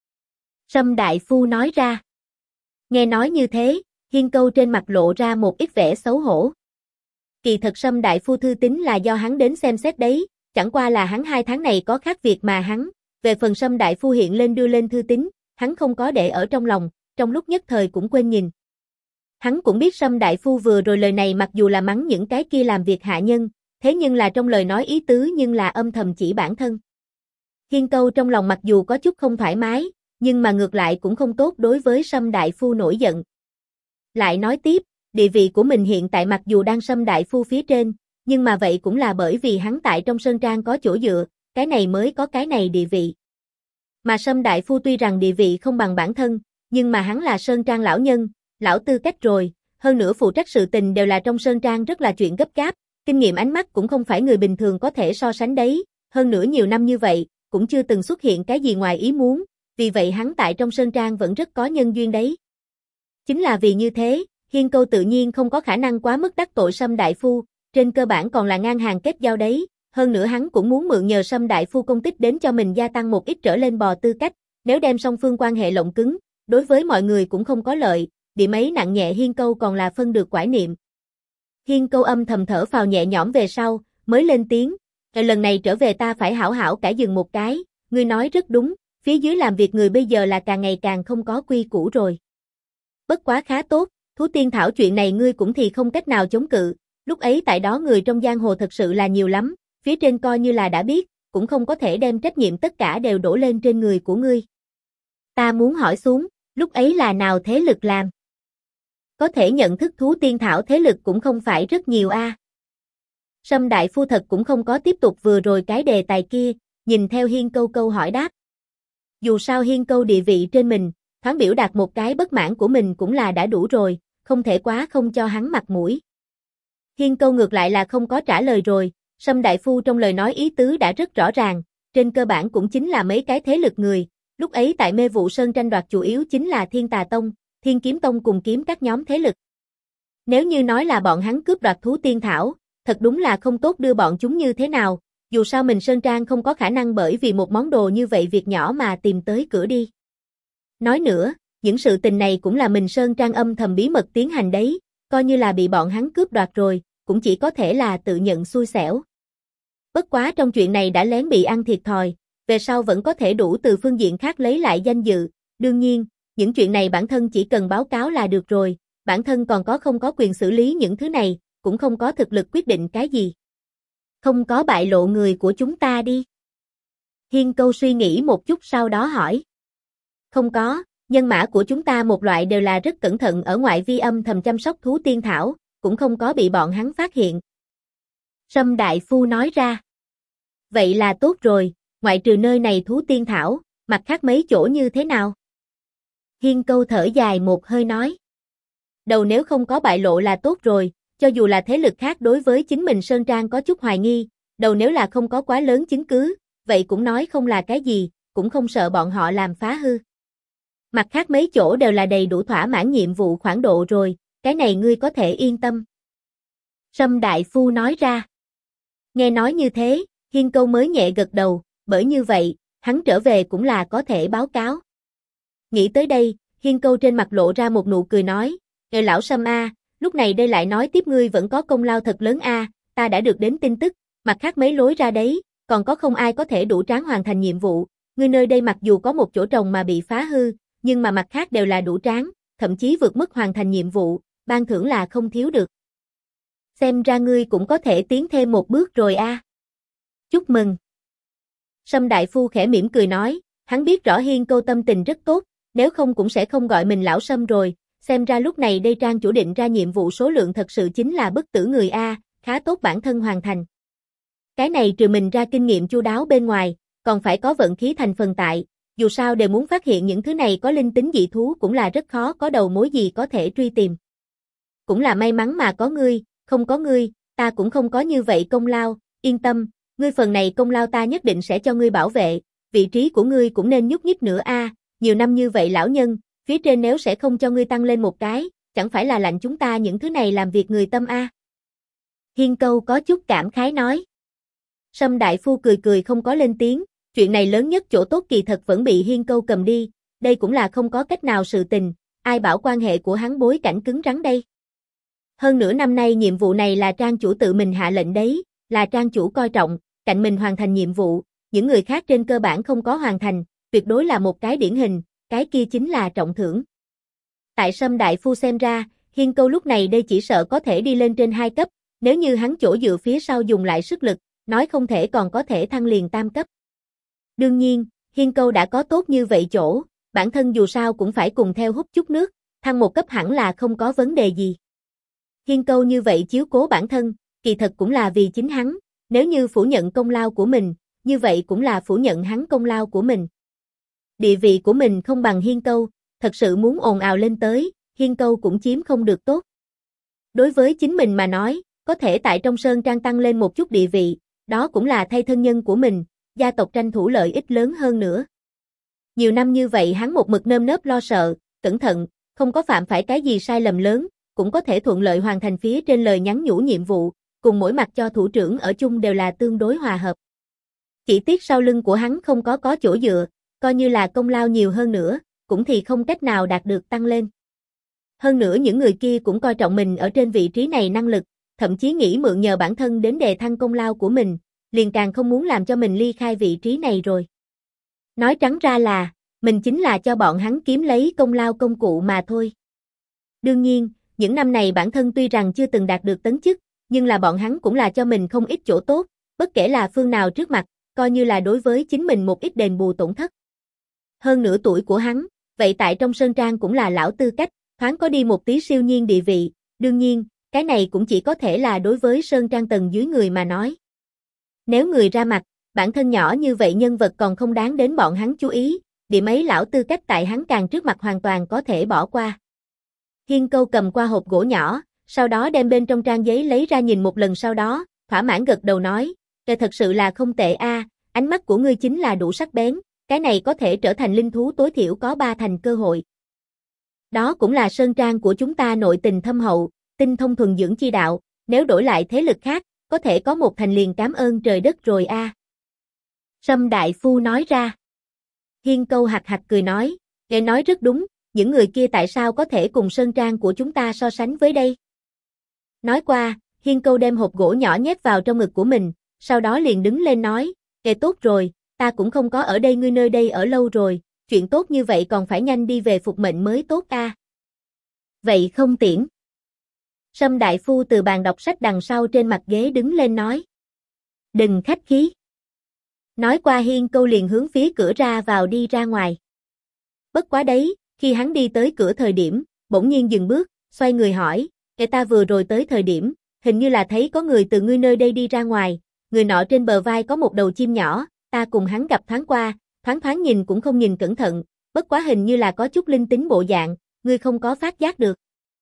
Sâm Đại Phu nói ra. Nghe nói như thế, Hiên Câu trên mặt lộ ra một ít vẻ xấu hổ. Kỳ thật Sâm Đại Phu thư tín là do hắn đến xem xét đấy, chẳng qua là hắn 2 tháng này có khác việc mà hắn, về phần Sâm Đại Phu hiện lên đưa lên thư tín, hắn không có để ở trong lòng, trong lúc nhất thời cũng quên nhìn. Hắn cũng biết Sâm Đại Phu vừa rồi lời này mặc dù là mắng những cái kia làm việc hạ nhân, thế nhưng là trong lời nói ý tứ nhưng là âm thầm chỉ bản thân. Hiên Câu trong lòng mặc dù có chút không thoải mái, nhưng mà ngược lại cũng không tốt đối với Sâm Đại Phu nổi giận. Lại nói tiếp, địa vị của mình hiện tại mặc dù đang Sâm Đại Phu phía trên, nhưng mà vậy cũng là bởi vì hắn tại trong Sơn Trang có chỗ dựa, cái này mới có cái này địa vị. Mà Sâm Đại Phu tuy rằng địa vị không bằng bản thân, nhưng mà hắn là Sơn Trang lão nhân, lão tư cách rồi, hơn nữa phụ trách sự tình đều là trong Sơn Trang rất là chuyện gấp gáp, kinh nghiệm ánh mắt cũng không phải người bình thường có thể so sánh đấy, hơn nữa nhiều năm như vậy, cũng chưa từng xuất hiện cái gì ngoài ý muốn, vì vậy hắn tại trong Sơn Trang vẫn rất có nhân duyên đấy. Chính là vì như thế, Hiên Câu tự nhiên không có khả năng quá mức đắc tội Sâm Đại Phu, trên cơ bản còn là ngang hàng kết giao đấy, hơn nữa hắn cũng muốn mượn nhờ Sâm Đại Phu công tích đến cho mình gia tăng một ít trở lên bò tư cách, nếu đem song phương quan hệ lộng cứng, đối với mọi người cũng không có lợi, điểm ấy nặng nhẹ Hiên Câu còn là phân được quải niệm. Hiên Câu âm thầm thở phào nhẹ nhõm về sau, mới lên tiếng, lần này trở về ta phải hảo hảo cải dừng một cái, ngươi nói rất đúng, phía dưới làm việc người bây giờ là càng ngày càng không có quy củ rồi. Bất quá khá tốt, thú tiên thảo chuyện này ngươi cũng thì không cách nào chống cự, lúc ấy tại đó người trong giang hồ thật sự là nhiều lắm, phía trên coi như là đã biết, cũng không có thể đem trách nhiệm tất cả đều đổ lên trên người của ngươi. Ta muốn hỏi xuống, lúc ấy là nào thế lực làm? Có thể nhận thức thú tiên thảo thế lực cũng không phải rất nhiều a. Sâm Đại Phu thật cũng không có tiếp tục vừa rồi cái đề tài kia, nhìn theo Hiên Câu câu hỏi đáp. Dù sao Hiên Câu địa vị trên mình, thoáng biểu đạt một cái bất mãn của mình cũng là đã đủ rồi, không thể quá không cho hắn mặt mũi. Hiên Câu ngược lại là không có trả lời rồi, Sâm Đại Phu trong lời nói ý tứ đã rất rõ ràng, trên cơ bản cũng chính là mấy cái thế lực người, Lúc ấy tại Mê Vụ Sơn tranh đoạt chủ yếu chính là Thiên Tà Tông, Thiên Kiếm Tông cùng kiếm các nhóm thế lực. Nếu như nói là bọn hắn cướp đoạt thú tiên thảo, thật đúng là không tốt đưa bọn chúng như thế nào, dù sao mình Sơn Trang không có khả năng bởi vì một món đồ như vậy việc nhỏ mà tìm tới cửa đi. Nói nữa, những sự tình này cũng là mình Sơn Trang âm thầm bí mật tiến hành đấy, coi như là bị bọn hắn cướp đoạt rồi, cũng chỉ có thể là tự nhận xui xẻo. Bất quá trong chuyện này đã lén bị ăn thiệt thòi, về sau vẫn có thể đủ từ phương diện khác lấy lại danh dự, đương nhiên, những chuyện này bản thân chỉ cần báo cáo là được rồi, bản thân còn không có quyền xử lý những thứ này, cũng không có thực lực quyết định cái gì. Không có bại lộ người của chúng ta đi. Hiên Câu suy nghĩ một chút sau đó hỏi. Không có, nhân mã của chúng ta một loại đều là rất cẩn thận ở ngoại vi âm thầm chăm sóc thú tiên thảo, cũng không có bị bọn hắn phát hiện. Sâm Đại Phu nói ra. Vậy là tốt rồi, ngoại trừ nơi này thú tiên thảo, mặt khác mấy chỗ như thế nào? Hiên Câu thở dài một hơi nói. Đầu nếu không có bại lộ là tốt rồi, cho dù là thế lực khác đối với chính mình Sơn Trang có chút hoài nghi, đầu nếu là không có quá lớn chứng cứ, vậy cũng nói không là cái gì, cũng không sợ bọn họ làm phá hư. Mặt khác mấy chỗ đều là đầy đủ thỏa mãn nhiệm vụ khoản độ rồi, cái này ngươi có thể yên tâm. Sâm Đại Phu nói ra. Nghe nói như thế, Hiên Câu mới nhẹ gật đầu, bởi như vậy, hắn trở về cũng là có thể báo cáo. Nghĩ tới đây, Hiên Câu trên mặt lộ ra một nụ cười nói, lão Sâm a, lúc này đây lại nói tiếp ngươi vẫn có công lao thật lớn a, ta đã được đến tin tức, mặt khác mấy lối ra đấy, còn có không ai có thể đủ tráng hoàn thành nhiệm vụ, ngươi nơi đây mặc dù có một chỗ trồng mà bị phá hư, nhưng mà mặt khác đều là đủ tráng, thậm chí vượt mức hoàn thành nhiệm vụ, ban thưởng là không thiếu được. Xem ra ngươi cũng có thể tiến thêm một bước rồi a. Chúc mừng. Sâm Đại Phu khẽ mỉm cười nói, hắn biết rõ Hiên Câu tâm tình rất tốt, nếu không cũng sẽ không gọi mình lão Sâm rồi, xem ra lúc này đây Trang chủ định ra nhiệm vụ số lượng thật sự chính là bất tử người a, khá tốt bản thân hoàn thành. Cái này trừ mình ra kinh nghiệm chu đáo bên ngoài, còn phải có vận khí thành phần tại, dù sao đều muốn phát hiện những thứ này có linh tính dị thú cũng là rất khó có đầu mối gì có thể truy tìm. Cũng là may mắn mà có ngươi, không có ngươi, ta cũng không có như vậy công lao, yên tâm, ngươi phần này công lao ta nhất định sẽ cho ngươi bảo vệ, vị trí của ngươi cũng nên nhúc nhích nữa a, nhiều năm như vậy lão nhân, phía trên nếu sẽ không cho ngươi tăng lên một cái, chẳng phải là lạnh chúng ta những thứ này làm việc người tâm a. Hiên Câu có chút cảm khái nói. Sâm Đại Phu cười cười không có lên tiếng, chuyện này lớn nhất chỗ tốt kỳ thật vẫn bị Hiên Câu cầm đi, đây cũng là không có cách nào sự tình, ai bảo quan hệ của hắn bối cảnh cứng rắn đây. Hơn nửa năm nay nhiệm vụ này là Trang chủ tự mình hạ lệnh đấy, là Trang chủ coi trọng, cạnh mình hoàn thành nhiệm vụ, những người khác trên cơ bản không có hoàn thành, tuyệt đối là một cái điển hình, cái kia chính là trọng thưởng. Tại Sâm Đại Phu xem ra, Hiên Câu lúc này đây chỉ sợ có thể đi lên trên 2 cấp, nếu như hắn chỗ dựa phía sau dùng lại sức lực, nói không thể còn có thể thăng liền tam cấp. Đương nhiên, Hiên Câu đã có tốt như vậy chỗ, bản thân dù sao cũng phải cùng theo hút chút nước, thăng một cấp hẳn là không có vấn đề gì. Hiên Câu như vậy chiếu cố bản thân, kỳ thật cũng là vì chính hắn, nếu như phủ nhận công lao của mình, như vậy cũng là phủ nhận hắn công lao của mình. Địa vị của mình không bằng Hiên Câu, thật sự muốn ồn ào lên tới, Hiên Câu cũng chiếm không được tốt. Đối với chính mình mà nói, có thể tại trong Sơn Trang tăng lên một chút địa vị, đó cũng là thay thân nhân của mình, gia tộc tranh thủ lợi ích lớn hơn nữa. Nhiều năm như vậy hắn một mực nơm nớp lo sợ, cẩn thận, không có phạm phải cái gì sai lầm lớn, cũng có thể thuận lợi hoàn thành phía trên lời nhắn nhủ nhiệm vụ, cùng mỗi mặt cho thủ trưởng ở chung đều là tương đối hòa hợp. Chỉ tiếc sau lưng của hắn không có chỗ dựa, coi như là công lao nhiều hơn nữa, cũng thì không cách nào đạt được tăng lên. Hơn nữa những người kia cũng coi trọng mình ở trên vị trí này năng lực, thậm chí nghĩ mượn nhờ bản thân đến đề thăng công lao của mình, liền càng không muốn làm cho mình ly khai vị trí này rồi. Nói trắng ra là, mình chính là cho bọn hắn kiếm lấy công lao công cụ mà thôi. Đương nhiên, những năm này bản thân tuy rằng chưa từng đạt được tấn chức, nhưng là bọn hắn cũng là cho mình không ít chỗ tốt, bất kể là phương nào trước mặt, coi như là đối với chính mình một ít đền bù tổn thất. Hơn nửa tuổi của hắn, vậy tại trong Sơn Trang cũng là lão tư cách, thoáng có đi một tí siêu nhiên địa vị, đương nhiên, cái này cũng chỉ có thể là đối với Sơn Trang tầng dưới người mà nói. Nếu người ra mặt, bản thân nhỏ như vậy nhân vật còn không đáng đến bọn hắn chú ý, điểm ấy lão tư cách tại hắn càng trước mặt hoàn toàn có thể bỏ qua. Hiên Câu cầm qua hộp gỗ nhỏ, sau đó đem bên trong trang giấy lấy ra nhìn một lần sau đó, thỏa mãn gật đầu nói, thật sự là không tệ a, ánh mắt của ngươi chính là đủ sắc bén, cái này có thể trở thành linh thú tối thiểu có 3 thành cơ hội. Đó cũng là sơn trang của chúng ta nội tình thâm hậu, tinh thông thuần dưỡng chi đạo, nếu đổi lại thế lực khác, có thể có 1 thành liền cảm ơn trời đất rồi a. Sâm Đại Phu nói ra. Hiên Câu hạc hạc cười nói, nghe nói rất đúng, những người kia tại sao có thể cùng sơn trang của chúng ta so sánh với đây? Nói qua, Hiên Câu đem hộp gỗ nhỏ nhét vào trong ngực của mình, sau đó liền đứng lên nói, tốt rồi, ta cũng không có ở đây ngươi nơi đây ở lâu rồi, chuyện tốt như vậy còn phải nhanh đi về phục mệnh mới tốt a. Vậy không tiễn. Sâm Đại Phu từ bàn đọc sách đằng sau trên mặt ghế đứng lên nói. Đừng khách khí. Nói qua Hiên Câu liền hướng phía cửa ra vào đi ra ngoài. Bất quá đấy, khi hắn đi tới cửa thời điểm, bỗng nhiên dừng bước, xoay người hỏi, ta vừa rồi tới thời điểm, hình như là thấy có người từ ngươi nơi đây đi ra ngoài, người nọ trên bờ vai có một đầu chim nhỏ, ta cùng hắn gặp thoáng qua, thoáng nhìn cũng không nhìn cẩn thận, bất quá hình như là có chút linh tính bộ dạng, ngươi không có phát giác được.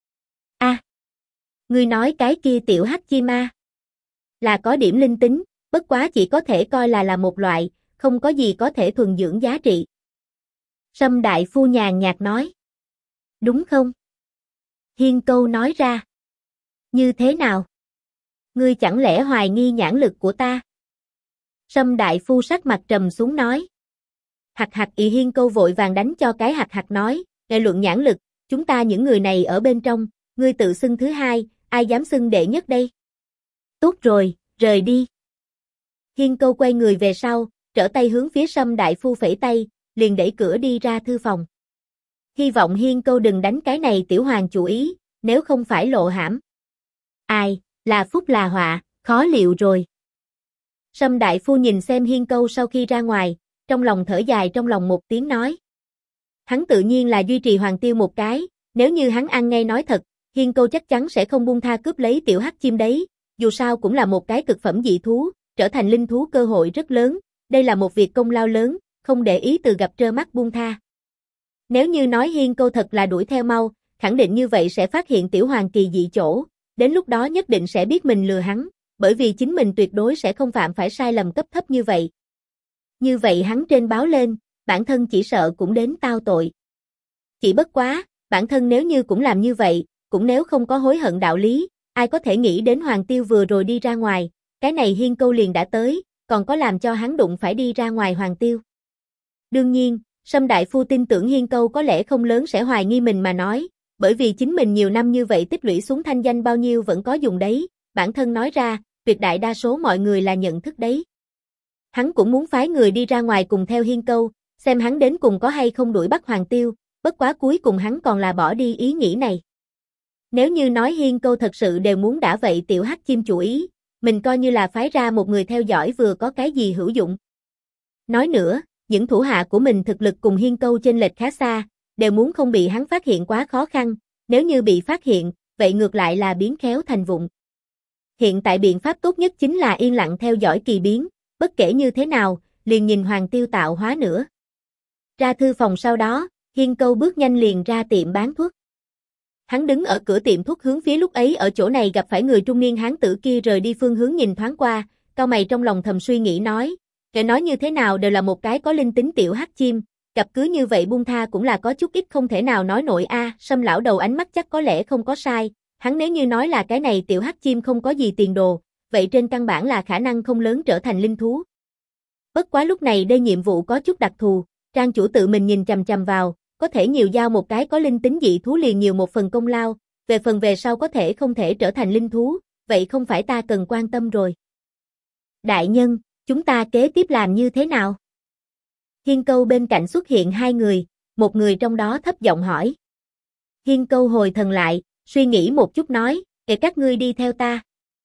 A, ngươi nói cái kia tiểu hắc chim a? Là có điểm linh tính, bất quá chỉ có thể coi là một loại, không có gì có thể thuần dưỡng giá trị. Sâm Đại Phu nhàn nhạt nói. Đúng không? Hiên Câu nói ra. Như thế nào? Ngươi chẳng lẽ hoài nghi nhãn lực của ta? Sâm Đại Phu sắc mặt trầm xuống nói. Hạc hạc ị Hiên Câu vội vàng đánh cho cái hạc hạc nói, nghe luận nhãn lực, chúng ta những người này ở bên trong, ngươi tự xưng thứ hai, ai dám xưng đệ nhất đây? Tốt rồi, rời đi. Hiên Câu quay người về sau, trở tay hướng phía Sâm Đại Phu phẩy tay, liền đẩy cửa đi ra thư phòng. Hy vọng Hiên Câu đừng đánh cái này tiểu hoàng chủ ý, nếu không phải lộ hãm. Ai, là phúc là họa, khó liệu rồi. Sâm Đại Phu nhìn xem Hiên Câu sau khi ra ngoài, trong lòng thở dài trong lòng một tiếng nói. Hắn tự nhiên là duy trì Hoàng Tiêu một cái, nếu như hắn ăn ngay nói thật, Hiên Câu chắc chắn sẽ không buông tha cướp lấy tiểu hắc chim đấy, dù sao cũng là một cái cực phẩm dị thú, trở thành linh thú cơ hội rất lớn, đây là một việc công lao lớn, không để ý từ gặp trơ mắt buông tha. Nếu như nói Hiên Câu thật là đuổi theo mau, khẳng định như vậy sẽ phát hiện tiểu hoàng kỳ dị chỗ, đến lúc đó nhất định sẽ biết mình lừa hắn, bởi vì chính mình tuyệt đối sẽ không phạm phải sai lầm cấp thấp như vậy. Như vậy hắn trên báo lên, bản thân chỉ sợ cũng đến tao tội. Chỉ bất quá, bản thân nếu như cũng làm như vậy, cũng nếu không có hối hận đạo lý, ai có thể nghĩ đến Hoàng Tiêu vừa rồi đi ra ngoài, cái này Hiên Câu liền đã tới, còn có làm cho hắn đụng phải đi ra ngoài Hoàng Tiêu. Đương nhiên, Sâm Đại Phu tin tưởng Hiên Câu có lẽ không lớn sẽ hoài nghi mình mà nói, bởi vì chính mình nhiều năm như vậy tích lũy xuống thanh danh bao nhiêu vẫn có dùng đấy, bản thân nói ra, tuyệt đại đa số mọi người là nhận thức đấy. Hắn cũng muốn phái người đi ra ngoài cùng theo Hiên Câu, xem hắn đến cùng có hay không đuổi bắt Hoàng Tiêu, bất quá cuối cùng hắn còn là bỏ đi ý nghĩ này. Nếu như nói Hiên Câu thật sự đều muốn đã vậy tiểu hắc chim chủ ý, mình coi như là phái ra một người theo dõi vừa có cái gì hữu dụng. Nói nữa, những thủ hạ của mình thực lực cùng Hiên Câu chênh lệch khá xa, đều muốn không bị hắn phát hiện quá khó khăn, nếu như bị phát hiện, vậy ngược lại là biến khéo thành vụng. Hiện tại biện pháp tốt nhất chính là yên lặng theo dõi kỳ biến, bất kể như thế nào, liền nhìn Hoàng Tiêu tạo hóa nữa. Ra thư phòng sau đó, Hiên Câu bước nhanh liền ra tiệm bán thuốc. Hắn đứng ở cửa tiệm thuốc hướng phía lúc ấy ở chỗ này gặp phải người trung niên hán tử kia rời đi phương hướng nhìn thoáng qua, cau mày trong lòng thầm suy nghĩ nói, kẻ nói như thế nào đều là một cái có linh tính tiểu hắc chim, gặp cứ như vậy buông tha cũng là có chút ít không thể nào nói nổi a. Sâm lão đầu ánh mắt chắc có lẽ không có sai, hắn nếu như nói là cái này tiểu hắc chim không có gì tiền đồ, vậy trên căn bản là khả năng không lớn trở thành linh thú. Bất quá lúc này đây nhiệm vụ có chút đặc thù, trang chủ tự mình nhìn chằm chằm vào, có thể nhiều giao một cái có linh tính dị thú liền nhiều một phần công lao, về phần về sau có thể không thể trở thành linh thú, vậy không phải ta cần quan tâm rồi. Đại nhân, chúng ta kế tiếp làm như thế nào? Hiên Câu bên cạnh xuất hiện hai người, một người trong đó thấp giọng hỏi. Hiên Câu hồi thần lại, suy nghĩ một chút nói, để các ngươi đi theo ta.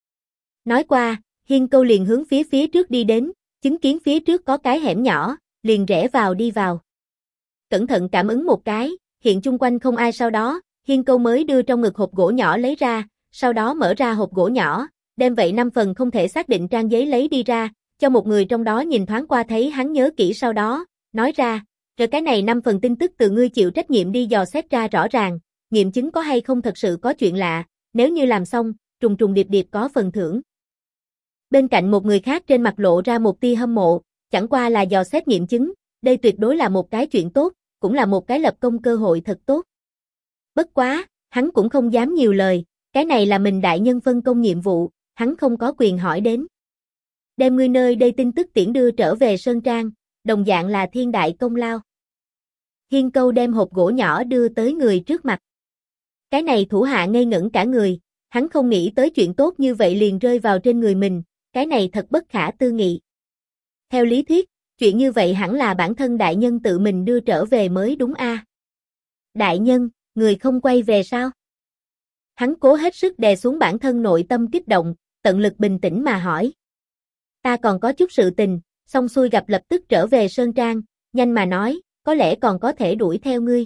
Nói qua, Hiên Câu liền hướng phía trước đi đến, chứng kiến phía trước có cái hẻm nhỏ, liền rẽ vào đi vào. Cẩn thận cảm ứng một cái, hiện chung quanh không ai sau đó, Hiên Câu mới đưa trong ngực hộp gỗ nhỏ lấy ra, sau đó mở ra hộp gỗ nhỏ, đem vậy 5 phần không thể xác định trang giấy lấy đi ra, cho một người trong đó nhìn thoáng qua thấy hắn nhớ kỹ sau đó, nói ra, rồi cái này 5 phần tin tức từ ngươi chịu trách nhiệm đi dò xét ra rõ ràng, nghiệm chứng có hay không thật sự có chuyện lạ, nếu như làm xong, trùng trùng điệp điệp có phần thưởng. Bên cạnh một người khác trên mặt lộ ra một tia hâm mộ, chẳng qua là dò xét nghiệm chứng, đây tuyệt đối là một cái chuyện tốt, cũng là một cái lập công cơ hội thật tốt. Bất quá, hắn cũng không dám nhiều lời, cái này là mình đại nhân phân công nhiệm vụ, hắn không có quyền hỏi đến. Đem ngươi nơi đây tin tức tiễn đưa trở về Sơn Trang, đồng dạng là thiên đại công lao. Hiên Câu đem hộp gỗ nhỏ đưa tới người trước mặt. Cái này thủ hạ ngây ngẩn cả người, hắn không nghĩ tới chuyện tốt như vậy liền rơi vào trên người mình, cái này thật bất khả tư nghị. Theo lý thuyết, chuyện như vậy hẳn là bản thân đại nhân tự mình đưa trở về mới đúng a. Đại nhân, người không quay về sao? Hắn cố hết sức đè xuống bản thân nội tâm kích động, tận lực bình tĩnh mà hỏi. Ta còn có chút sự tình, xong xuôi gặp lập tức trở về Sơn Trang, nhanh mà nói, có lẽ còn có thể đuổi theo ngươi.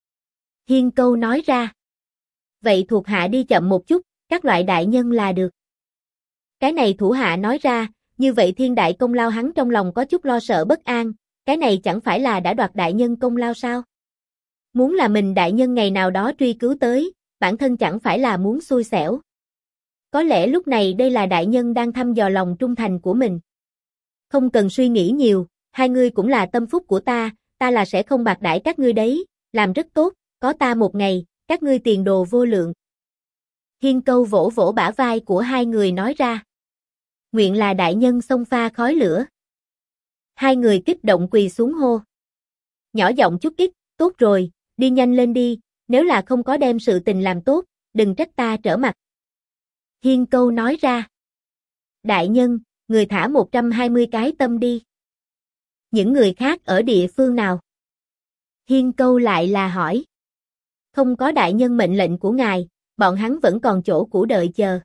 Hiên Câu nói ra. Vậy thuộc hạ đi chậm một chút, các loại đại nhân là được. Cái này thủ hạ nói ra, như vậy thiên đại công lao hắn trong lòng có chút lo sợ bất an, cái này chẳng phải là đã đoạt đại nhân công lao sao? Muốn là mình đại nhân ngày nào đó truy cứu tới, bản thân chẳng phải là muốn xui xẻo. Có lẽ lúc này đây là đại nhân đang thăm dò lòng trung thành của mình. Không cần suy nghĩ nhiều, hai ngươi cũng là tâm phúc của ta là sẽ không bạc đãi các ngươi đấy, làm rất tốt, có ta một ngày, các ngươi tiền đồ vô lượng. Hiên Câu vỗ vỗ bả vai của hai người nói ra. Nguyện là đại nhân xông pha khói lửa. Hai người kích động quỳ xuống hô. Nhỏ giọng chút ít, tốt rồi, đi nhanh lên đi, nếu là không có đem sự tình làm tốt, đừng trách ta trở mặt. Hiên Câu nói ra. Đại nhân, người thả 120 cái tâm đi. Những người khác ở địa phương nào? Hiên Câu lại là hỏi. Không có đại nhân mệnh lệnh của ngài, bọn hắn vẫn còn chỗ cũ đợi chờ.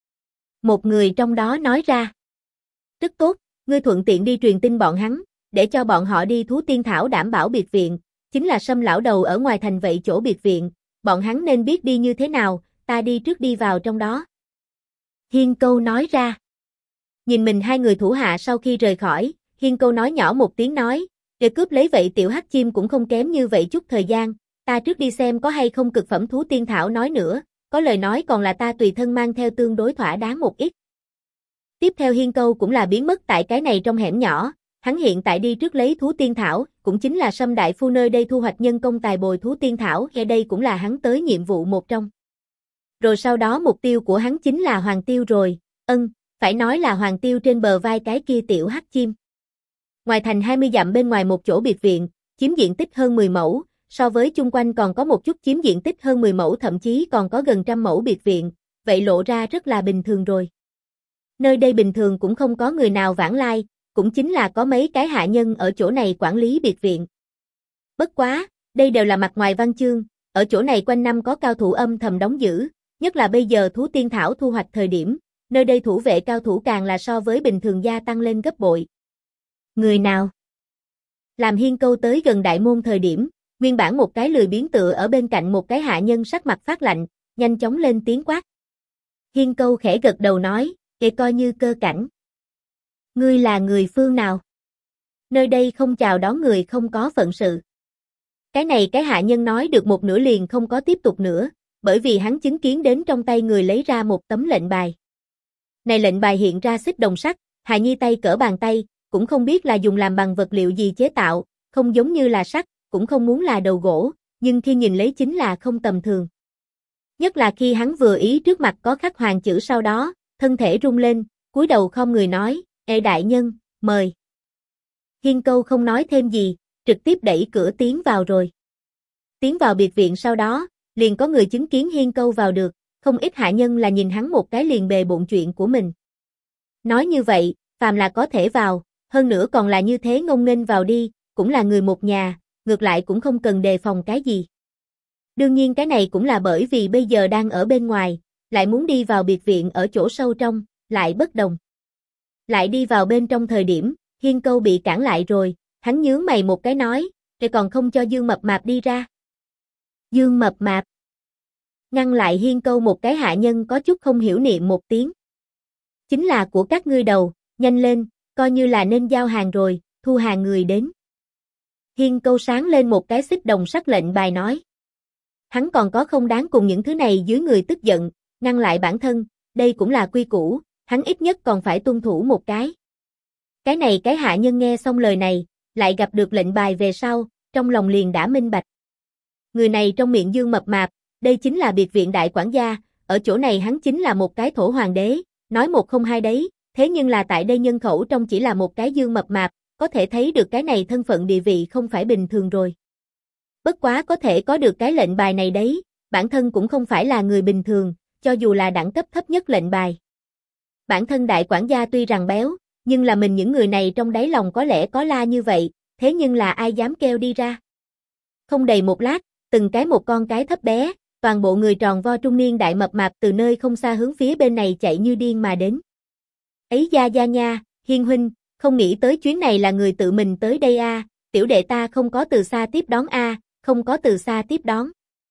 Một người trong đó nói ra. Rất tốt, ngươi thuận tiện đi truyền tin bọn hắn, để cho bọn họ đi thú tiên thảo đảm bảo biệt viện, chính là Sâm lão đầu ở ngoài thành vậy chỗ biệt viện, bọn hắn nên biết đi như thế nào, ta đi trước đi vào trong đó. Hiên Câu nói ra. Nhìn mình hai người thủ hạ sau khi rời khỏi, Hiên Câu nói nhỏ một tiếng nói, để cướp lấy vậy tiểu hắc chim cũng không kém như vậy chút thời gian, ta trước đi xem có hay không cực phẩm thú tiên thảo nói nữa, có lời nói còn là ta tùy thân mang theo tương đối thỏa đáng một ít. Tiếp theo Hiên Câu cũng là biến mất tại cái này trong hẻm nhỏ, hắn hiện tại đi trước lấy thú tiên thảo, cũng chính là Sâm đại phu nơi đây thu hoạch nhân công tài bồi thú tiên thảo, ở đây cũng là hắn tới nhiệm vụ một trong. Rồi sau đó mục tiêu của hắn chính là Hoàng Tiêu rồi, phải nói là Hoàng Tiêu trên bờ vai cái kia tiểu hắc chim. Ngoài thành 20 dặm bên ngoài một chỗ biệt viện, chiếm diện tích hơn 10 mẫu, so với chung quanh còn có một chút chiếm diện tích hơn 10 mẫu thậm chí còn có gần 100 mẫu biệt viện, vậy lộ ra rất là bình thường rồi. Nơi đây bình thường cũng không có người nào vãng lai, cũng chính là có mấy cái hạ nhân ở chỗ này quản lý biệt viện. Bất quá, đây đều là mặt ngoài văn chương, ở chỗ này quanh năm có cao thủ âm thầm đóng giữ, nhất là bây giờ thú tiên thảo thu hoạch thời điểm, nơi đây thủ vệ cao thủ càng là so với bình thường gia tăng lên gấp bội. Người nào? Làm Hiên Câu tới gần đại môn thời điểm, nguyên bản một cái lười biếng tựa ở bên cạnh một cái hạ nhân sắc mặt phát lạnh, nhanh chóng lên tiếng quát. Hiên Câu khẽ gật đầu nói, coi như cơ cảnh. Ngươi là người phương nào? Nơi đây không chào đón người không có phận sự. Cái này cái hạ nhân nói được một nửa liền không có tiếp tục nữa, bởi vì hắn chứng kiến đến trong tay người lấy ra một tấm lệnh bài. Này lệnh bài hiện ra xích đồng sắt, hài nhi tay cỡ bàn tay, cũng không biết là dùng làm bằng vật liệu gì chế tạo, không giống như là sắt, cũng không muốn là đầu gỗ, nhưng khi nhìn lấy chính là không tầm thường. Nhất là khi hắn vừa ý trước mặt có khắc hoàng chữ sau đó, thân thể rung lên, cúi đầu không người nói, đại nhân, mời. Hiên Câu không nói thêm gì, trực tiếp đẩy cửa tiến vào rồi. Tiến vào biệt viện sau đó, liền có người chứng kiến Hiên Câu vào được, không ít hạ nhân là nhìn hắn một cái liền bề bộn chuyện của mình. Nói như vậy, phàm là có thể vào, hơn nữa còn là như thế ngông nghênh vào đi, cũng là người một nhà, ngược lại cũng không cần đề phòng cái gì. Đương nhiên cái này cũng là bởi vì bây giờ đang ở bên ngoài, lại muốn đi vào biệt viện ở chỗ sâu trong, lại bất đồng. Lại đi vào bên trong thời điểm, Hiên Câu bị cản lại rồi, hắn nhướng mày một cái nói, rồi còn không cho Dương Mập Mạp đi ra. Dương Mập Mạp. Ngăn lại Hiên Câu một cái hạ nhân có chút không hiểu niệm một tiếng. Chính là của các ngươi đầu, nhanh lên, coi như là nên giao hàng rồi, thu hàng người đến. Hiên Câu sáng lên một cái xích đồng sắt lệnh bài nói. Hắn còn có không đáng cùng những thứ này dưới người tức giận, ngăn lại bản thân, đây cũng là quy củ, hắn ít nhất còn phải tuân thủ một cái. Cái này cái hạ nhân nghe xong lời này, lại gặp được lệnh bài về sau, trong lòng liền đã minh bạch. Người này trong miệng Dương Mập Mạp, đây chính là biệt viện đại quản gia, ở chỗ này hắn chính là một cái thổ hoàng đế, nói một không hai đấy, thế nhưng là tại đây nhân khẩu trong chỉ là một cái Dương Mập Mạp, có thể thấy được cái này thân phận địa vị không phải bình thường rồi. Bất quá có thể có được cái lệnh bài này đấy, bản thân cũng không phải là người bình thường, cho dù là đẳng cấp thấp nhất lệnh bài. Bản thân đại quản gia tuy rằng béo, nhưng là mình những người này trong đáy lòng có lẽ có la như vậy, thế nhưng là ai dám kêu đi ra. Không đầy một lát, từng cái một con cái thấp bé, toàn bộ người tròn vo trung niên đại mập mạp từ nơi không xa hướng phía bên này chạy như điên mà đến. Ấy da da nha, Hiên huynh, không nghĩ tới chuyến này là người tự mình tới đây a, tiểu đệ ta không có từ xa tiếp đón a, không có từ xa tiếp đón.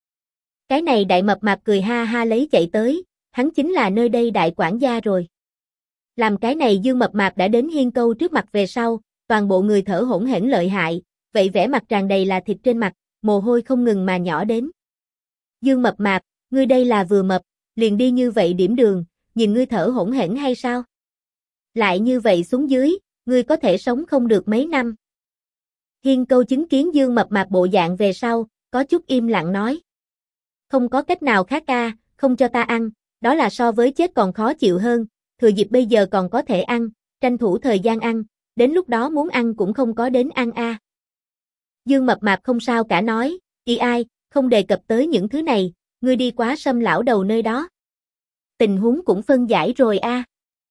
Cái này đại mập mạp cười ha ha lấy chạy tới, hắn chính là nơi đây đại quản gia rồi. Làm cái này Dương Mập Mạp đã đến Hiên Câu trước mặt về sau, toàn bộ người thở hổn hển lợi hại, vậy vẻ mặt tràn đầy là thịt trên mặt, mồ hôi không ngừng mà nhỏ đến. Dương Mập Mạp, ngươi đây là vừa mập, liền đi như vậy điểm đường, nhìn ngươi thở hổn hển hay sao? Lại như vậy xuống dưới, ngươi có thể sống không được mấy năm. Hiên Câu chứng kiến Dương Mập Mạp bộ dạng về sau, có chút im lặng nói. Không có cách nào khác a, không cho ta ăn, đó là so với chết còn khó chịu hơn, thừa dịp bây giờ còn có thể ăn, tranh thủ thời gian ăn, đến lúc đó muốn ăn cũng không có đến ăn a. Dương Mập Mạp không sao cả nói, y ai, không đề cập tới những thứ này, ngươi đi quá Sâm lão đầu nơi đó. Tình huống cũng phân giải rồi a.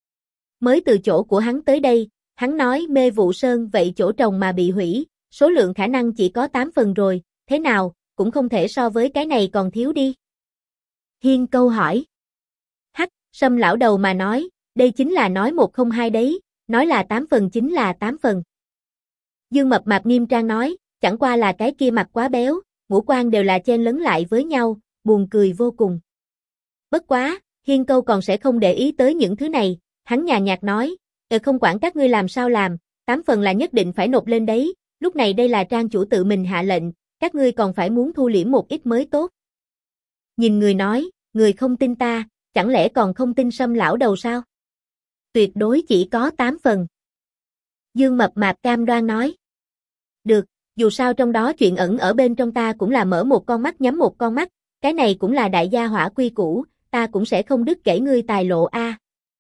Mới từ chỗ của hắn tới đây, hắn nói Mê Vụ Sơn vậy chỗ trồng mà bị hủy, số lượng khả năng chỉ có 8 phần rồi, thế nào, cũng không thể so với cái này còn thiếu đi. Hiên Câu hỏi. Hắc, Sâm lão đầu mà nói, đây chính là nói một không hai đấy, nói là 8 phần chính là 8 phần. Dương Mập Mạp nghiêm trang nói, chẳng qua là cái kia mặt quá béo, ngũ quan đều là chen lấn lại với nhau, buồn cười vô cùng. Bất quá, Hiên Câu còn sẽ không để ý tới những thứ này, hắn nhàn nhạt nói, không quản các ngươi làm sao làm, 8 phần là nhất định phải nộp lên đấy, lúc này đây là trang chủ tự mình hạ lệnh, các ngươi còn phải muốn thu liễm một ít mới tốt. Nhìn người nói, người không tin ta, chẳng lẽ còn không tin Sâm lão đầu sao? Tuyệt đối chỉ có 8 phần. Dương Mập Mạp cam đoan nói. Được, dù sao trong đó chuyện ẩn ở bên trong ta cũng là mở một con mắt nhắm một con mắt, cái này cũng là đại gia hỏa quy củ, ta cũng sẽ không đứt gãy ngươi tài lộ a.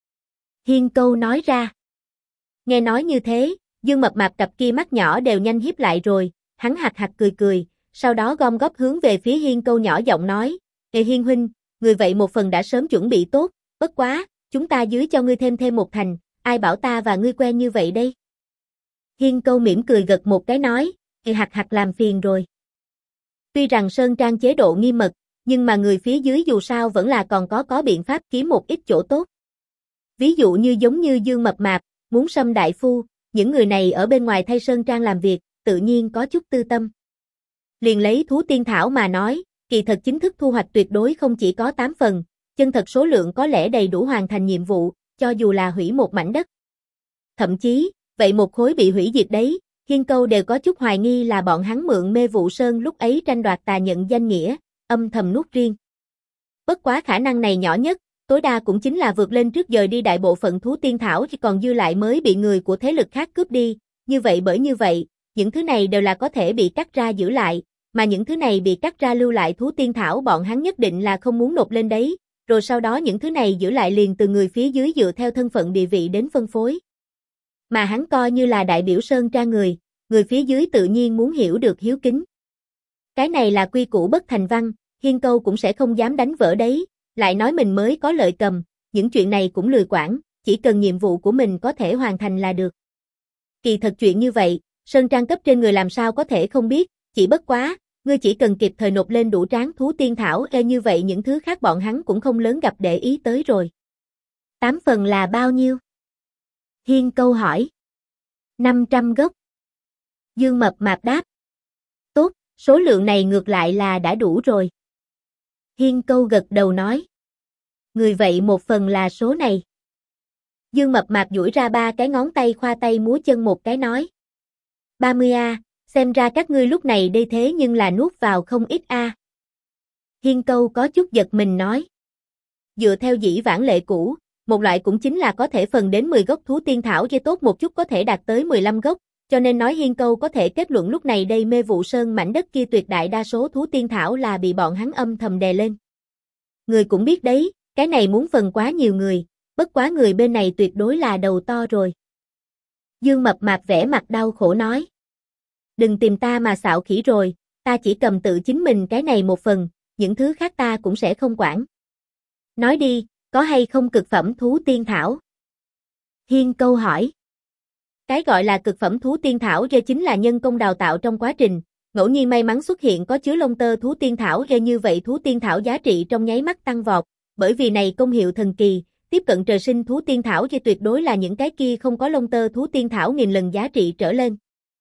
Hiên Câu nói ra. Nghe nói như thế, Dương Mập Mạp cặp kia mắt nhỏ đều nhanh híp lại rồi, hắn hạc hạc cười cười, sau đó gom góp hướng về phía Hiên Câu nhỏ giọng nói, Hiên huynh, người vậy một phần đã sớm chuẩn bị tốt, bất quá, chúng ta dưới cho ngươi thêm một thành, ai bảo ta và ngươi quen như vậy đây? Hiên Câu mỉm cười gật một cái nói, hạc hạc làm phiền rồi. Tuy rằng Sơn Trang chế độ nghiêm mật, nhưng mà người phía dưới dù sao vẫn là còn có biện pháp kiếm một ít chỗ tốt. Ví dụ như giống như Dương Mập Mạp, muốn Sâm đại phu, những người này ở bên ngoài thay Sơn Trang làm việc, tự nhiên có chút tư tâm. Liền lấy thú tiên thảo mà nói, kỳ thật chính thức thu hoạch tuyệt đối không chỉ có 8 phần, chân thật số lượng có lẽ đầy đủ hoàn thành nhiệm vụ, cho dù là hủy một mảnh đất. Thậm chí, vậy một khối bị hủy diệt đấy, Hiên Câu đều có chút hoài nghi là bọn hắn mượn Mê Vụ Sơn lúc ấy tranh đoạt tà nhận danh nghĩa, âm thầm nuốt riêng. Bất quá khả năng này nhỏ nhất, tối đa cũng chính là vượt lên trước giờ đi đại bộ phận thú tiên thảo chỉ còn dư lại mới bị người của thế lực khác cướp đi, như vậy, những thứ này đều là có thể bị cắt ra giữ lại, mà những thứ này bị cắt ra lưu lại thú tiên thảo bọn hắn nhất định là không muốn nộp lên đấy, rồi sau đó những thứ này giữ lại liền từ người phía dưới dựa theo thân phận địa vị đến phân phối. Mà hắn coi như là đại biểu Sơn Trang người phía dưới tự nhiên muốn hiểu được hiếu kính. Cái này là quy củ bất thành văn, Hiên Câu cũng sẽ không dám đánh vỡ đấy, lại nói mình mới có lợi cầm, những chuyện này cũng lười quản, chỉ cần nhiệm vụ của mình có thể hoàn thành là được. Kỳ thật chuyện như vậy, Sơn Trang cấp trên người làm sao có thể không biết, chỉ bất quá, ngươi chỉ cần kịp thời nộp lên đủ tráng thú tiên thảo như vậy những thứ khác bọn hắn cũng không lớn gặp để ý tới rồi. 8 phần là bao nhiêu? Hiên Câu hỏi. 500 gốc. Dương Mập Mạp đáp. Tốt, số lượng này ngược lại là đã đủ rồi. Hiên Câu gật đầu nói. Người vậy một phần là số này. Dương Mập Mạp duỗi ra 3 cái ngón tay khoa tay múa chân một cái nói. 30 a, xem ra các ngươi lúc này đây thế nhưng là nuốt vào không ít a. Hiên Câu có chút giật mình nói. Dựa theo dĩ vãng lệ cũ, một loại cũng chính là có thể phần đến 10 gốc thú tiên thảo cho tốt một chút có thể đạt tới 15 gốc, cho nên nói Hiên Câu có thể kết luận lúc này đây Mê Vụ Sơn mảnh đất kia tuyệt đại đa số thú tiên thảo là bị bọn hắn âm thầm đè lên. Người cũng biết đấy, cái này muốn phần quá nhiều người, bất quá người bên này tuyệt đối là đầu to rồi. Dương Mập Mạp vẻ mặt đau khổ nói. Đừng tìm ta mà xạo khỉ rồi, ta chỉ cầm tự chính mình cái này một phần, những thứ khác ta cũng sẽ không quản. Nói đi, có hay không cực phẩm thú tiên thảo? Hiên Câu hỏi. Cái gọi là cực phẩm thú tiên thảo kia chính là nhân công đào tạo trong quá trình, ngẫu nhiên may mắn xuất hiện có chứa lông tơ thú tiên thảo kia, như vậy thú tiên thảo giá trị trong nháy mắt tăng vọt, bởi vì này công hiệu thần kỳ, tiếp cận trời sinh thú tiên thảo kia tuyệt đối là những cái kia không có lông tơ thú tiên thảo nghìn lần giá trị trở lên.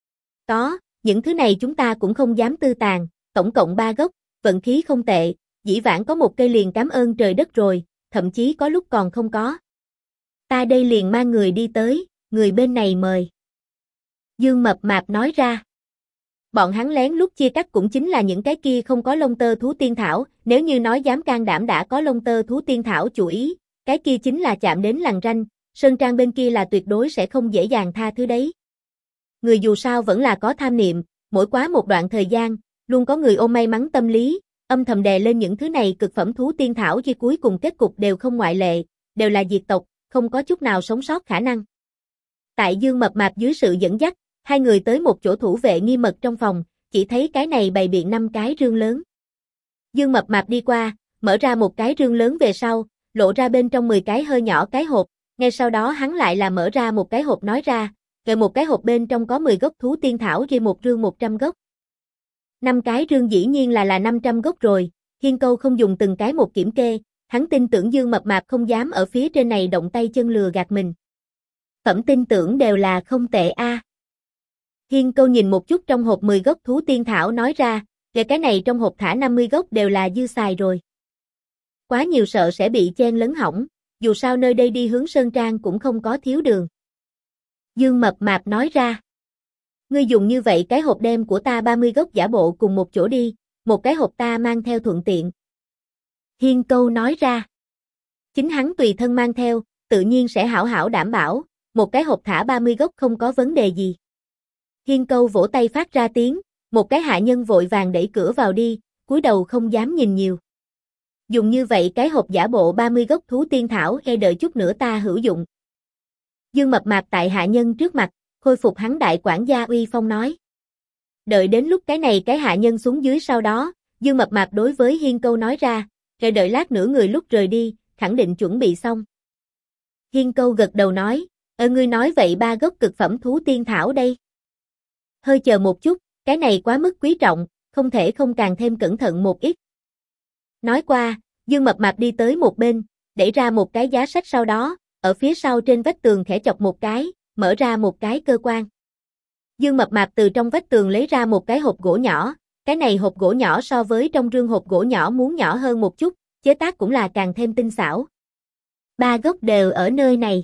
Có, những thứ này chúng ta cũng không dám tư tàn, tổng cộng 3 gốc, vận khí không tệ, dĩ vãng có một cây liền cảm ơn trời đất rồi, thậm chí có lúc còn không có. Ta đây liền mang người đi tới, người bên này mời. Dương Mập Mạp nói ra. Bọn hắn lén lút chia cắt cũng chính là những cái kia không có lông tơ thú tiên thảo, nếu như nói dám can đảm đã có lông tơ thú tiên thảo chủ ý, cái kia chính là chạm đến lằn ranh, Sơn Trang bên kia là tuyệt đối sẽ không dễ dàng tha thứ đấy. Người dù sao vẫn là có tham niệm, mỗi quá một đoạn thời gian, luôn có người ôm may mắn tâm lý, âm thầm đè lên những thứ này cực phẩm thú tiên thảo khi cuối cùng kết cục đều không ngoại lệ, đều là diệt tộc, không có chút nào sống sót khả năng. Tại Dương Mập Mạp dưới sự dẫn dắt, hai người tới một chỗ thủ vệ nghiêm mật trong phòng, chỉ thấy cái này bày biện 5 cái rương lớn. Dương Mập Mạp đi qua, mở ra một cái rương lớn về sau, lộ ra bên trong 10 cái hơi nhỏ cái hộp, ngay sau đó hắn lại là mở ra một cái hộp nói ra, kệ một cái hộp bên trong có 10 gốc thú tiên thảo ghi một rương 100 gốc. 5 cái rương dĩ nhiên là 500 gốc rồi, Hiên Câu không dùng từng cái một kiểm kê, hắn tin tưởng Dương Mập Mạp không dám ở phía trên này động tay chân lừa gạt mình. Phẩm tin tưởng đều là không tệ a. Hiên Câu nhìn một chút trong hộp 10 gốc thú tiên thảo nói ra, kể cái này trong hộp thả 50 gốc đều là dư xài rồi. Quá nhiều sợ sẽ bị chen lấn hỏng, dù sao nơi đây đi hướng Sơn Trang cũng không có thiếu đường. Dương Mập Mạp nói ra. Ngươi dùng như vậy cái hộp đem của ta 30 gốc giả bộ cùng một chỗ đi, một cái hộp ta mang theo thuận tiện. Hiên Câu nói ra. Chính hắn tùy thân mang theo, tự nhiên sẽ hảo hảo đảm bảo, một cái hộp thả 30 gốc không có vấn đề gì. Hiên Câu vỗ tay phát ra tiếng, một cái hạ nhân vội vàng đẩy cửa vào đi, cúi đầu không dám nhìn nhiều. Dùng như vậy cái hộp giả bộ 30 gốc thú tiên thảo e đợi chút nữa ta hữu dụng. Dương Mập Mạp tại hạ nhân trước mặt, khôi phục hắn đại quản gia uy phong nói. Đợi đến lúc cái này cái hạ nhân xuống dưới sau đó, Dương Mập Mạp đối với Hiên Câu nói ra, rồi đợi lát nữa người lúc rời đi, khẳng định chuẩn bị xong. Hiên Câu gật đầu nói, ngươi nói vậy 3 gốc cực phẩm thú tiên thảo đây. Hơi chờ một chút, cái này quá mức quý trọng, không thể không càng thêm cẩn thận một ít. Nói qua, Dương Mập Mạp đi tới một bên, đẩy ra một cái giá sách sau đó, ở phía sau trên vách tường khẽ chọc một cái, mở ra một cái cơ quan. Dương Mập Mạp từ trong vách tường lấy ra một cái hộp gỗ nhỏ, cái này hộp gỗ nhỏ so với trong rương hộp gỗ nhỏ muốn nhỏ hơn một chút, chế tác cũng là càng thêm tinh xảo. 3 gốc đều ở nơi này.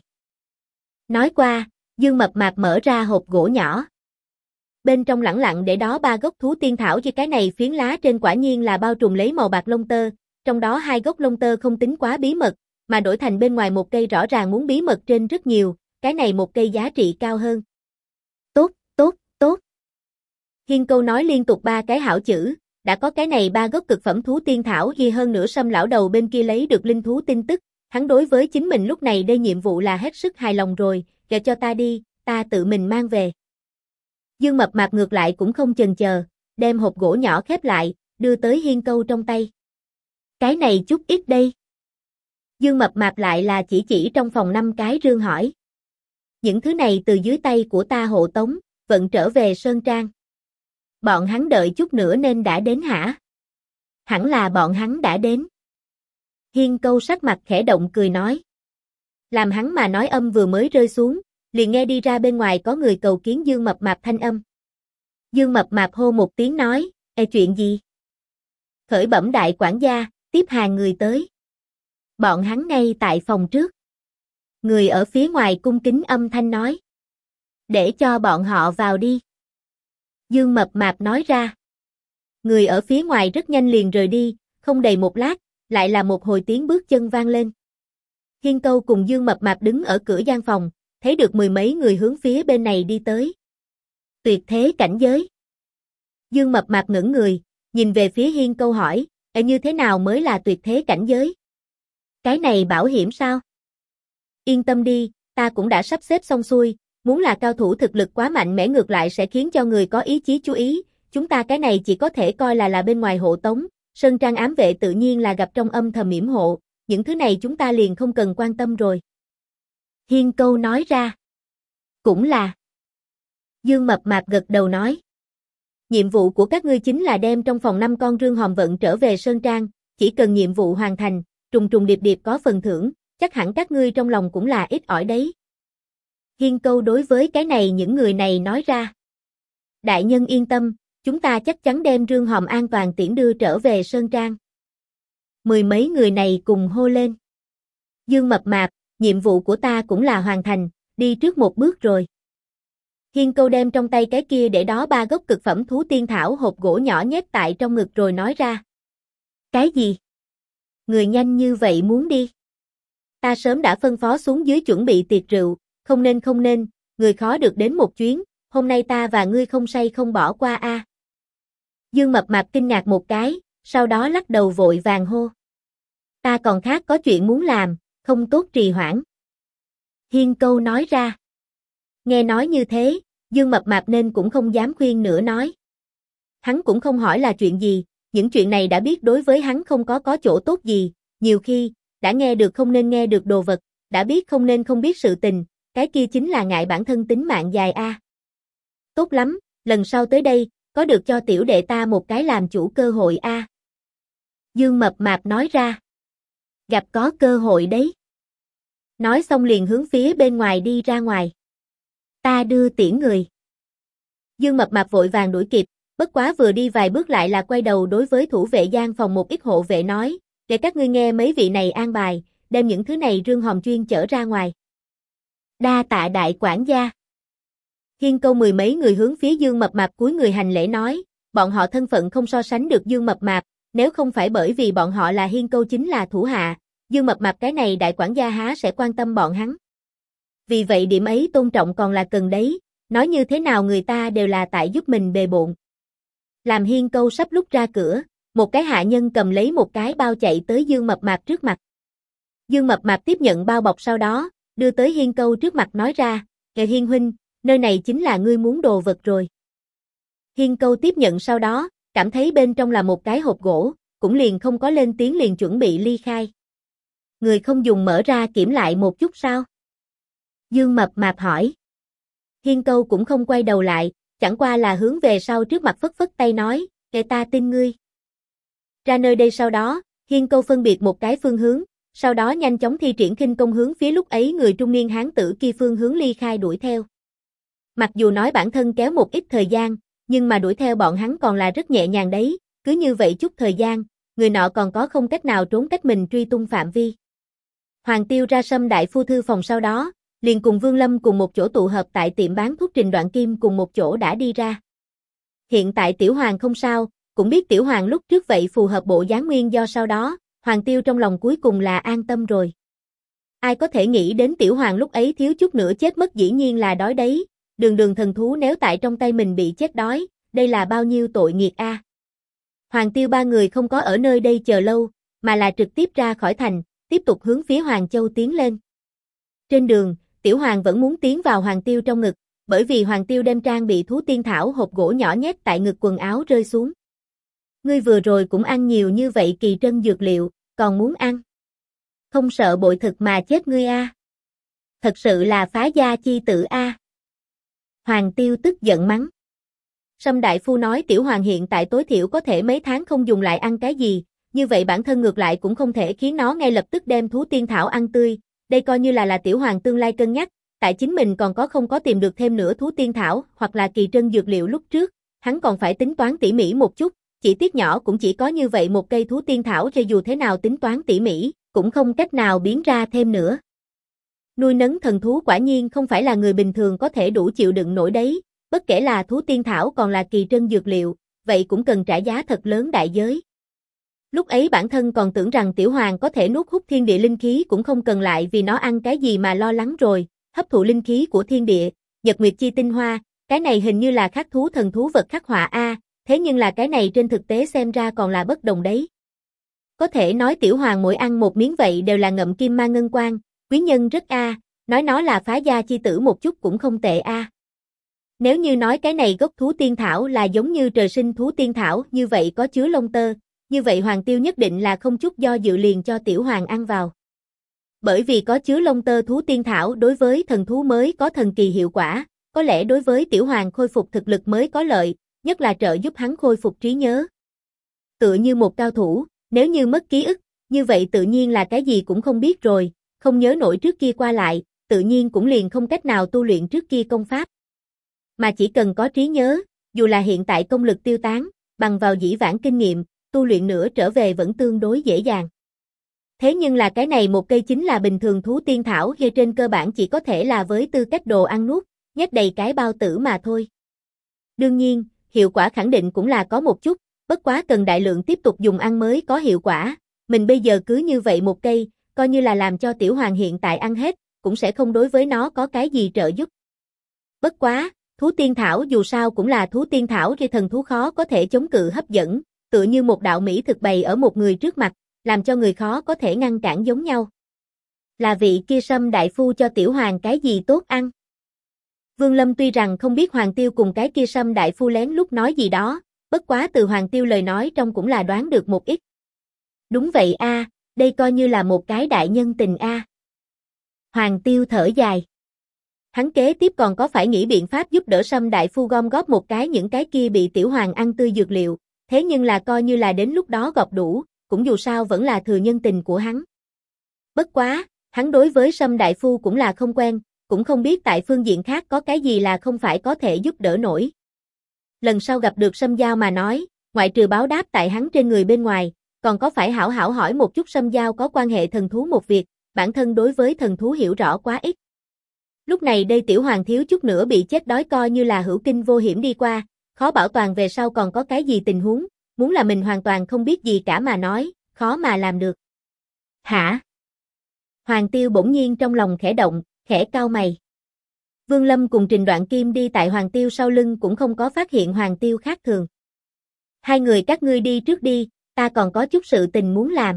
Nói qua, Dương Mập Mạp mở ra hộp gỗ nhỏ. Bên trong lẳng lặng để đó 3 gốc thú tiên thảo, chứ cái này phiến lá trên quả nhiên là bao trùm lấy màu bạc lông tơ, trong đó 2 gốc lông tơ không tính quá bí mật, mà đổi thành bên ngoài một cây rõ ràng muốn bí mật trên rất nhiều, cái này một cây giá trị cao hơn. Tốt, tốt, tốt. Hiên Câu nói liên tục 3 cái hảo chữ, đã có cái này 3 gốc cực phẩm thú tiên thảo ghi hơn nữa Sâm lão đầu bên kia lấy được linh thú tin tức, hắn đối với chính mình lúc này đây nhiệm vụ là hết sức hài lòng rồi, kệ cho ta đi, ta tự mình mang về. Dương Mập Mạp ngược lại cũng không chần chờ, đem hộp gỗ nhỏ khép lại, đưa tới Hiên Câu trong tay. Cái này chút ít đây. Dương Mập Mạp lại là chỉ trong phòng 5 cái rương hỏi. Những thứ này từ dưới tay của ta hộ tống, vận trở về Sơn Trang. Bọn hắn đợi chút nữa nên đã đến hả? Hẳn là bọn hắn đã đến. Hiên Câu sắc mặt khẽ động cười nói. Làm hắn mà nói âm vừa mới rơi xuống, liền nghe đi ra bên ngoài có người cầu kiến Dương Mập Mạp thanh âm. Dương Mập Mạp hô một tiếng nói, chuyện gì? Khởi bẩm đại quản gia, tiếp hàng người tới. Bọn hắn ngay tại phòng trước. Người ở phía ngoài cung kính âm thanh nói. Để cho bọn họ vào đi. Dương Mập Mạp nói ra. Người ở phía ngoài rất nhanh liền rời đi, không đầy một lát, lại là một hồi tiếng bước chân vang lên. Hiên Câu cùng Dương Mập Mạp đứng ở cửa gian phòng, thấy được 10 mấy người hướng phía bên này đi tới. Tuyệt thế cảnh giới. Dương Mập Mạp ngẩng người, nhìn về phía Hiên Câu hỏi, như thế nào mới là tuyệt thế cảnh giới? Cái này bảo hiểm sao? Yên tâm đi, ta cũng đã sắp xếp xong xuôi, muốn là cao thủ thực lực quá mạnh mẽ ngược lại sẽ khiến cho người có ý chí chú ý, chúng ta cái này chỉ có thể coi là bên ngoài hộ tống, Sơn Trang ám vệ tự nhiên là gặp trong âm thầm yểm hộ, những thứ này chúng ta liền không cần quan tâm rồi. Hiên Câu nói ra. Cũng là. Dương Mập Mạp gật đầu nói. Nhiệm vụ của các ngươi chính là đem trong phòng 5 con rương hòm vận trở về Sơn Trang, chỉ cần nhiệm vụ hoàn thành, trùng trùng điệp điệp có phần thưởng, chắc hẳn các ngươi trong lòng cũng là ít ỏi đấy. Hiên Câu đối với cái này những người này nói ra. Đại nhân yên tâm, chúng ta chắc chắn đem rương hòm an toàn tiễn đưa trở về Sơn Trang. Mười mấy người này cùng hô lên. Dương Mập Mạp, nhiệm vụ của ta cũng là hoàn thành, đi trước một bước rồi. Hiên Câu đem trong tay cái kia để đó 3 gốc cực phẩm thú tiên thảo hộp gỗ nhỏ nhét tại trong ngực rồi nói ra. Cái gì? Người nhanh như vậy muốn đi? Ta sớm đã phân phó xuống dưới chuẩn bị tiệc rượu, không nên, người khó được đến một chuyến, hôm nay ta và ngươi không say không bỏ qua a. Dương Mập Mạp kinh ngạc một cái, sau đó lắc đầu vội vàng hô. Ta còn khác có chuyện muốn làm, không tốt trì hoãn. Hiên Câu nói ra. Nghe nói như thế, Dương Mập Mạp nên cũng không dám khuyên nữa nói. Hắn cũng không hỏi là chuyện gì, những chuyện này đã biết đối với hắn không có chỗ tốt gì, nhiều khi, đã nghe được không nên nghe được đồ vật, đã biết không nên không biết sự tình, cái kia chính là ngại bản thân tính mạng dài a. Tốt lắm, lần sau tới đây, có được cho tiểu đệ ta một cái làm chủ cơ hội a. Dương Mập Mạp nói ra. Gặp có cơ hội đấy. Nói xong liền hướng phía bên ngoài đi ra ngoài. Ta đưa tiễn người. Dương Mập Mạp vội vàng đuổi kịp, bất quá vừa đi vài bước lại là quay đầu đối với thủ vệ gian phòng một ít hộ vệ nói, để các ngươi nghe mấy vị này an bài, đem những thứ này rương hòm chuyên chở ra ngoài. Đa tạ đại quản gia. Hiên Câu mười mấy người hướng phía Dương Mập Mạp cúi người hành lễ nói, bọn họ thân phận không so sánh được Dương Mập Mạp, nếu không phải bởi vì bọn họ là Hiên Câu chính là thủ hạ, Dương Mập Mạp cái này đại quản gia há sẽ quan tâm bọn hắn. Vì vậy điểm ấy tôn trọng còn là cần đấy, nói như thế nào người ta đều là tại giúp mình bề bộn. Làm Hiên Câu sắp lúc ra cửa, một cái hạ nhân cầm lấy một cái bao chạy tới Dương Mập Mạp trước mặt. Dương Mập Mạp tiếp nhận bao bọc sau đó, đưa tới Hiên Câu trước mặt nói ra, kìa Hiên huynh, nơi này chính là ngươi muốn đồ vật rồi. Hiên Câu tiếp nhận sau đó, cảm thấy bên trong là một cái hộp gỗ, cũng liền không có lên tiếng liền chuẩn bị ly khai. Người không dùng mở ra kiểm lại một chút sao? Dương Mập Mạp hỏi. Hiên Câu cũng không quay đầu lại, chẳng qua là hướng về sau trước mặt phất phất tay nói, để ta tin ngươi. Ra nơi đây sau đó, Hiên Câu phân biệt một cái phương hướng, sau đó nhanh chóng thi triển khinh công hướng phía lúc ấy người trung niên hán tử kia phương hướng ly khai đuổi theo. Mặc dù nói bản thân kéo một ít thời gian, nhưng mà đuổi theo bọn hắn còn là rất nhẹ nhàng đấy, cứ như vậy chút thời gian, người nọ còn có không cách nào trốn cách mình truy tung phạm vi. Hoàng Tiêu ra Sâm đại phu thư phòng sau đó, liền cùng Vương Lâm cùng một chỗ tụ hợp tại tiệm bán thuốc Trình Đoạn Kim cùng một chỗ đã đi ra. Hiện tại Tiểu Hoàng không sao, cũng biết Tiểu Hoàng lúc trước vậy phù hợp bộ dáng nguyên do sau đó, Hoàng Tiêu trong lòng cuối cùng là an tâm rồi. Ai có thể nghĩ đến Tiểu Hoàng lúc ấy thiếu chút nữa chết mất dĩ nhiên là đói đấy, đường thần thú nếu tại trong tay mình bị chết đói, đây là bao nhiêu tội nghiệt a. Hoàng Tiêu ba người không có ở nơi đây chờ lâu, mà là trực tiếp ra khỏi thành, tiếp tục hướng phía Hoàng Châu tiến lên. Trên đường, Tiểu Hoàng vẫn muốn tiến vào Hoàng Tiêu trong ngực, bởi vì Hoàng Tiêu đem trang bị thú tiên thảo hộp gỗ nhỏ nhét tại ngực quần áo rơi xuống. Ngươi vừa rồi cũng ăn nhiều như vậy kỳ trân dược liệu, còn muốn ăn. Không sợ bội thực mà chết ngươi a. Thật sự là phá gia chi tử a. Hoàng Tiêu tức giận mắng. Sâm đại phu nói Tiểu Hoàng hiện tại tối thiểu có thể mấy tháng không dùng lại ăn cái gì, như vậy bản thân ngược lại cũng không thể khiến nó ngay lập tức đem thú tiên thảo ăn tươi, đây coi như là Tiểu Hoàng tương lai cân nhắc, tại chính mình còn không có tìm được thêm nữa thú tiên thảo hoặc là kỳ trân dược liệu lúc trước, hắn còn phải tính toán tỉ mỉ một chút, chỉ tiếc nhỏ cũng chỉ có như vậy một cây thú tiên thảo cho dù thế nào tính toán tỉ mỉ, cũng không cách nào biến ra thêm nữa. Nuôi nấng thần thú quả nhiên không phải là người bình thường có thể đủ chịu đựng nổi đấy, bất kể là thú tiên thảo còn là kỳ trân dược liệu, vậy cũng cần trả giá thật lớn đại giới. Lúc ấy bản thân còn tưởng rằng Tiểu Hoàng có thể nuốt hút thiên địa linh khí cũng không cần lại vì nó ăn cái gì mà lo lắng rồi, hấp thụ linh khí của thiên địa, nhật nguyệt chi tinh hoa, Cái này hình như là khắc thú thần thú vật khắc họa a, thế nhưng là cái này trên thực tế xem ra còn là bất đồng đấy. Có thể nói tiểu hoàng mỗi ăn một miếng vậy đều là ngậm kim ma ngân quan, quý nhân rất a, nói nó là phá gia chi tử một chút cũng không tệ a. Nếu như nói cái này gốc thú tiên thảo là giống như trời sinh thú tiên thảo, như vậy có chứa lông tơ, như vậy Hoàng Tiêu nhất định là không chút do dự liền cho tiểu hoàng ăn vào. Bởi vì có chứa lông tơ thú tiên thảo đối với thần thú mới có thần kỳ hiệu quả, có lẽ đối với tiểu hoàng khôi phục thực lực mới có lợi, nhất là trợ giúp hắn khôi phục trí nhớ. Tựa như một cao thủ, nếu như mất ký ức, như vậy tự nhiên là cái gì cũng không biết rồi, không nhớ nổi trước kia qua lại, tự nhiên cũng liền không cách nào tu luyện trước kia công pháp. Mà chỉ cần có trí nhớ, dù là hiện tại công lực tiêu tán, bằng vào dĩ vãng kinh nghiệm, tu luyện nữa trở về vẫn tương đối dễ dàng. Thế nhưng là cái này một cây chính là bình thường thú tiên thảo hay trên cơ bản chỉ có thể là với tư cách đồ ăn nuốt, nhét đầy cái bao tử mà thôi. Đương nhiên, hiệu quả khẳng định cũng là có một chút, bất quá cần đại lượng tiếp tục dùng ăn mới có hiệu quả. Mình bây giờ cứ như vậy một cây, coi như là làm cho tiểu hoàng hiện tại ăn hết, cũng sẽ không đối với nó có cái gì trợ giúp. Bất quá, thú tiên thảo dù sao cũng là thú tiên thảo thì thần thú khó có thể chống cự hấp dẫn, tựa như một đạo mỹ thực bày ở một người trước mặt, làm cho người khó có thể ngăn cản giống nhau. Là vị kia Sâm đại phu cho tiểu hoàng cái gì tốt ăn? Vương Lâm tuy rằng không biết Hoàng Tiêu cùng cái kia Sâm đại phu lén lút nói gì đó, bất quá từ Hoàng Tiêu lời nói trong cũng là đoán được một ít. Đúng vậy a, đây coi như là một cái đại nhân tình a. Hoàng Tiêu thở dài. Hắn kế tiếp còn có phải nghĩ biện pháp giúp đỡ Sâm đại phu gom góp một cái những cái kia bị tiểu hoàng ăn tươi dược liệu, thế nhưng là coi như là đến lúc đó gọp đủ, cũng dù sao vẫn là thừa nhân tình của hắn. Bất quá, hắn đối với Sâm đại phu cũng là không quen, cũng không biết tại phương diện khác có cái gì là không phải có thể giúp đỡ nổi. Lần sau gặp được Sâm Giao mà nói, ngoại trừ báo đáp tại hắn trên người bên ngoài, còn có phải hảo hảo hỏi một chút Sâm Giao có quan hệ thần thú một việc, bản thân đối với thần thú hiểu rõ quá ít. Lúc này đây tiểu hoàng thiếu chút nữa bị chết đói coi như là hữu kinh vô hiểm đi qua, khó bảo toàn về sau còn có cái gì tình huống, muốn là mình hoàn toàn không biết gì cả mà nói, khó mà làm được. Hả? Hoàng Tiêu bỗng nhiên trong lòng khẽ động, khẽ cau mày. Vương Lâm cùng Trình Đoạn Kim đi tại Hoàng Tiêu sau lưng cũng không có phát hiện Hoàng Tiêu khác thường. Hai người các ngươi đi trước đi, ta còn có chút sự tình muốn làm.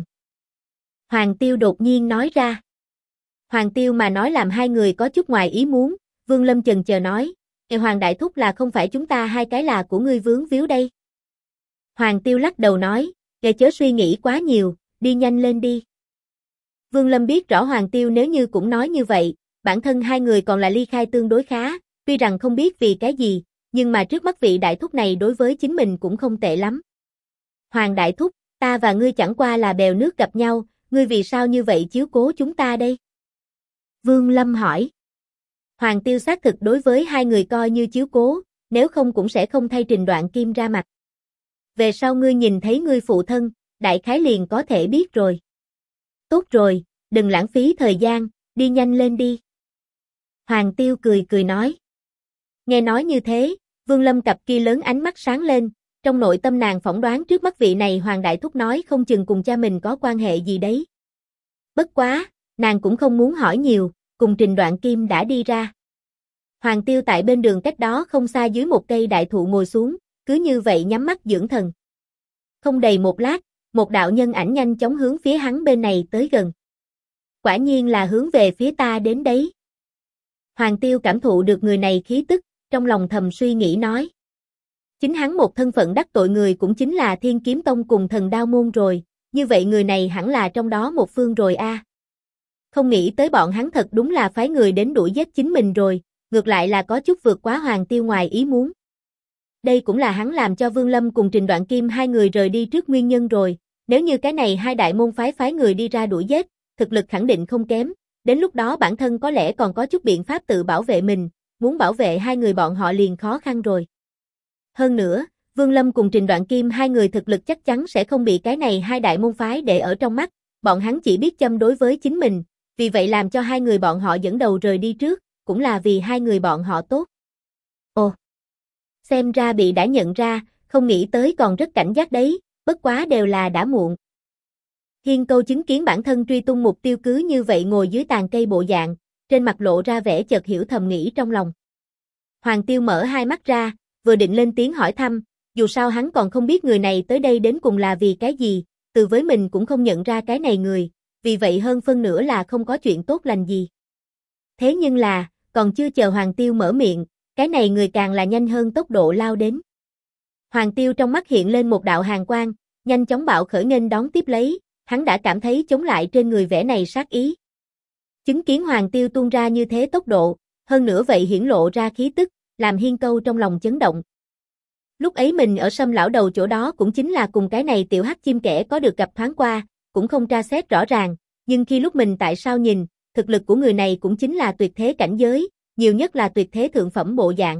Hoàng Tiêu đột nhiên nói ra. Hoàng Tiêu mà nói làm hai người có chút ngoài ý muốn, Vương Lâm chần chờ nói, Hoàng Đại Thúc là không phải chúng ta hai cái là của ngươi vướng víu đây. Hoàng Tiêu lắc đầu nói, chớ suy nghĩ quá nhiều, đi nhanh lên đi. Vương Lâm biết rõ Hoàng Tiêu nếu như cũng nói như vậy, bản thân hai người còn là ly khai tương đối khá, tuy rằng không biết vì cái gì, nhưng mà trước mắt vị Đại Thúc này đối với chính mình cũng không tệ lắm. Hoàng Đại Thúc, ta và ngươi chẳng qua là bèo nước gặp nhau, ngươi vì sao như vậy chiếu cố chúng ta đây? Vương Lâm hỏi. Hoàng Tiêu xác thực đối với hai người coi như chiếu cố, nếu không cũng sẽ không thay Trình Đoạn Kim ra mặt. Về sau ngươi nhìn thấy ngươi phụ thân, đại khái liền có thể biết rồi. Tốt rồi, đừng lãng phí thời gian, đi nhanh lên đi. Hoàng Tiêu cười cười nói. Nghe nói như thế, Vương Lâm cặp kia lớn ánh mắt sáng lên, trong nội tâm nàng phỏng đoán trước mắt vị này Hoàng Đại Thúc nói không chừng cùng cha mình có quan hệ gì đấy. Bất quá, nàng cũng không muốn hỏi nhiều, cùng Trình Đoạn Kim đã đi ra. Hoàng Tiêu tại bên đường cách đó không xa dưới một cây đại thụ ngồi xuống, cứ như vậy nhắm mắt dưỡng thần. Không đầy một lát, một đạo nhân ảnh nhanh chóng hướng phía hắn bên này tới gần. Quả nhiên là hướng về phía ta đến đấy. Hoàng Tiêu cảm thụ được người này khí tức, trong lòng thầm suy nghĩ nói. Chính hắn một thân phận đắc tội người cũng chính là Thiên Kiếm Tông cùng Thần Đao Môn rồi, như vậy người này hẳn là trong đó một phương rồi a. Không nghĩ tới bọn hắn thật đúng là phái người đến đuổi giết chính mình rồi, ngược lại là có chút vượt quá Hoàng Tiêu ngoài ý muốn. Đây cũng là hắn làm cho Vương Lâm cùng Trình Đoạn Kim hai người rời đi trước nguyên nhân rồi, nếu như cái này hai đại môn phái người đi ra đuổi giết, thực lực khẳng định không kém, đến lúc đó bản thân có lẽ còn có chút biện pháp tự bảo vệ mình, muốn bảo vệ hai người bọn họ liền khó khăn rồi. Hơn nữa, Vương Lâm cùng Trình Đoạn Kim hai người thực lực chắc chắn sẽ không bị cái này hai đại môn phái để ở trong mắt, bọn hắn chỉ biết châm đối với chính mình, vì vậy làm cho hai người bọn họ dẫn đầu rời đi trước, cũng là vì hai người bọn họ tốt. Ồ, xem ra bị đã nhận ra, không nghĩ tới còn rất cảnh giác đấy, bất quá đều là đã muộn. Hiên Câu chứng kiến bản thân truy tung mục tiêu cứ như vậy ngồi dưới tàn cây bộ dạng, trên mặt lộ ra vẻ chợt hiểu thầm nghĩ trong lòng. Hoàng Tiêu mở hai mắt ra, vừa định lên tiếng hỏi thăm, dù sao hắn còn không biết người này tới đây đến cùng là vì cái gì, từ với mình cũng không nhận ra cái này người, vì vậy hơn phân nửa là không có chuyện tốt lành gì. Thế nhưng là, còn chưa chờ Hoàng Tiêu mở miệng, cái này người càng là nhanh hơn tốc độ lao đến. Hoàng Tiêu trong mắt hiện lên một đạo hàn quang, nhanh chóng bạo khởi nghênh đón tiếp lấy, hắn đã cảm thấy chống lại trên người vẻ này sát ý. Chứng kiến Hoàng Tiêu tuôn ra như thế tốc độ, hơn nữa vậy hiển lộ ra khí tức, làm Hiên Câu trong lòng chấn động. Lúc ấy mình ở Sâm lão đầu chỗ đó cũng chính là cùng cái này tiểu hắc chim kẻ có được gặp thoáng qua, cũng không tra xét rõ ràng, nhưng khi lúc mình tại sao nhìn, thực lực của người này cũng chính là tuyệt thế cảnh giới, nhiều nhất là tuyệt thế thượng phẩm bộ dạng.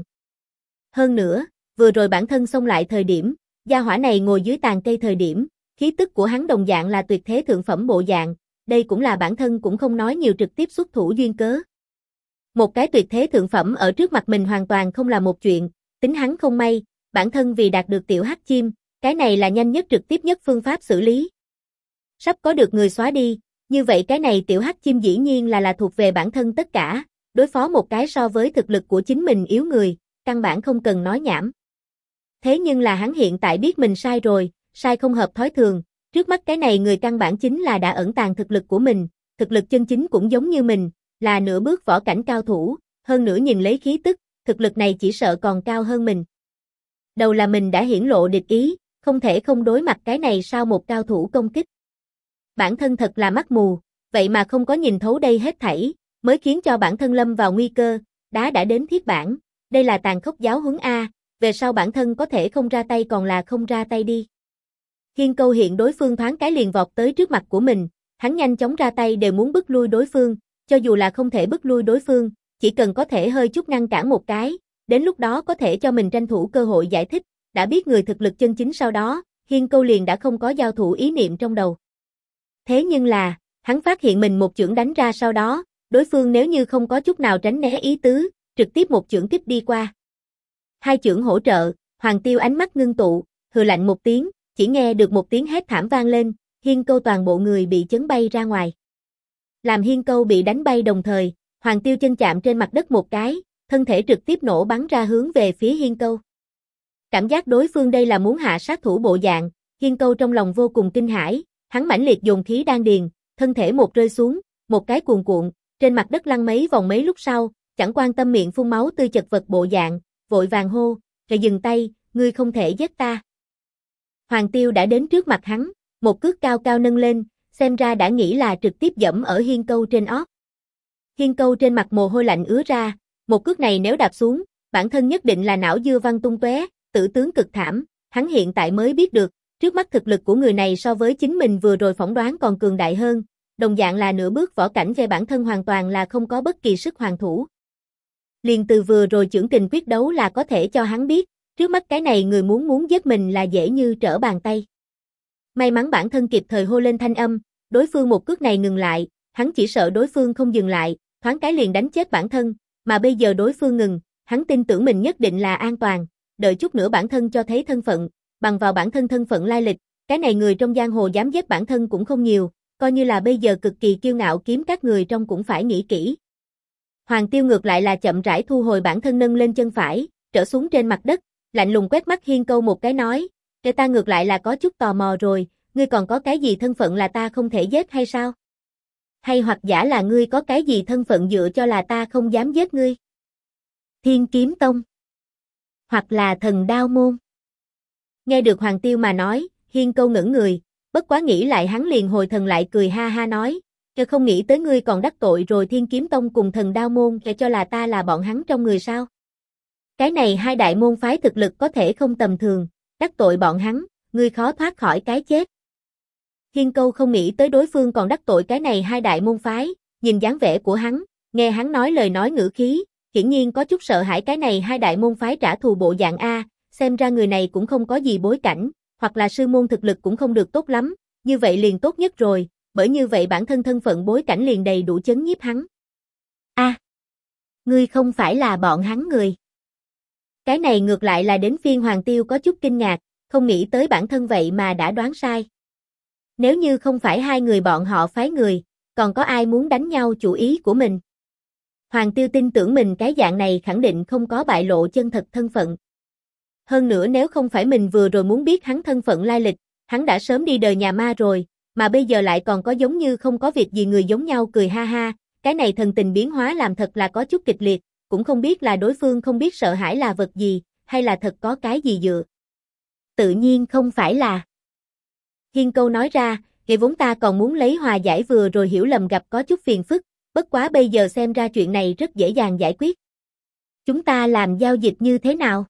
Hơn nữa, vừa rồi bản thân xông lại thời điểm, gia hỏa này ngồi dưới tàn cây thời điểm, khí tức của hắn đồng dạng là tuyệt thế thượng phẩm bộ dạng, đây cũng là bản thân cũng không nói nhiều trực tiếp xuất thủ duyên cớ. Một cái tuyệt thế thượng phẩm ở trước mặt mình hoàn toàn không là một chuyện, tính hắn không may, bản thân vì đạt được tiểu hắc chim, cái này là nhanh nhất trực tiếp nhất phương pháp xử lý. Sắp có được người xóa đi, như vậy cái này tiểu hắc chim dĩ nhiên là thuộc về bản thân tất cả, đối phó một cái so với thực lực của chính mình yếu người, căn bản không cần nói nhảm. Thế nhưng là hắn hiện tại biết mình sai rồi, sai không hợp thói thường, trước mắt cái này người căn bản chính là đã ẩn tàng thực lực của mình, thực lực chân chính cũng giống như mình, là nửa bước võ cảnh cao thủ, hơn nữa nhìn lấy khí tức, thực lực này chỉ sợ còn cao hơn mình. Đầu là mình đã hiển lộ địch ý, không thể không đối mặt cái này sao một cao thủ công kích. Bản thân thật là mắt mù, vậy mà không có nhìn thấu đây hết thảy, mới khiến cho bản thân lâm vào nguy cơ, đá đã đến thiết bản, đây là tàn khốc giáo huấn A, về sau bản thân có thể không ra tay còn là không ra tay đi. Hiên Câu hiện đối phương thoáng cái liền vọt tới trước mặt của mình, hắn nhanh chóng ra tay đều muốn bức lui đối phương, cho dù là không thể bức lui đối phương, chỉ cần có thể hơi chút ngăn cản một cái, đến lúc đó có thể cho mình tranh thủ cơ hội giải thích, đã biết người thực lực chân chính sau đó, Hiên Câu liền đã không có giao thủ ý niệm trong đầu. Thế nhưng là, hắn phát hiện mình một chưởng đánh ra sau đó, đối phương nếu như không có chút nào tránh né ý tứ, trực tiếp một chưởng kích đi qua. Hai chưởng hỗ trợ, Hoàng Tiêu ánh mắt ngưng tụ, hừ lạnh một tiếng, chỉ nghe được một tiếng hét thảm vang lên, Hiên Câu toàn bộ người bị chấn bay ra ngoài. Làm Hiên Câu bị đánh bay đồng thời, Hoàng Tiêu chân chạm trên mặt đất một cái, thân thể trực tiếp nổ bắn ra hướng về phía Hiên Câu. Cảm giác đối phương đây là muốn hạ sát thủ bộ dạng, Hiên Câu trong lòng vô cùng kinh hãi, hắn mãnh liệt dồn khí đan điền, thân thể một rơi xuống, một cái cuồn cuộn, trên mặt đất lăn mấy vòng mấy lúc sau, chẳng quan tâm miệng phun máu tươi chật vật bộ dạng, vội vàng hô, "Rồi dừng tay, ngươi không thể giết ta." Hoàng Tiêu đã đến trước mặt hắn, một cước cao cao nâng lên, xem ra đã nghĩ là trực tiếp dẫm ở Hiên Câu trên ót. Hiên Câu trên mặt mồ hôi lạnh ứa ra, một cước này nếu đạp xuống, bản thân nhất định là não dưa văng tung tóe, tử tướng cực thảm, hắn hiện tại mới biết được, trước mắt thực lực của người này so với chính mình vừa rồi phỏng đoán còn cường đại hơn, đồng dạng là nửa bước võ cảnh về bản thân hoàn toàn là không có bất kỳ sức hoàn thủ. Liền từ vừa rồi chưởng kình quyết đấu là có thể cho hắn biết, trước mắt cái này người muốn giết mình là dễ như trở bàn tay. May mắn bản thân kịp thời hô lên thanh âm, đối phương một cước này ngừng lại, hắn chỉ sợ đối phương không dừng lại, thoáng cái liền đánh chết bản thân, mà bây giờ đối phương ngừng, hắn tin tưởng mình nhất định là an toàn, đợi chút nữa bản thân cho thấy thân phận, bằng vào bản thân thân phận lai lịch, cái này người trong giang hồ dám giết bản thân cũng không nhiều, coi như là bây giờ cực kỳ kiêu ngạo kiếm các người trong cũng phải nghĩ kỹ. Hoàng Tiêu ngược lại là chậm rãi thu hồi bản thân nâng lên chân phải, trở xuống trên mặt đất, lạnh lùng quét mắt Hiên Câu một cái nói, "Cái ta ngược lại là có chút tò mò rồi, ngươi còn có cái gì thân phận là ta không thể giết hay sao? Hay hoặc giả là ngươi có cái gì thân phận dựa cho là ta không dám giết ngươi? Thiên Kiếm Tông, hoặc là Thần Đao Môn?" Nghe được Hoàng Tiêu mà nói, Hiên Câu ngẩn người, bất quá nghĩ lại hắn liền hồi thần lại cười ha ha nói, "Chứ không nghĩ tới ngươi còn đắc tội rồi Thiên Kiếm Tông cùng Thần Đao Môn để cho là ta là bọn hắn trong người sao? Cái này hai đại môn phái thực lực có thể không tầm thường, đắc tội bọn hắn, ngươi khó thoát khỏi cái chết." Hiên Câu không nghĩ tới đối phương còn đắc tội cái này hai đại môn phái, nhìn dáng vẻ của hắn, nghe hắn nói lời nói ngữ khí, hiển nhiên có chút sợ hãi cái này hai đại môn phái trả thù bộ dạng A, xem ra người này cũng không có gì bối cảnh, hoặc là sư môn thực lực cũng không được tốt lắm, như vậy liền tốt nhất rồi, bởi như vậy bản thân thân phận bối cảnh liền đầy đủ chấn nhiếp hắn. A, ngươi không phải là bọn hắn người. Cái này ngược lại là đến phiên Hoàng Tiêu có chút kinh ngạc, không nghĩ tới bản thân vậy mà đã đoán sai. Nếu như không phải hai người bọn họ phái người, còn có ai muốn đánh nhau chủ ý của mình? Hoàng Tiêu tin tưởng mình cái dạng này khẳng định không có bại lộ chân thật thân phận. Hơn nữa nếu không phải mình vừa rồi muốn biết hắn thân phận lai lịch, hắn đã sớm đi đời nhà ma rồi, mà bây giờ lại còn có giống như không có việc gì người giống nhau cười ha ha, cái này thần tình biến hóa làm thật là có chút kịch liệt, cũng không biết là đối phương không biết sợ hãi là vật gì, hay là thật có cái gì dựa. Tự nhiên không phải là. Hiên Câu nói ra, vốn ta còn muốn lấy hòa giải vừa rồi hiểu lầm gặp có chút phiền phức, bất quá bây giờ xem ra chuyện này rất dễ dàng giải quyết. Chúng ta làm giao dịch như thế nào?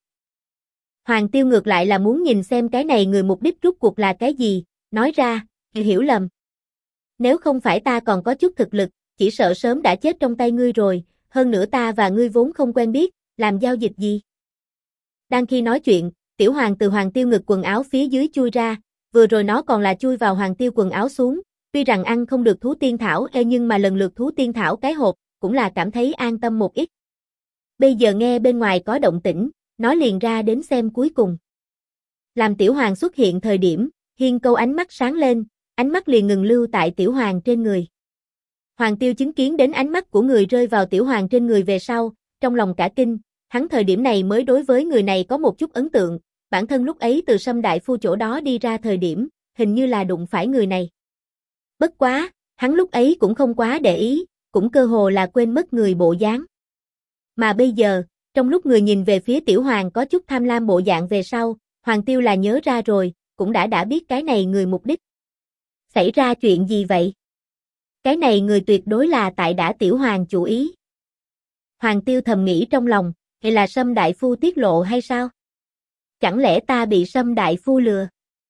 Hoàng Tiêu ngược lại là muốn nhìn xem cái này người mục đích rút cuộc là cái gì, nói ra, hiểu lầm. Nếu không phải ta còn có chút thực lực, chỉ sợ sớm đã chết trong tay ngươi rồi, hơn nữa ta và ngươi vốn không quen biết, làm giao dịch gì? Đang khi nói chuyện, Tiểu Hoàng từ Hoàng Tiêu ngực quần áo phía dưới chui ra, vừa rồi nó còn là chui vào Hoàng Tiêu quần áo xuống, tuy rằng ăn không được thú tiên thảo nhưng mà lần lượt thú tiên thảo cái hộp, cũng là cảm thấy an tâm một ít. Bây giờ nghe bên ngoài có động tĩnh, nó liền ra đến xem cuối cùng. Làm Tiểu Hoàng xuất hiện thời điểm, Hiên Câu ánh mắt sáng lên, ánh mắt liền ngừng lưu tại Tiểu Hoàng trên người. Hoàng Tiêu chứng kiến đến ánh mắt của người rơi vào Tiểu Hoàng trên người về sau, trong lòng cả kinh, hắn thời điểm này mới đối với người này có một chút ấn tượng, bản thân lúc ấy từ Sâm Đại Phu chỗ đó đi ra thời điểm, hình như là đụng phải người này. Bất quá, hắn lúc ấy cũng không quá để ý, cũng cơ hồ là quên mất người bộ dáng. Mà bây giờ, trong lúc người nhìn về phía Tiểu Hoàng có chút tham lam bộ dạng về sau, Hoàng Tiêu là nhớ ra rồi, cũng đã biết cái này người mục đích. Xảy ra chuyện gì vậy? Cái này người tuyệt đối là tại đã Tiểu Hoàng chủ ý. Hoàng Tiêu thầm nghĩ trong lòng, hay là Sâm Đại Phu tiết lộ hay sao? Chẳng lẽ ta bị Sâm Đại Phu lừa?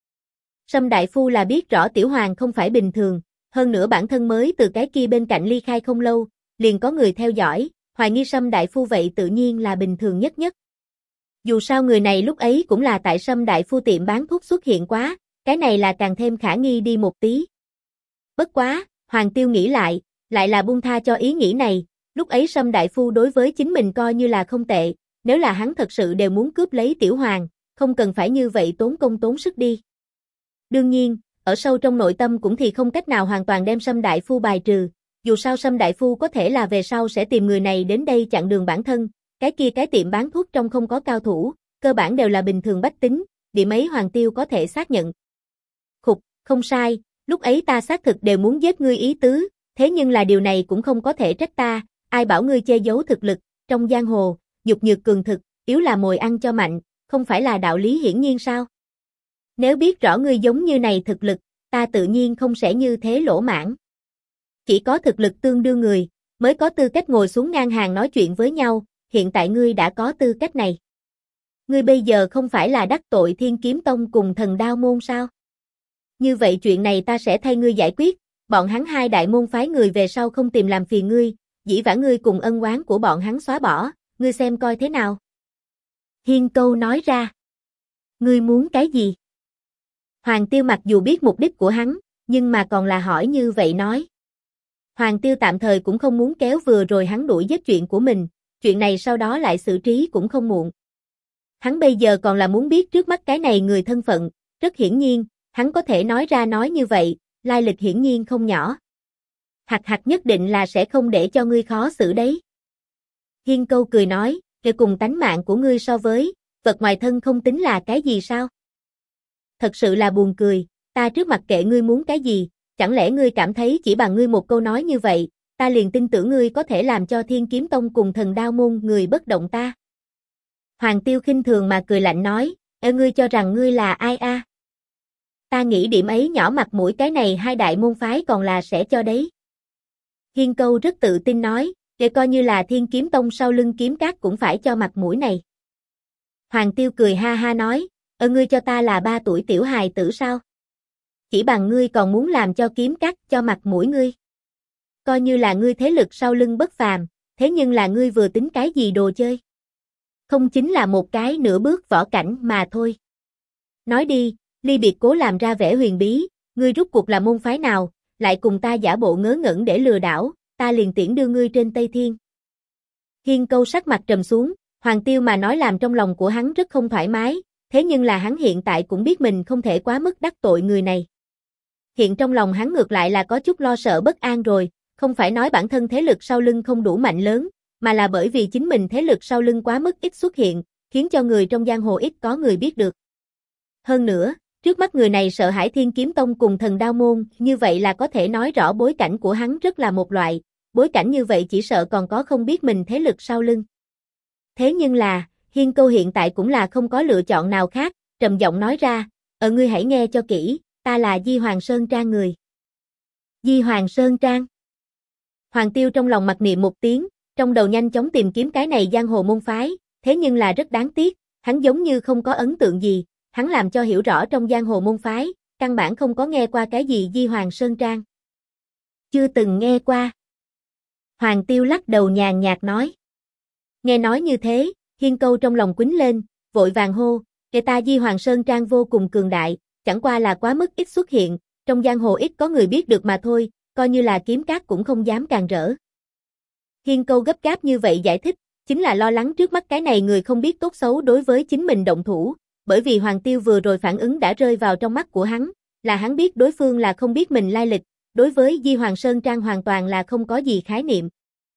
Sâm Đại Phu là biết rõ Tiểu Hoàng không phải bình thường, hơn nữa bản thân mới từ cái kia bên cạnh ly khai không lâu, liền có người theo dõi, hoài nghi Sâm Đại Phu vậy tự nhiên là bình thường nhất. Dù sao người này lúc ấy cũng là tại Sâm Đại Phu tiệm bán thuốc xuất hiện quá, cái này là càng thêm khả nghi đi một tí. Bất quá, Hoàng Tiêu nghĩ lại là buông tha cho ý nghĩ này, lúc ấy Sâm Đại Phu đối với chính mình coi như là không tệ, nếu là hắn thật sự đều muốn cướp lấy Tiểu Hoàng, không cần phải như vậy tốn công tốn sức đi. Đương nhiên, ở sâu trong nội tâm cũng thì không cách nào hoàn toàn đem Sâm Đại Phu bài trừ, dù sao Sâm Đại Phu có thể là về sau sẽ tìm người này đến đây chặn đường bản thân, cái kia cái tiệm bán thuốc trong không có cao thủ, cơ bản đều là bình thường bách tính, điểm ấy Hoàng Tiêu có thể xác nhận. Khục, không sai, lúc ấy ta xác thực đều muốn giết ngươi ý tứ, thế nhưng là điều này cũng không có thể trách ta, ai bảo ngươi che giấu thực lực, trong giang hồ, nhục nhược cường thực, yếu là mồi ăn cho mạnh, không phải là đạo lý hiển nhiên sao? Nếu biết rõ ngươi giống như này thực lực, ta tự nhiên không sẽ như thế lỗ mãn. Chỉ có thực lực tương đương người, mới có tư cách ngồi xuống ngang hàng nói chuyện với nhau, hiện tại ngươi đã có tư cách này. Ngươi bây giờ không phải là đắc tội Thiên Kiếm Tông cùng Thần Đao Môn sao? Như vậy chuyện này ta sẽ thay ngươi giải quyết, bọn hắn hai đại môn phái người về sau không tìm làm phiền ngươi, dĩ vãng ngươi cùng ân oán của bọn hắn xóa bỏ, ngươi xem coi thế nào. Hiên Câu nói ra. Ngươi muốn cái gì? Hoàng Tiêu mặc dù biết mục đích của hắn, nhưng mà còn là hỏi như vậy nói. Hoàng Tiêu tạm thời cũng không muốn kéo vừa rồi hắn đuổi giết chuyện của mình, chuyện này sau đó lại xử trí cũng không muộn. Hắn bây giờ còn là muốn biết trước mắt cái này người thân phận, rất hiển nhiên, hắn có thể nói ra nói như vậy, lai lịch hiển nhiên không nhỏ. Hạc hạc nhất định là sẽ không để cho ngươi khó xử đấy. Hiên Câu cười nói, kể cùng tánh mạng của ngươi so với, vật ngoài thân không tính là cái gì sao? Thật sự là buồn cười, ta trước mặt kệ ngươi muốn cái gì, chẳng lẽ ngươi cảm thấy chỉ bằng ngươi một câu nói như vậy, ta liền tin tưởng ngươi có thể làm cho Thiên Kiếm Tông cùng Thần Đao Môn người bất động ta. Hoàng Tiêu khinh thường mà cười lạnh nói, ngươi cho rằng ngươi là ai a? Ta nghĩ điểm ấy nhỏ mặt mũi cái này hai đại môn phái còn là sẽ cho đấy. Hiên Câu rất tự tin nói, để coi như là Thiên Kiếm Tông sau lưng kiếm cát cũng phải cho mặt mũi này. Hoàng Tiêu cười ha ha nói, ngươi cho ta là 3 tuổi tiểu hài tử sao? Chỉ bằng ngươi còn muốn làm cho kiếm cát cho mặt mũi ngươi. Coi như là ngươi thế lực sau lưng bất phàm, thế nhưng là ngươi vừa tính cái gì đồ chơi? Không chính là một cái nửa bước võ cảnh mà thôi. Nói đi, ly biệt cố làm ra vẻ huyền bí, ngươi rút cuộc là môn phái nào, lại cùng ta giả bộ ngớ ngẩn để lừa đảo, ta liền tiễn đưa ngươi trên Tây Thiên. Hiên Câu sắc mặt trầm xuống, Hoàng Tiêu mà nói làm trong lòng của hắn rất không thoải mái, thế nhưng là hắn hiện tại cũng biết mình không thể quá mức đắc tội người này. Hiện trong lòng hắn ngược lại là có chút lo sợ bất an rồi, không phải nói bản thân thế lực sau lưng không đủ mạnh lớn, mà là bởi vì chính mình thế lực sau lưng quá mức ít xuất hiện, khiến cho người trong giang hồ ít có người biết được. Hơn nữa, trước mắt người này sợ hãi Thiên Kiếm Tông cùng Thần Đao Môn, như vậy là có thể nói rõ bối cảnh của hắn rất là một loại, bối cảnh như vậy chỉ sợ còn có không biết mình thế lực sau lưng. Thế nhưng là, Hiên Câu hiện tại cũng là không có lựa chọn nào khác, trầm giọng nói ra, ngươi hãy nghe cho kỹ, ta là Di Hoàng Sơn Trang người. Di Hoàng Sơn Trang. Hoàng Tiêu trong lòng mặc niệm một tiếng, trong đầu nhanh chóng tìm kiếm cái này giang hồ môn phái, thế nhưng là rất đáng tiếc, hắn giống như không có ấn tượng gì, hắn làm cho hiểu rõ trong giang hồ môn phái, căn bản không có nghe qua cái gì Di Hoàng Sơn Trang. Chưa từng nghe qua. Hoàng Tiêu lắc đầu nhàn nhạt nói. Nghe nói như thế, Hiên Câu trong lòng quýnh lên, vội vàng hô, kể ta Di Hoàng Sơn Trang vô cùng cường đại, chẳng qua là quá mức ít xuất hiện, trong giang hồ ít có người biết được mà thôi, coi như là kiếm cát cũng không dám càn rỡ. Hiên Câu gấp gáp như vậy giải thích, chính là lo lắng trước mắt cái này người không biết tốt xấu đối với chính mình động thủ, bởi vì Hoàng Tiêu vừa rồi phản ứng đã rơi vào trong mắt của hắn, là hắn biết đối phương là không biết mình lai lịch, đối với Di Hoàng Sơn Trang hoàn toàn là không có gì khái niệm.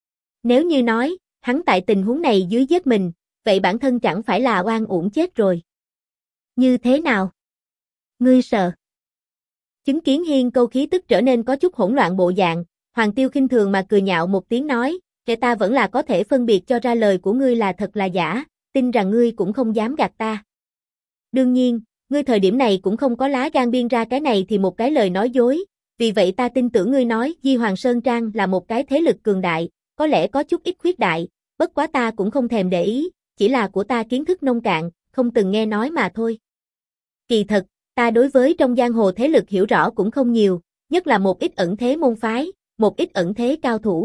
Nếu như nói, hắn tại tình huống này dưới giết mình, vậy bản thân chẳng phải là oan uổng chết rồi. Như thế nào? Ngươi sợ? Chứng kiến Hiên Câu khí tức trở nên có chút hỗn loạn bộ dạng, Hoàng Tiêu khinh thường mà cười nhạo một tiếng nói, kẻ ta vẫn là có thể phân biệt cho ra lời của ngươi là thật là giả, tin rằng ngươi cũng không dám gạt ta. Đương nhiên, ngươi thời điểm này cũng không có lá gan biên ra cái này thì một cái lời nói dối, vì vậy ta tin tưởng ngươi nói Di Hoàng Sơn Trang là một cái thế lực cường đại, có lẽ có chút ít khuyết đại, bất quá ta cũng không thèm để ý, chỉ là của ta kiến thức nông cạn, không từng nghe nói mà thôi. Kỳ thật, ta đối với trong giang hồ thế lực hiểu rõ cũng không nhiều, nhất là một ít ẩn thế môn phái, một ít ẩn thế cao thủ.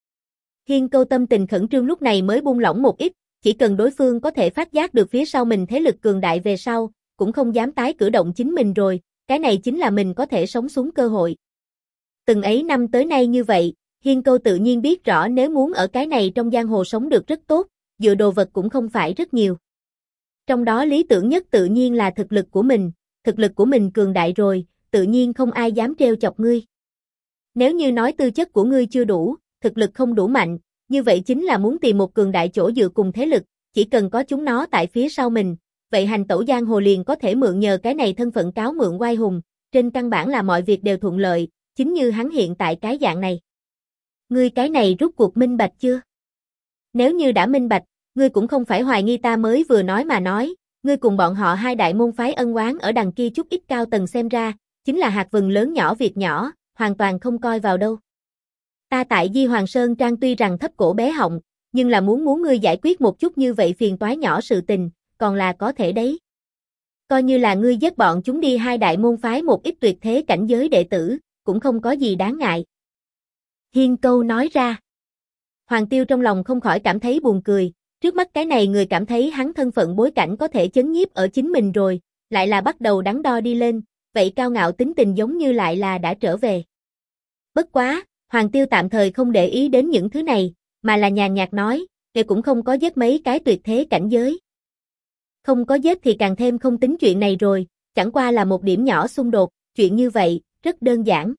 Hiên Câu tâm tình khẩn trương lúc này mới buông lỏng một ít, chỉ cần đối phương có thể phát giác được phía sau mình thế lực cường đại về sau, cũng không dám tái cử động chính mình rồi, cái này chính là mình có thể sống xuống cơ hội. Từng ấy năm tới nay như vậy, Hiên Câu tự nhiên biết rõ nếu muốn ở cái này trong giang hồ sống được rất tốt, dựa đồ vật cũng không phải rất nhiều. Trong đó lý tưởng nhất tự nhiên là thực lực của mình cường đại rồi, tự nhiên không ai dám trêu chọc ngươi. Nếu như nói tư chất của ngươi chưa đủ, thực lực không đủ mạnh, như vậy chính là muốn tìm một cường đại chỗ dựa cùng thế lực, chỉ cần có chúng nó tại phía sau mình, vậy hành tẩu giang hồ liền có thể mượn nhờ cái này thân phận cáo mượn oai hùng, trên căn bản là mọi việc đều thuận lợi, chính như hắn hiện tại cái dạng này. Ngươi cái này rút cuộc minh bạch chưa? Nếu như đã minh bạch, ngươi cũng không phải hoài nghi ta mới vừa nói mà nói, ngươi cùng bọn họ hai đại môn phái ân oán ở đằng kia chút ít cao tầng xem ra, chính là hạt vừng lớn nhỏ việc nhỏ, hoàn toàn không coi vào đâu. Ta tại Di Hoàng Sơn Trang tuy rằng thấp cổ bé họng, nhưng là muốn ngươi giải quyết một chút như vậy phiền toái nhỏ sự tình, còn là có thể đấy. Coi như là ngươi giết bọn chúng đi hai đại môn phái một ít tuyệt thế cảnh giới đệ tử, cũng không có gì đáng ngại. Hiên Câu nói ra. Hoàng Tiêu trong lòng không khỏi cảm thấy buồn cười, trước mắt cái này người cảm thấy hắn thân phận bối cảnh có thể chấn nhiếp ở chính mình rồi, lại là bắt đầu đắn đo đi lên, vậy cao ngạo tính tình giống như lại là đã trở về. Bất quá, Hoàng Tiêu tạm thời không để ý đến những thứ này, mà là nhàn nhạt nói, kẻ cũng không có giết mấy cái tuyệt thế cảnh giới. Không có giết thì càng thêm không tính chuyện này rồi, chẳng qua là một điểm nhỏ xung đột, chuyện như vậy, rất đơn giản.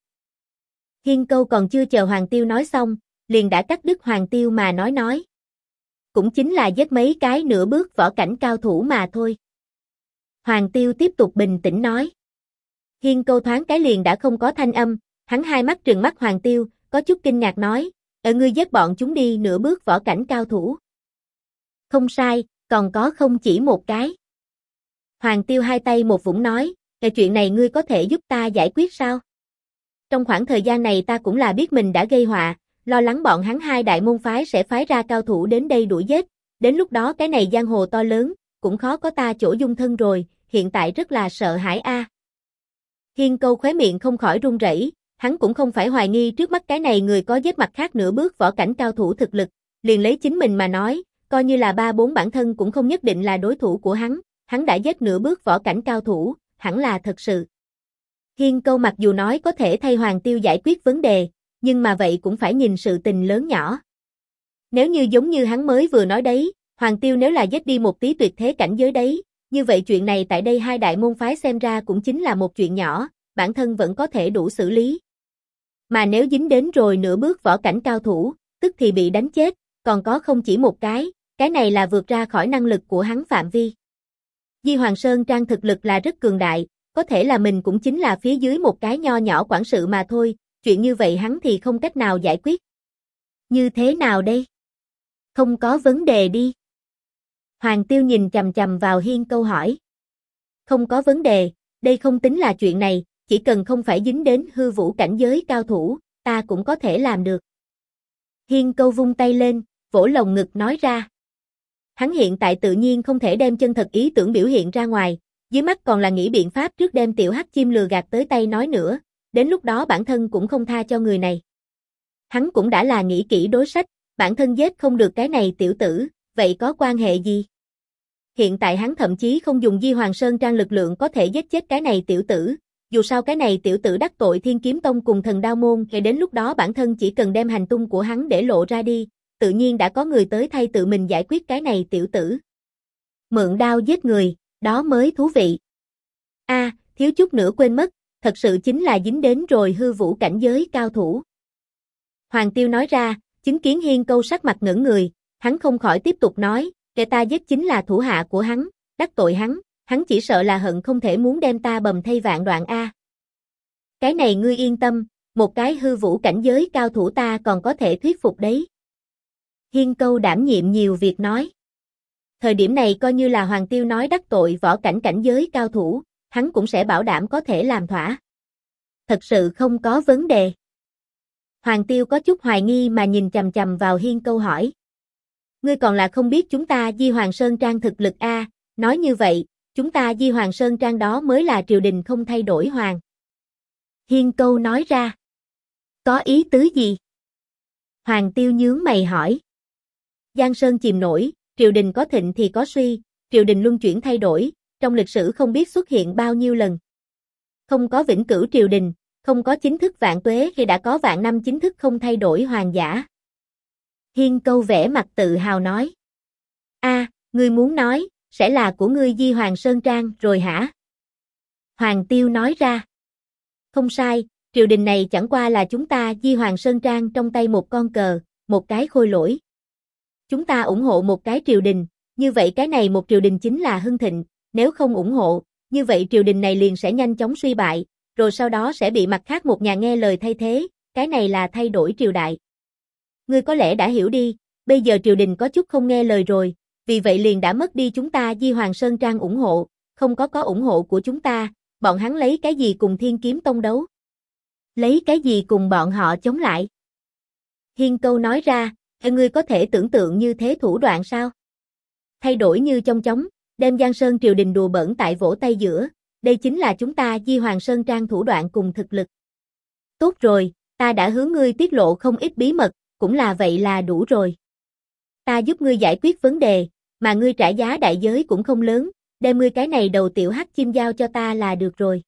Hiên Câu còn chưa chờ Hoàng Tiêu nói xong, liền đã cắt đứt Hoàng Tiêu mà nói. Cũng chính là giết mấy cái nửa bước võ cảnh cao thủ mà thôi. Hoàng Tiêu tiếp tục bình tĩnh nói. Hiên Câu thoáng cái liền đã không có thanh âm, hắn hai mắt trừng mắt Hoàng Tiêu, có chút kinh ngạc nói, ngươi giết bọn chúng đi nửa bước võ cảnh cao thủ. Không sai, còn có không chỉ một cái. Hoàng Tiêu hai tay một vũng nói, chuyện này ngươi có thể giúp ta giải quyết sao? Trong khoảng thời gian này ta cũng là biết mình đã gây họa, lo lắng bọn hắn hai đại môn phái sẽ phái ra cao thủ đến đây đuổi giết, đến lúc đó cái này giang hồ to lớn, cũng khó có ta chỗ dung thân rồi, hiện tại rất là sợ hãi a. Hiên Câu khóe miệng không khỏi run rẩy, hắn cũng không phải hoài nghi trước mắt cái này người có giết mặt khác nửa bước võ cảnh cao thủ thực lực, liền lấy chính mình mà nói, coi như là 3-4 bản thân cũng không nhất định là đối thủ của hắn đã giết nửa bước võ cảnh cao thủ, hẳn là thật sự. Hiên Câu mặc dù nói có thể thay Hoàng Tiêu giải quyết vấn đề, nhưng mà vậy cũng phải nhìn sự tình lớn nhỏ. Nếu như giống như hắn mới vừa nói đấy, Hoàng Tiêu nếu là giết đi một tí tuyệt thế cảnh giới đấy, như vậy chuyện này tại đây hai đại môn phái xem ra cũng chính là một chuyện nhỏ, bản thân vẫn có thể đủ xử lý. Mà nếu dính đến rồi nửa bước võ cảnh cao thủ, tức thì bị đánh chết, còn có không chỉ một cái này là vượt ra khỏi năng lực của hắn phạm vi. Di Hoàng Sơn Trang thực lực là rất cường đại, có thể là mình cũng chính là phía dưới một cái nho nhỏ quản sự mà thôi, chuyện như vậy hắn thì không cách nào giải quyết. Như thế nào đây? Không có vấn đề đi. Hoàng Tiêu nhìn chằm chằm vào Hiên Câu hỏi. Không có vấn đề, đây không tính là chuyện này, chỉ cần không phải dính đến hư vũ cảnh giới cao thủ, ta cũng có thể làm được. Hiên Câu vung tay lên, vỗ lồng ngực nói ra. Hắn hiện tại tự nhiên không thể đem chân thật ý tưởng biểu hiện ra ngoài, dưới mắt còn là nghĩ biện pháp trước đem tiểu hắc chim lừa gạt tới tay nói nữa, đến lúc đó bản thân cũng không tha cho người này. Hắn cũng đã là nghĩ kỹ đối sách, bản thân giết không được cái này tiểu tử, vậy có quan hệ gì? Hiện tại hắn thậm chí không dùng Di Hoàng Sơn Trang lực lượng có thể giết chết cái này tiểu tử, dù sao cái này tiểu tử đắc tội Thiên Kiếm Tông cùng Thần Đao Môn thì đến lúc đó bản thân chỉ cần đem hành tung của hắn để lộ ra đi, tự nhiên đã có người tới thay tự mình giải quyết cái này tiểu tử. Mượn đao giết người, đó mới thú vị. Thiếu chút nữa quên mất, thật sự chính là dính đến rồi hư vũ cảnh giới cao thủ. Hoàng Tiêu nói ra, chứng kiến Hiên Câu sắc mặt ngẩn người, hắn không khỏi tiếp tục nói, kẻ ta giết chính là thủ hạ của hắn, đắc tội hắn chỉ sợ là hận không thể muốn đem ta bầm thây vạn đoạn a. Cái này ngươi yên tâm, một cái hư vũ cảnh giới cao thủ ta còn có thể thuyết phục đấy. Hiên Câu đảm nhiệm nhiều việc nói. Thời điểm này coi như là Hoàng Tiêu nói đắc tội võ cảnh giới cao thủ, hắn cũng sẽ bảo đảm có thể làm thỏa. Thật sự không có vấn đề. Hoàng Tiêu có chút hoài nghi mà nhìn chằm chằm vào Hiên Câu hỏi. Ngươi còn là không biết chúng ta Di Hoàng Sơn Trang thực lực a, nói như vậy, chúng ta Di Hoàng Sơn Trang đó mới là triều đình không thay đổi hoàng. Hiên Câu nói ra. Có ý tứ gì? Hoàng Tiêu nhướng mày hỏi. Giang Sơn chìm nổi, triều đình có thịnh thì có suy, triều đình luân chuyển thay đổi, trong lịch sử không biết xuất hiện bao nhiêu lần. Không có vĩnh cửu triều đình, không có chính thức vạn tuế thì đã có vạn năm chính thức không thay đổi hoàng giả. Hiên Câu vẻ mặt tự hào nói. Ngươi muốn nói, sẽ là của ngươi Di Hoàng Sơn Trang rồi hả? Hoàng Tiêu nói ra. Không sai, triều đình này chẳng qua là chúng ta Di Hoàng Sơn Trang trong tay một con cờ, một cái khôi lỗi. Chúng ta ủng hộ một cái triều đình, như vậy cái này một triều đình chính là hưng thịnh, nếu không ủng hộ, như vậy triều đình này liền sẽ nhanh chóng suy bại, rồi sau đó sẽ bị mặt khác một nhà nghe lời thay thế, cái này là thay đổi triều đại. Ngươi có lẽ đã hiểu đi, bây giờ triều đình có chút không nghe lời rồi, vì vậy liền đã mất đi chúng ta Di Hoàng Sơn Trang ủng hộ, không có ủng hộ của chúng ta, bọn hắn lấy cái gì cùng Thiên Kiếm Tông đấu? Lấy cái gì cùng bọn họ chống lại? Hiên Câu nói ra, ngươi có thể tưởng tượng như thế thủ đoạn sao? Thay đổi như trong chóng, đem Giang Sơn triều đình đùa bỡn tại vỗ tay giữa, đây chính là chúng ta Di Hoàng Sơn Trang thủ đoạn cùng thực lực. Tốt rồi, ta đã hướng ngươi tiết lộ không ít bí mật, cũng là vậy là đủ rồi. Ta giúp ngươi giải quyết vấn đề, mà ngươi trả giá đại giới cũng không lớn, đem ngươi cái này đầu tiểu hắc chim giao cho ta là được rồi.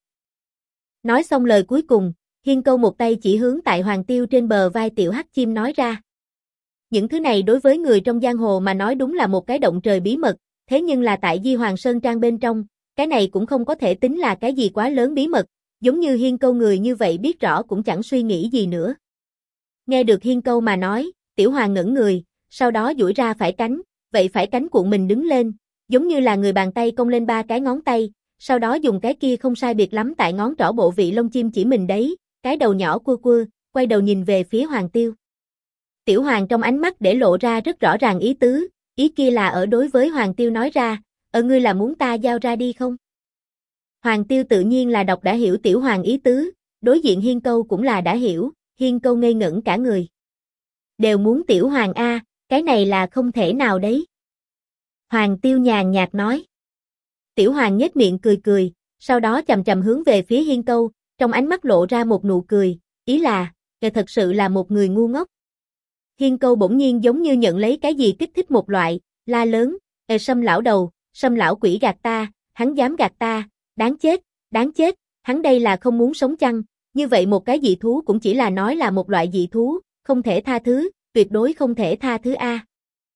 Nói xong lời cuối cùng, Hiên Câu một tay chỉ hướng tại Hoàng Tiêu trên bờ vai tiểu hắc chim nói ra. Những thứ này đối với người trong giang hồ mà nói đúng là một cái động trời bí mật, thế nhưng là tại Di Hoàng Sơn Trang bên trong, cái này cũng không có thể tính là cái gì quá lớn bí mật, giống như Hiên Câu người như vậy biết rõ cũng chẳng suy nghĩ gì nữa. Nghe được Hiên Câu mà nói, Tiểu Hoàng ngẩn người, sau đó duỗi ra phải cánh, vậy phải cánh cuộn mình đứng lên, giống như là người bàn tay cong lên 3 cái ngón tay, sau đó dùng cái kia không sai biệt lắm tại ngón trỏ bộ vị lông chim chỉ mình đấy, cái đầu nhỏ cua cua, quay đầu nhìn về phía Hoàng Tiêu. Tiểu Hoàng trong ánh mắt để lộ ra rất rõ ràng ý tứ, ý kia là ở đối với Hoàng Tiêu nói ra, ngươi là muốn ta giao ra đi không? Hoàng Tiêu tự nhiên là đọc đã hiểu Tiểu Hoàng ý tứ, đối diện Hiên Câu cũng là đã hiểu, Hiên Câu ngây ngẩn cả người. Đều muốn Tiểu Hoàng a, cái này là không thể nào đấy. Hoàng Tiêu nhàn nhạt nói. Tiểu Hoàng nhếch miệng cười cười, sau đó chầm chầm hướng về phía Hiên Câu, trong ánh mắt lộ ra một nụ cười, ý là, kẻ thật sự là một người ngu ngốc. Hiên Câu bỗng nhiên giống như nhận lấy cái gì kích thích một loại, la lớn, Sâm lão đầu, Sâm lão quỷ gạt ta, hắn dám gạt ta, đáng chết, hắn đây là không muốn sống chăng, như vậy một cái dị thú cũng chỉ là nói là một loại dị thú, không thể tha thứ, tuyệt đối không thể tha thứ a.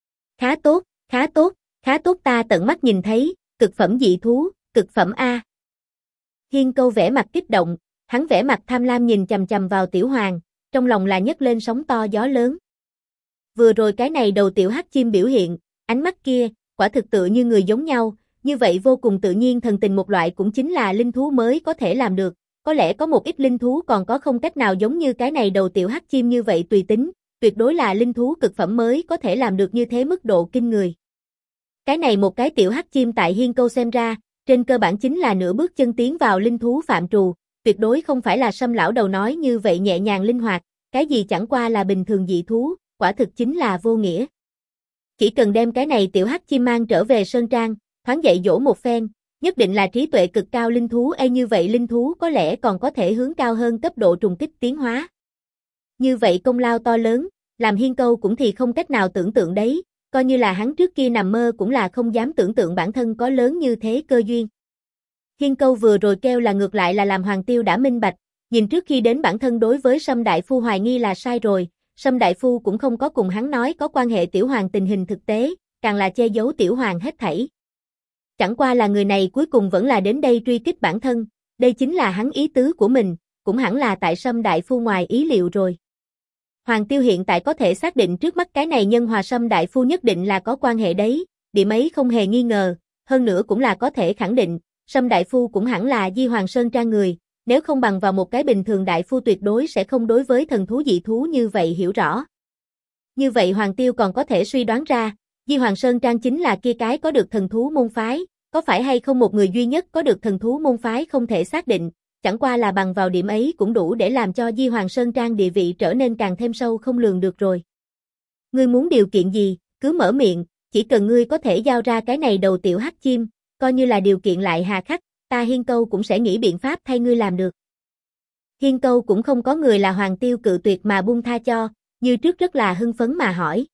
Khá tốt ta tận mắt nhìn thấy, cực phẩm dị thú, cực phẩm a. Hiên Câu vẻ mặt kích động, hắn vẻ mặt tham lam nhìn chằm chằm vào Tiểu Hoàng, trong lòng là nhấc lên sóng to gió lớn. Vừa rồi cái này đầu tiểu hắc chim biểu hiện, ánh mắt kia, quả thực tự như người giống nhau, như vậy vô cùng tự nhiên thần tình một loại cũng chính là linh thú mới có thể làm được. Có lẽ có một ít linh thú còn có không cách nào giống như cái này đầu tiểu hắc chim như vậy tùy tính, tuyệt đối là linh thú cực phẩm mới có thể làm được như thế mức độ kinh người. Cái này một cái tiểu hắc chim tại Hiên Câu xem ra, trên cơ bản chính là nửa bước chân tiến vào linh thú phạm trù, tuyệt đối không phải là Sâm lão đầu nói như vậy nhẹ nhàng linh hoạt, cái gì chẳng qua là bình thường dị thú, quả thực chính là vô nghĩa. Chỉ cần đem cái này tiểu hắc chim mang trở về sơn trang, thoáng dạy dỗ một phen, nhất định là trí tuệ cực cao linh thú, như vậy linh thú có lẽ còn có thể hướng cao hơn cấp độ trùng kích tiến hóa. Như vậy công lao to lớn, làm Hiên Câu cũng thì không cách nào tưởng tượng đấy, coi như là hắn trước kia nằm mơ cũng là không dám tưởng tượng bản thân có lớn như thế cơ duyên. Hiên Câu vừa rồi kêu là ngược lại là làm Hoàng Tiêu đã minh bạch, nhìn trước khi đến bản thân đối với Sâm Đại Phu hoài nghi là sai rồi, Sâm Đại Phu cũng không có cùng hắn nói có quan hệ Tiểu Hoàng tình hình thực tế, càng là che giấu Tiểu Hoàng hết thảy. Chẳng qua là người này cuối cùng vẫn là đến đây truy kích bản thân, đây chính là hắn ý tứ của mình, cũng hẳn là tại Sâm Đại Phu ngoài ý liệu rồi. Hoàng Tiêu hiện tại có thể xác định trước mắt cái này nhân hòa Sâm Đại Phu nhất định là có quan hệ đấy, điểm ấy không hề nghi ngờ, hơn nữa cũng là có thể khẳng định, Sâm Đại Phu cũng hẳn là Di Hoàng Sơn Trang người, nếu không bằng vào một cái bình thường Đại Phu tuyệt đối sẽ không đối với thần thú dị thú như vậy hiểu rõ. Như vậy Hoàng Tiêu còn có thể suy đoán ra, Di Hoàng Sơn Trang chính là kia cái có được thần thú môn phái, có phải hay không một người duy nhất có được thần thú môn phái không thể xác định, chẳng qua là bằng vào điểm ấy cũng đủ để làm cho Di Hoàng Sơn Trang địa vị trở nên càng thêm sâu không lường được rồi. Ngươi muốn điều kiện gì, cứ mở miệng, chỉ cần ngươi có thể giao ra cái này đầu tiểu hắc chim, coi như là điều kiện lại hà khắc, ta Hiên Câu cũng sẽ nghĩ biện pháp thay ngươi làm được. Hiên Câu cũng không có người là Hoàng Tiêu cự tuyệt mà buông tha cho, như trước rất là hưng phấn mà hỏi.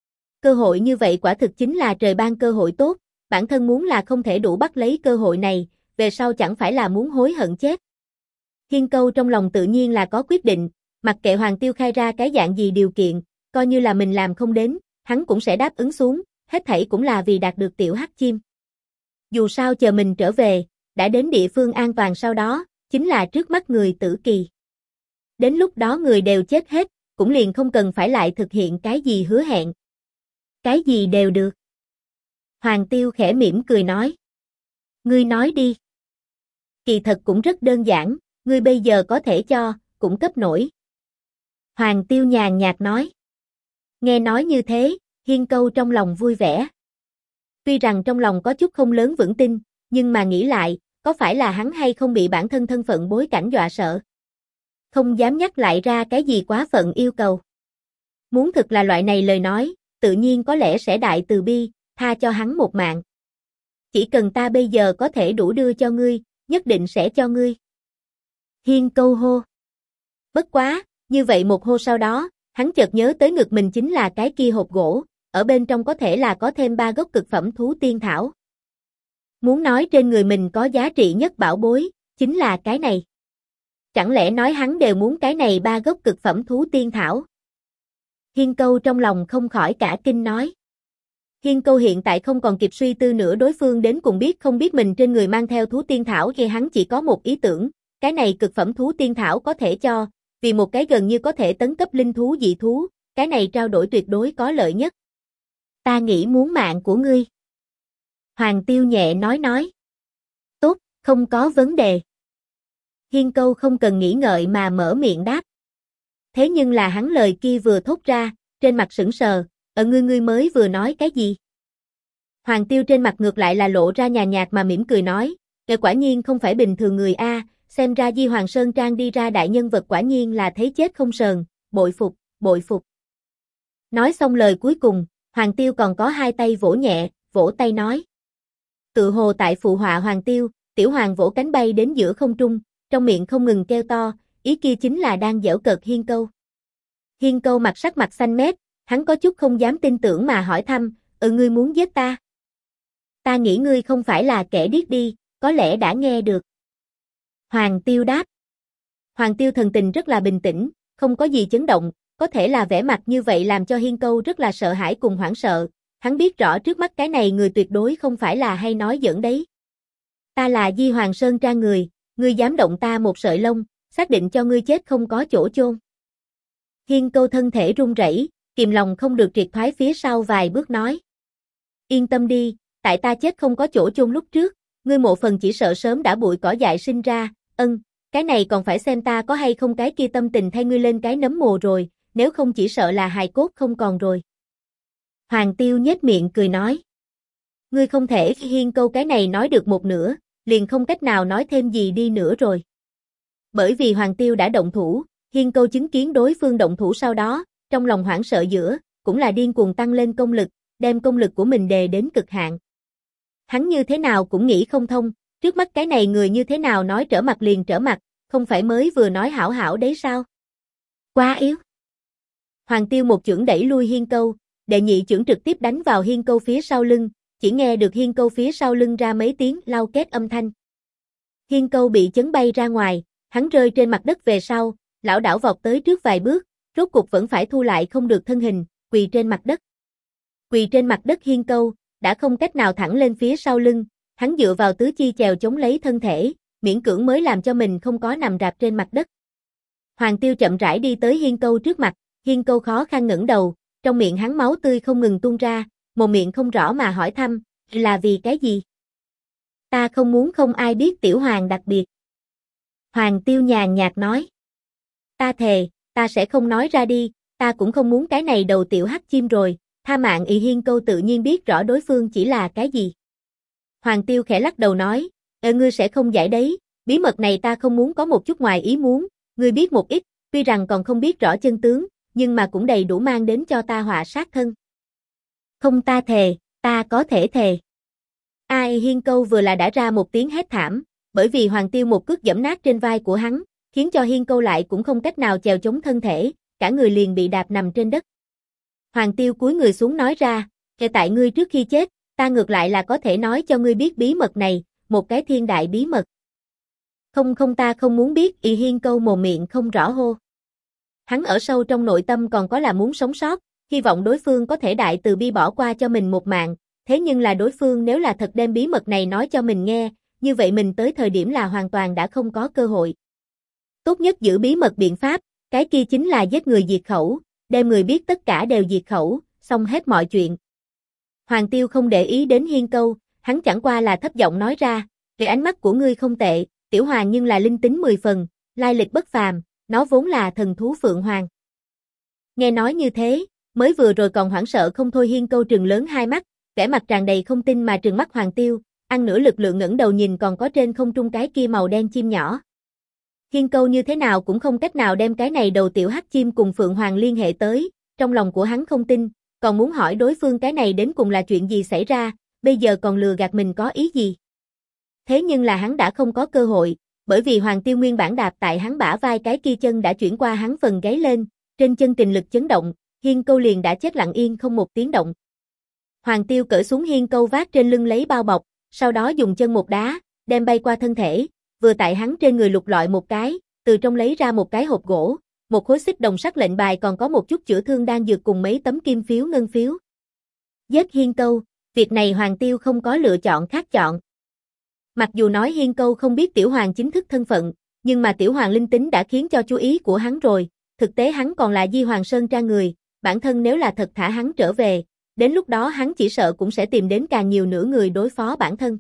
Cơ hội như vậy quả thực chính là trời ban cơ hội tốt, bản thân muốn là không thể đủ bắt lấy cơ hội này, về sau chẳng phải là muốn hối hận chết. Hiên Câu trong lòng tự nhiên là có quyết định, mặc kệ Hoàng Tiêu khai ra cái dạng gì điều kiện, coi như là mình làm không đến, hắn cũng sẽ đáp ứng xuống, hết thảy cũng là vì đạt được tiểu hắc chim. Dù sao chờ mình trở về, đã đến địa phương an toàn sau đó, chính là trước mắt người tử kỳ. Đến lúc đó người đều chết hết, cũng liền không cần phải lại thực hiện cái gì hứa hẹn. Cái gì đều được. Hoàng Tiêu khẽ mỉm cười nói. Ngươi nói đi. Kỳ thật cũng rất đơn giản, ngươi bây giờ có thể cho, cũng cấp nổi. Hoàng Tiêu nhàn nhạt nói. Nghe nói như thế, Hiên Câu trong lòng vui vẻ. Tuy rằng trong lòng có chút không lớn vững tin, nhưng mà nghĩ lại, có phải là hắn hay không bị bản thân thân phận bối cảnh dọa sợ. Không dám nhắc lại ra cái gì quá phận yêu cầu. Muốn thực là loại này lời nói, tự nhiên có lẽ sẽ đại từ bi, tha cho hắn một mạng. Chỉ cần ta bây giờ có thể đủ đưa cho ngươi, nhất định sẽ cho ngươi. Hiên Câu hô. Bất quá, như vậy một hô sau đó, hắn chợt nhớ tới ngực mình chính là cái kia hộp gỗ, ở bên trong có thể là có thêm 3 gốc cực phẩm thú tiên thảo. Muốn nói trên người mình có giá trị nhất bảo bối, chính là cái này. Chẳng lẽ nói hắn đều muốn cái này 3 gốc cực phẩm thú tiên thảo? Hiên Câu trong lòng không khỏi cả kinh nói. Hiên Câu hiện tại không còn kịp suy tư nữa đối phương đến cùng biết không biết mình trên người mang theo thú tiên thảo khi hắn chỉ có một ý tưởng, cái này cực phẩm thú tiên thảo có thể cho, vì một cái gần như có thể tấn cấp linh thú dị thú, cái này trao đổi tuyệt đối có lợi nhất. Ta nghĩ muốn mạng của ngươi. Hoàng Tiêu nhẹ nói. Tốt, không có vấn đề. Hiên Câu không cần nghĩ ngợi mà mở miệng đáp. Thế nhưng là hắn lời kia vừa thốt ra, trên mặt sững sờ, ngươi mới vừa nói cái gì? Hoàng Tiêu trên mặt ngược lại là lộ ra nhàn nhạt mà mỉm cười nói, quả nhiên không phải bình thường người a, xem ra Di Hoàng Sơn Trang đi ra đại nhân vật quả nhiên là thấy chết không sờn, bội phục, bội phục. Nói xong lời cuối cùng, Hoàng Tiêu còn có hai tay vỗ nhẹ, vỗ tay nói. Tự hồ tại phụ họa Hoàng Tiêu, Tiểu Hoàng vỗ cánh bay đến giữa không trung, trong miệng không ngừng kêu to, ý kia chính là đang giễu cợt Hiên Câu. Hiên Câu sắc mặt xanh mét, hắn có chút không dám tin tưởng mà hỏi thăm, ngươi muốn giết ta? Ta nghĩ ngươi không phải là kẻ điếc đi, có lẽ đã nghe được. Hoàng Tiêu đáp. Hoàng Tiêu thần tình rất là bình tĩnh, không có gì chấn động, có thể là vẻ mặt như vậy làm cho Hiên Câu rất là sợ hãi cùng hoảng sợ, hắn biết rõ trước mắt cái này người tuyệt đối không phải là hay nói giỡn đấy. Ta là Di Hoàng Sơn Trang người, ngươi dám động ta một sợi lông, xác định cho ngươi chết không có chỗ chôn. Hiên Câu thân thể run rẩy, kìm lòng không được triệt thoái phía sau vài bước nói. Yên tâm đi, tại ta chết không có chỗ chôn lúc trước, ngươi mộ phần chỉ sợ sớm đã bụi cỏ dại sinh ra, cái này còn phải xem ta có hay không cái kia tâm tình thay ngươi lên cái nấm mồ rồi, nếu không chỉ sợ là hài cốt không còn rồi. Hoàng Tiêu nhếch miệng cười nói. Ngươi không thể hiên câu cái này nói được một nửa, liền không cách nào nói thêm gì đi nữa rồi. Bởi vì Hoàng Tiêu đã động thủ, hiên câu chứng kiến đối phương động thủ sau đó, trong lòng hoảng sợ giữa, cũng là điên cuồng tăng lên công lực, đem công lực của mình đề đến cực hạn. Hắn như thế nào cũng nghĩ không thông, trước mắt cái này người như thế nào nói trở mặt liền trở mặt, không phải mới vừa nói hảo hảo đấy sao? Quá yếu. Hoàng Tiêu một chưởng đẩy lui hiên câu, đệ nhị chưởng trực tiếp đánh vào hiên câu phía sau lưng, chỉ nghe được hiên câu phía sau lưng ra mấy tiếng lau két âm thanh. Hiên câu bị chấn bay ra ngoài, hắn rơi trên mặt đất về sau, lảo đảo vọt tới trước vài bước, rốt cục vẫn phải thu lại không được thân hình, quỳ trên mặt đất. Quỳ trên mặt đất hiên câu, đã không cách nào thẳng lên phía sau lưng, hắn dựa vào tứ chi chèo chống lấy thân thể, miễn cưỡng mới làm cho mình không có nằm rạp trên mặt đất. Hoàng Tiêu chậm rãi đi tới hiên câu trước mặt, hiên câu khó khăn ngẩng đầu, trong miệng hắn máu tươi không ngừng tuôn ra, mồm miệng không rõ mà hỏi thăm, là vì cái gì? Ta không muốn không ai biết tiểu hoàng đặc biệt. Hoàng Tiêu nhàn nhạt nói. Ta thề, ta sẽ không nói ra đi, ta cũng không muốn cái này đầu tiểu hắc chim rồi, tha mạng. Hiên câu tự nhiên biết rõ đối phương chỉ là cái gì. Hoàng Tiêu khẽ lắc đầu nói, ngươi sẽ không giải đấy, bí mật này ta không muốn có một chút ngoài ý muốn, ngươi biết một ít, tuy rằng còn không biết rõ chân tướng, nhưng mà cũng đầy đủ mang đến cho ta họa sát thân. Không, ta thề, ta có thể thề. Hiên câu vừa là đã ra một tiếng hét thảm, bởi vì Hoàng Tiêu một cước giẫm nát trên vai của hắn, khiến cho hiên câu lại cũng không cách nào chèo chống thân thể, cả người liền bị đạp nằm trên đất. Hoàng Tiêu cúi người xuống nói ra, tại ngươi trước khi chết, ta ngược lại là có thể nói cho ngươi biết bí mật này, một cái thiên đại bí mật. Không, ta không muốn biết. Hiên câu mồm miệng không rõ hô. Hắn ở sâu trong nội tâm còn có là muốn sống sót, hy vọng đối phương có thể đại từ bi bỏ qua cho mình một mạng, thế nhưng là đối phương nếu là thật đem bí mật này nói cho mình nghe, như vậy mình tới thời điểm là hoàn toàn đã không có cơ hội. Tốt nhất giữ bí mật biện pháp, cái kia chính là giết người diệt khẩu, đem người biết tất cả đều diệt khẩu, xong hết mọi chuyện. Hoàng Tiêu không để ý đến hiên câu, hắn chẳng qua là thấp giọng nói ra, về ánh mắt của ngươi không tệ, tiểu hoàng nhưng là linh tính 10 phần, lai lịch bất phàm, nó vốn là thần thú phượng hoàng. Nghe nói như thế, mới vừa rồi còn hoảng sợ không thôi hiên câu trừng lớn hai mắt, vẻ mặt tràn đầy không tin mà trừng mắt Hoàng Tiêu, ăn nửa lực lượng ngẩng đầu nhìn còn có trên không trung cái kia màu đen chim nhỏ. Hiên câu như thế nào cũng không cách nào đem cái này đầu tiểu hắc chim cùng phượng hoàng liên hệ tới, trong lòng của hắn không tin, còn muốn hỏi đối phương cái này đến cùng là chuyện gì xảy ra, bây giờ còn lừa gạt mình có ý gì. Thế nhưng là hắn đã không có cơ hội, bởi vì Hoàng Tiêu nguyên bản đạp tại hắn bả vai cái kia chân đã chuyển qua hắn phần gáy lên, trên chân kình lực chấn động, hiên câu liền đã chết lặng yên không một tiếng động. Hoàng Tiêu cởi xuống hiên câu vác trên lưng lấy bao bọc, sau đó dùng chân một đá, đem bay qua thân thể, vừa tại hắn trên người lục lọi một cái, từ trong lấy ra một cái hộp gỗ, một khối xích đồng sắt lệnh bài còn có một chút chữa thương đan dược cùng mấy tấm kim phiếu ngân phiếu. Giết hiên câu, việc này Hoàng Tiêu không có lựa chọn khác chọn. Mặc dù nói hiên câu không biết tiểu hoàng chính thức thân phận, nhưng mà tiểu hoàng linh tính đã khiến cho chú ý của hắn rồi, thực tế hắn còn là Di Hoàng Sơn Trang người, bản thân nếu là thật thả hắn trở về, đến lúc đó hắn chỉ sợ cũng sẽ tìm đến càng nhiều nữa người đối phó bản thân.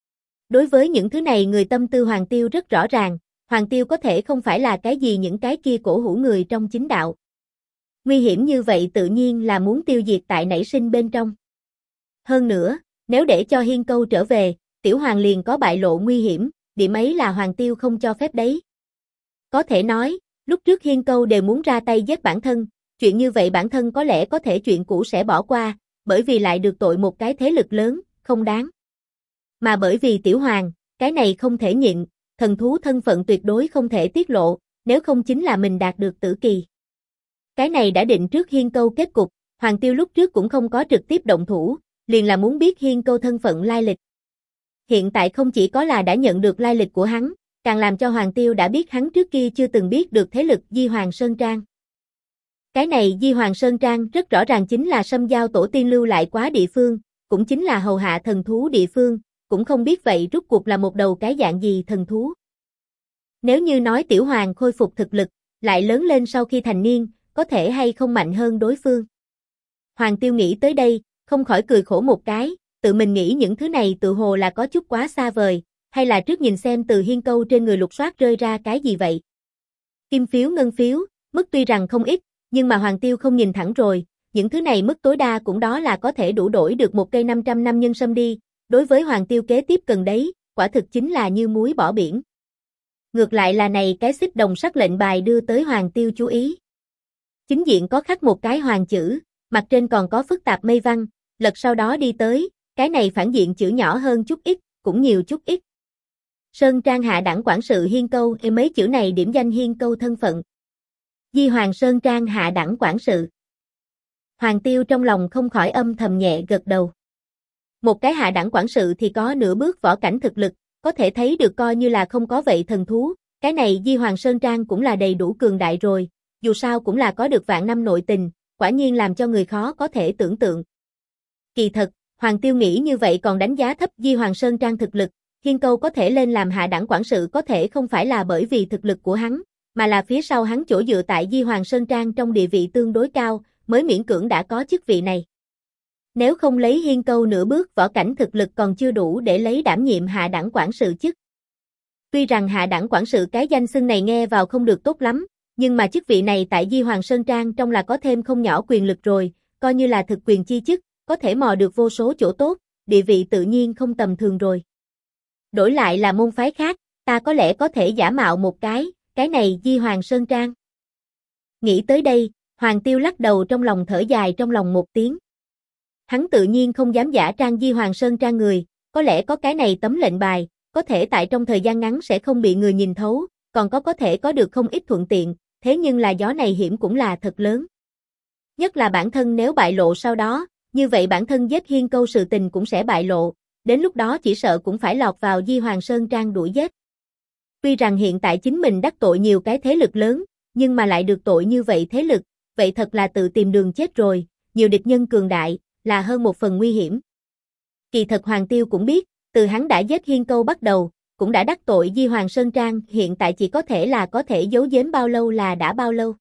Đối với những thứ này người tâm tư Hoàng Tiêu rất rõ ràng, Hoàng Tiêu có thể không phải là cái gì những cái kia cổ hủ người trong chính đạo. Nguy hiểm như vậy tự nhiên là muốn tiêu diệt tại nảy sinh bên trong. Hơn nữa, nếu để cho hiên câu trở về, tiểu hoàng liền có bại lộ nguy hiểm, điểm ấy là Hoàng Tiêu không cho phép đấy. Có thể nói, lúc trước hiên câu đều muốn ra tay giết bản thân, chuyện như vậy bản thân có lẽ có thể chuyện cũ sẽ bỏ qua, bởi vì lại được tội một cái thế lực lớn, không đáng. Mà bởi vì tiểu hoàng, cái này không thể nhịn, thần thú thân phận tuyệt đối không thể tiết lộ, nếu không chính là mình đạt được tử kỳ. Cái này đã định trước hiên câu kết cục, Hoàng Tiêu lúc trước cũng không có trực tiếp động thủ, liền là muốn biết hiên câu thân phận lai lịch. Hiện tại không chỉ có là đã nhận được lai lịch của hắn, càng làm cho Hoàng Tiêu đã biết hắn trước kia chưa từng biết được thế lực Di Hoàng Sơn Trang. Cái này Di Hoàng Sơn Trang rất rõ ràng chính là Sâm Giao tổ tiên lưu lại quá địa phương, cũng chính là hầu hạ thần thú địa phương, cũng không biết vậy rút cuộc là một đầu cái dạng gì thần thú. Nếu như nói tiểu hoàng khôi phục thực lực, lại lớn lên sau khi thành niên, có thể hay không mạnh hơn đối phương. Hoàng Tiêu nghĩ tới đây, không khỏi cười khổ một cái, tự mình nghĩ những thứ này tự hồ là có chút quá xa vời, hay là trước nhìn xem từ hiên câu trên người lục soát rơi ra cái gì vậy. Kim phiếu ngân phiếu, mức tuy rằng không ít, nhưng mà Hoàng Tiêu không nhìn thẳng rồi, những thứ này mức tối đa cũng đó là có thể đủ đổi được một cây 500 năm nhân sâm đi, đối với Hoàng Tiêu kế tiếp cần đấy, quả thực chính là như muối bỏ biển. Ngược lại là này cái xích đồng sắc lệnh bài đưa tới Hoàng Tiêu chú ý. Chính diện có khắc một cái hoàng chữ, mặt trên còn có phức tạp mây văn, lật sau đó đi tới, cái này phản diện chữ nhỏ hơn chút ít, cũng nhiều chút ít. Sơn Trang hạ đẳng quản sự hiên câu, mấy chữ này điểm danh hiên câu thân phận. Di Hoàng Sơn Trang hạ đẳng quản sự. Hoàng Tiêu trong lòng không khỏi âm thầm nhẹ gật đầu. Một cái hạ đẳng quản sự thì có nửa bước võ cảnh thực lực, có thể thấy được coi như là không có vậy thần thú, cái này Di Hoàng Sơn Trang cũng là đầy đủ cường đại rồi, dù sao cũng là có được vạn năm nội tình, quả nhiên làm cho người khó có thể tưởng tượng. Kỳ thật, Hoàng Tiêu nghĩ như vậy còn đánh giá thấp Di Hoàng Sơn Trang thực lực, hiên câu có thể lên làm hạ đẳng quản sự có thể không phải là bởi vì thực lực của hắn, mà là phía sau hắn chỗ dựa tại Di Hoàng Sơn Trang trong địa vị tương đối cao, mới miễn cưỡng đã có chức vị này. Nếu không lấy hiên câu nửa bước võ cảnh thực lực còn chưa đủ để lấy đảm nhiệm hạ đẳng quản sự chức. Tuy rằng hạ đẳng quản sự cái danh xưng này nghe vào không được tốt lắm, nhưng mà chức vị này tại Di Hoàng Sơn Trang trong là có thêm không nhỏ quyền lực rồi, coi như là thực quyền chi chức, có thể mò được vô số chỗ tốt, địa vị tự nhiên không tầm thường rồi. Đổi lại là môn phái khác, ta có lẽ có thể giả mạo một cái này Di Hoàng Sơn Trang. Nghĩ tới đây, Hoàng Tiêu lắc đầu trong lòng thở dài trong lòng một tiếng. Hắn tự nhiên không dám giả trang Di Hoàng Sơn Trang người, có lẽ có cái này tấm lệnh bài, có thể tại trong thời gian ngắn sẽ không bị người nhìn thấu, còn có thể có được không ít thuận tiện, thế nhưng là gió này hiểm cũng là thật lớn. Nhất là bản thân nếu bại lộ sau đó, như vậy bản thân giết hiên câu sự tình cũng sẽ bại lộ, đến lúc đó chỉ sợ cũng phải lọt vào Di Hoàng Sơn Trang đuổi giết. Tuy rằng hiện tại chính mình đắc tội nhiều cái thế lực lớn, nhưng mà lại được tội như vậy thế lực, vậy thật là tự tìm đường chết rồi, nhiều địch nhân cường đại, là hơn một phần nguy hiểm. Kỳ thật Hoàng Tiêu cũng biết, từ hắn đã giết hiên câu bắt đầu, cũng đã đắc tội Di Hoàng Sơn Trang, hiện tại chỉ có thể giấu giếm bao lâu là đã bao lâu.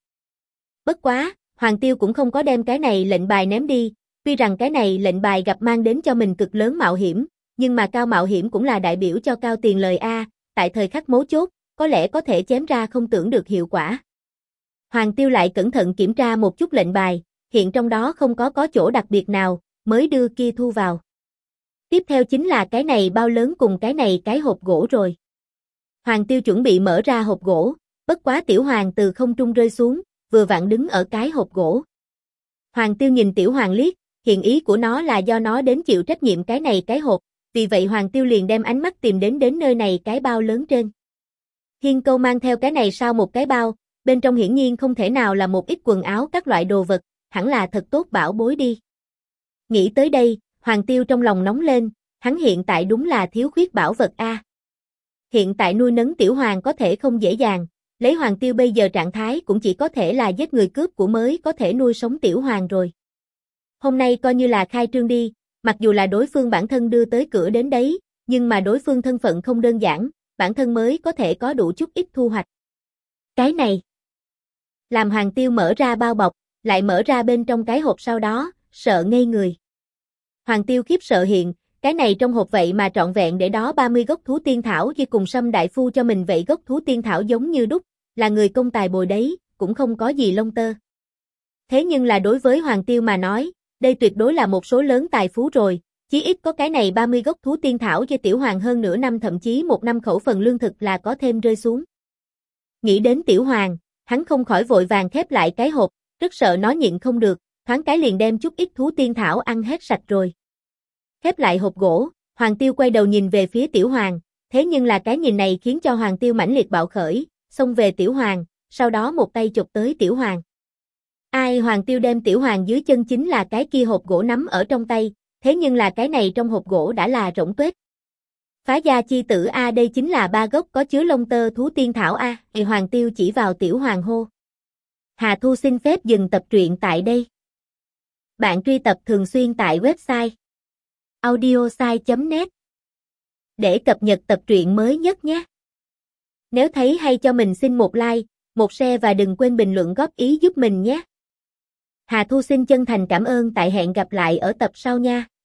Bất quá, Hoàng Tiêu cũng không có đem cái này lệnh bài ném đi, tuy rằng cái này lệnh bài gặp mang đến cho mình cực lớn mạo hiểm, nhưng mà cao mạo hiểm cũng là đại biểu cho cao tiền lời a, tại thời khắc mấu chốt, có lẽ có thể chém ra không tưởng được hiệu quả. Hoàng Tiêu lại cẩn thận kiểm tra một chút lệnh bài, hiện trong đó không có chỗ đặc biệt nào, mới đưa kia thu vào. Tiếp theo chính là cái này bao lớn cùng cái này cái hộp gỗ rồi. Hoàng Tiêu chuẩn bị mở ra hộp gỗ, bất quá Tiểu Hoàng từ không trung rơi xuống, vừa vặn đứng ở cái hộp gỗ. Hoàng Tiêu nhìn Tiểu Hoàng liếc, hiện ý của nó là do nó đến chịu trách nhiệm cái này cái hộp, vì vậy Hoàng Tiêu liền đem ánh mắt tìm đến nơi này cái bao lớn trên. Hiên câu mang theo cái này sau một cái bao, bên trong hiển nhiên không thể nào là một ít quần áo các loại đồ vật, hẳn là thật tốt bảo bối đi. Nghĩ tới đây, Hoàng Tiêu trong lòng nóng lên, hắn hiện tại đúng là thiếu khuyết bảo vật a. Hiện tại nuôi nấng Tiểu Hoàng có thể không dễ dàng, lấy Hoàng Tiêu bây giờ trạng thái cũng chỉ có thể là giết người cướp của mới có thể nuôi sống Tiểu Hoàng rồi. Hôm nay coi như là khai trương đi, mặc dù là đối phương bản thân đưa tới cửa đến đấy, nhưng mà đối phương thân phận không đơn giản, bản thân mới có thể có đủ chút ít thu hoạch. Cái này làm Hoàng Tiêu mở ra bao bọc, lại mở ra bên trong cái hộp sau đó, sợ ngây người. Hoàng Tiêu khiếp sợ hiện, cái này trong hộp vậy mà trọn vẹn để đó 30 gốc thú tiên thảo với cùng Sâm đại phu cho mình vậy gốc thú tiên thảo giống như đúc, là người công tài bồi đấy, cũng không có gì lông tơ. Thế nhưng là đối với Hoàng Tiêu mà nói, đây tuyệt đối là một số lớn tài phú rồi, chí ít có cái này 30 gốc thú tiên thảo cho Tiểu Hoàng hơn nửa năm thậm chí một năm khẩu phần lương thực là có thêm rơi xuống. Nghĩ đến Tiểu Hoàng, hắn không khỏi vội vàng khép lại cái hộp, rất sợ nó nhịn không được, thoáng cái liền đem chút ít thú tiên thảo ăn hết sạch rồi. Khép lại hộp gỗ, Hoàng Tiêu quay đầu nhìn về phía Tiểu Hoàng, thế nhưng là cái nhìn này khiến cho Hoàng Tiêu mãnh liệt bạo khởi, xông về Tiểu Hoàng, sau đó một tay chụp tới Tiểu Hoàng. Ai Hoàng Tiêu đem Tiểu Hoàng dưới chân chính là cái kia hộp gỗ nắm ở trong tay, thế nhưng là cái này trong hộp gỗ đã là rỗng tuếch. Phá gia chi tử a, đây chính là 3 gốc có chứa lông tơ thú tiên thảo a. Hoàng Tiêu chỉ vào Tiểu Hoàng hô. Hà Thu xin phép dừng tập truyện tại đây. Bạn truy tập thường xuyên tại website audiosai.net để cập nhật tập truyện mới nhất nhé. Nếu thấy hay cho mình xin một like, một share và đừng quên bình luận góp ý giúp mình nhé. Hà Thu xin chân thành cảm ơn, tại hẹn gặp lại ở tập sau nha.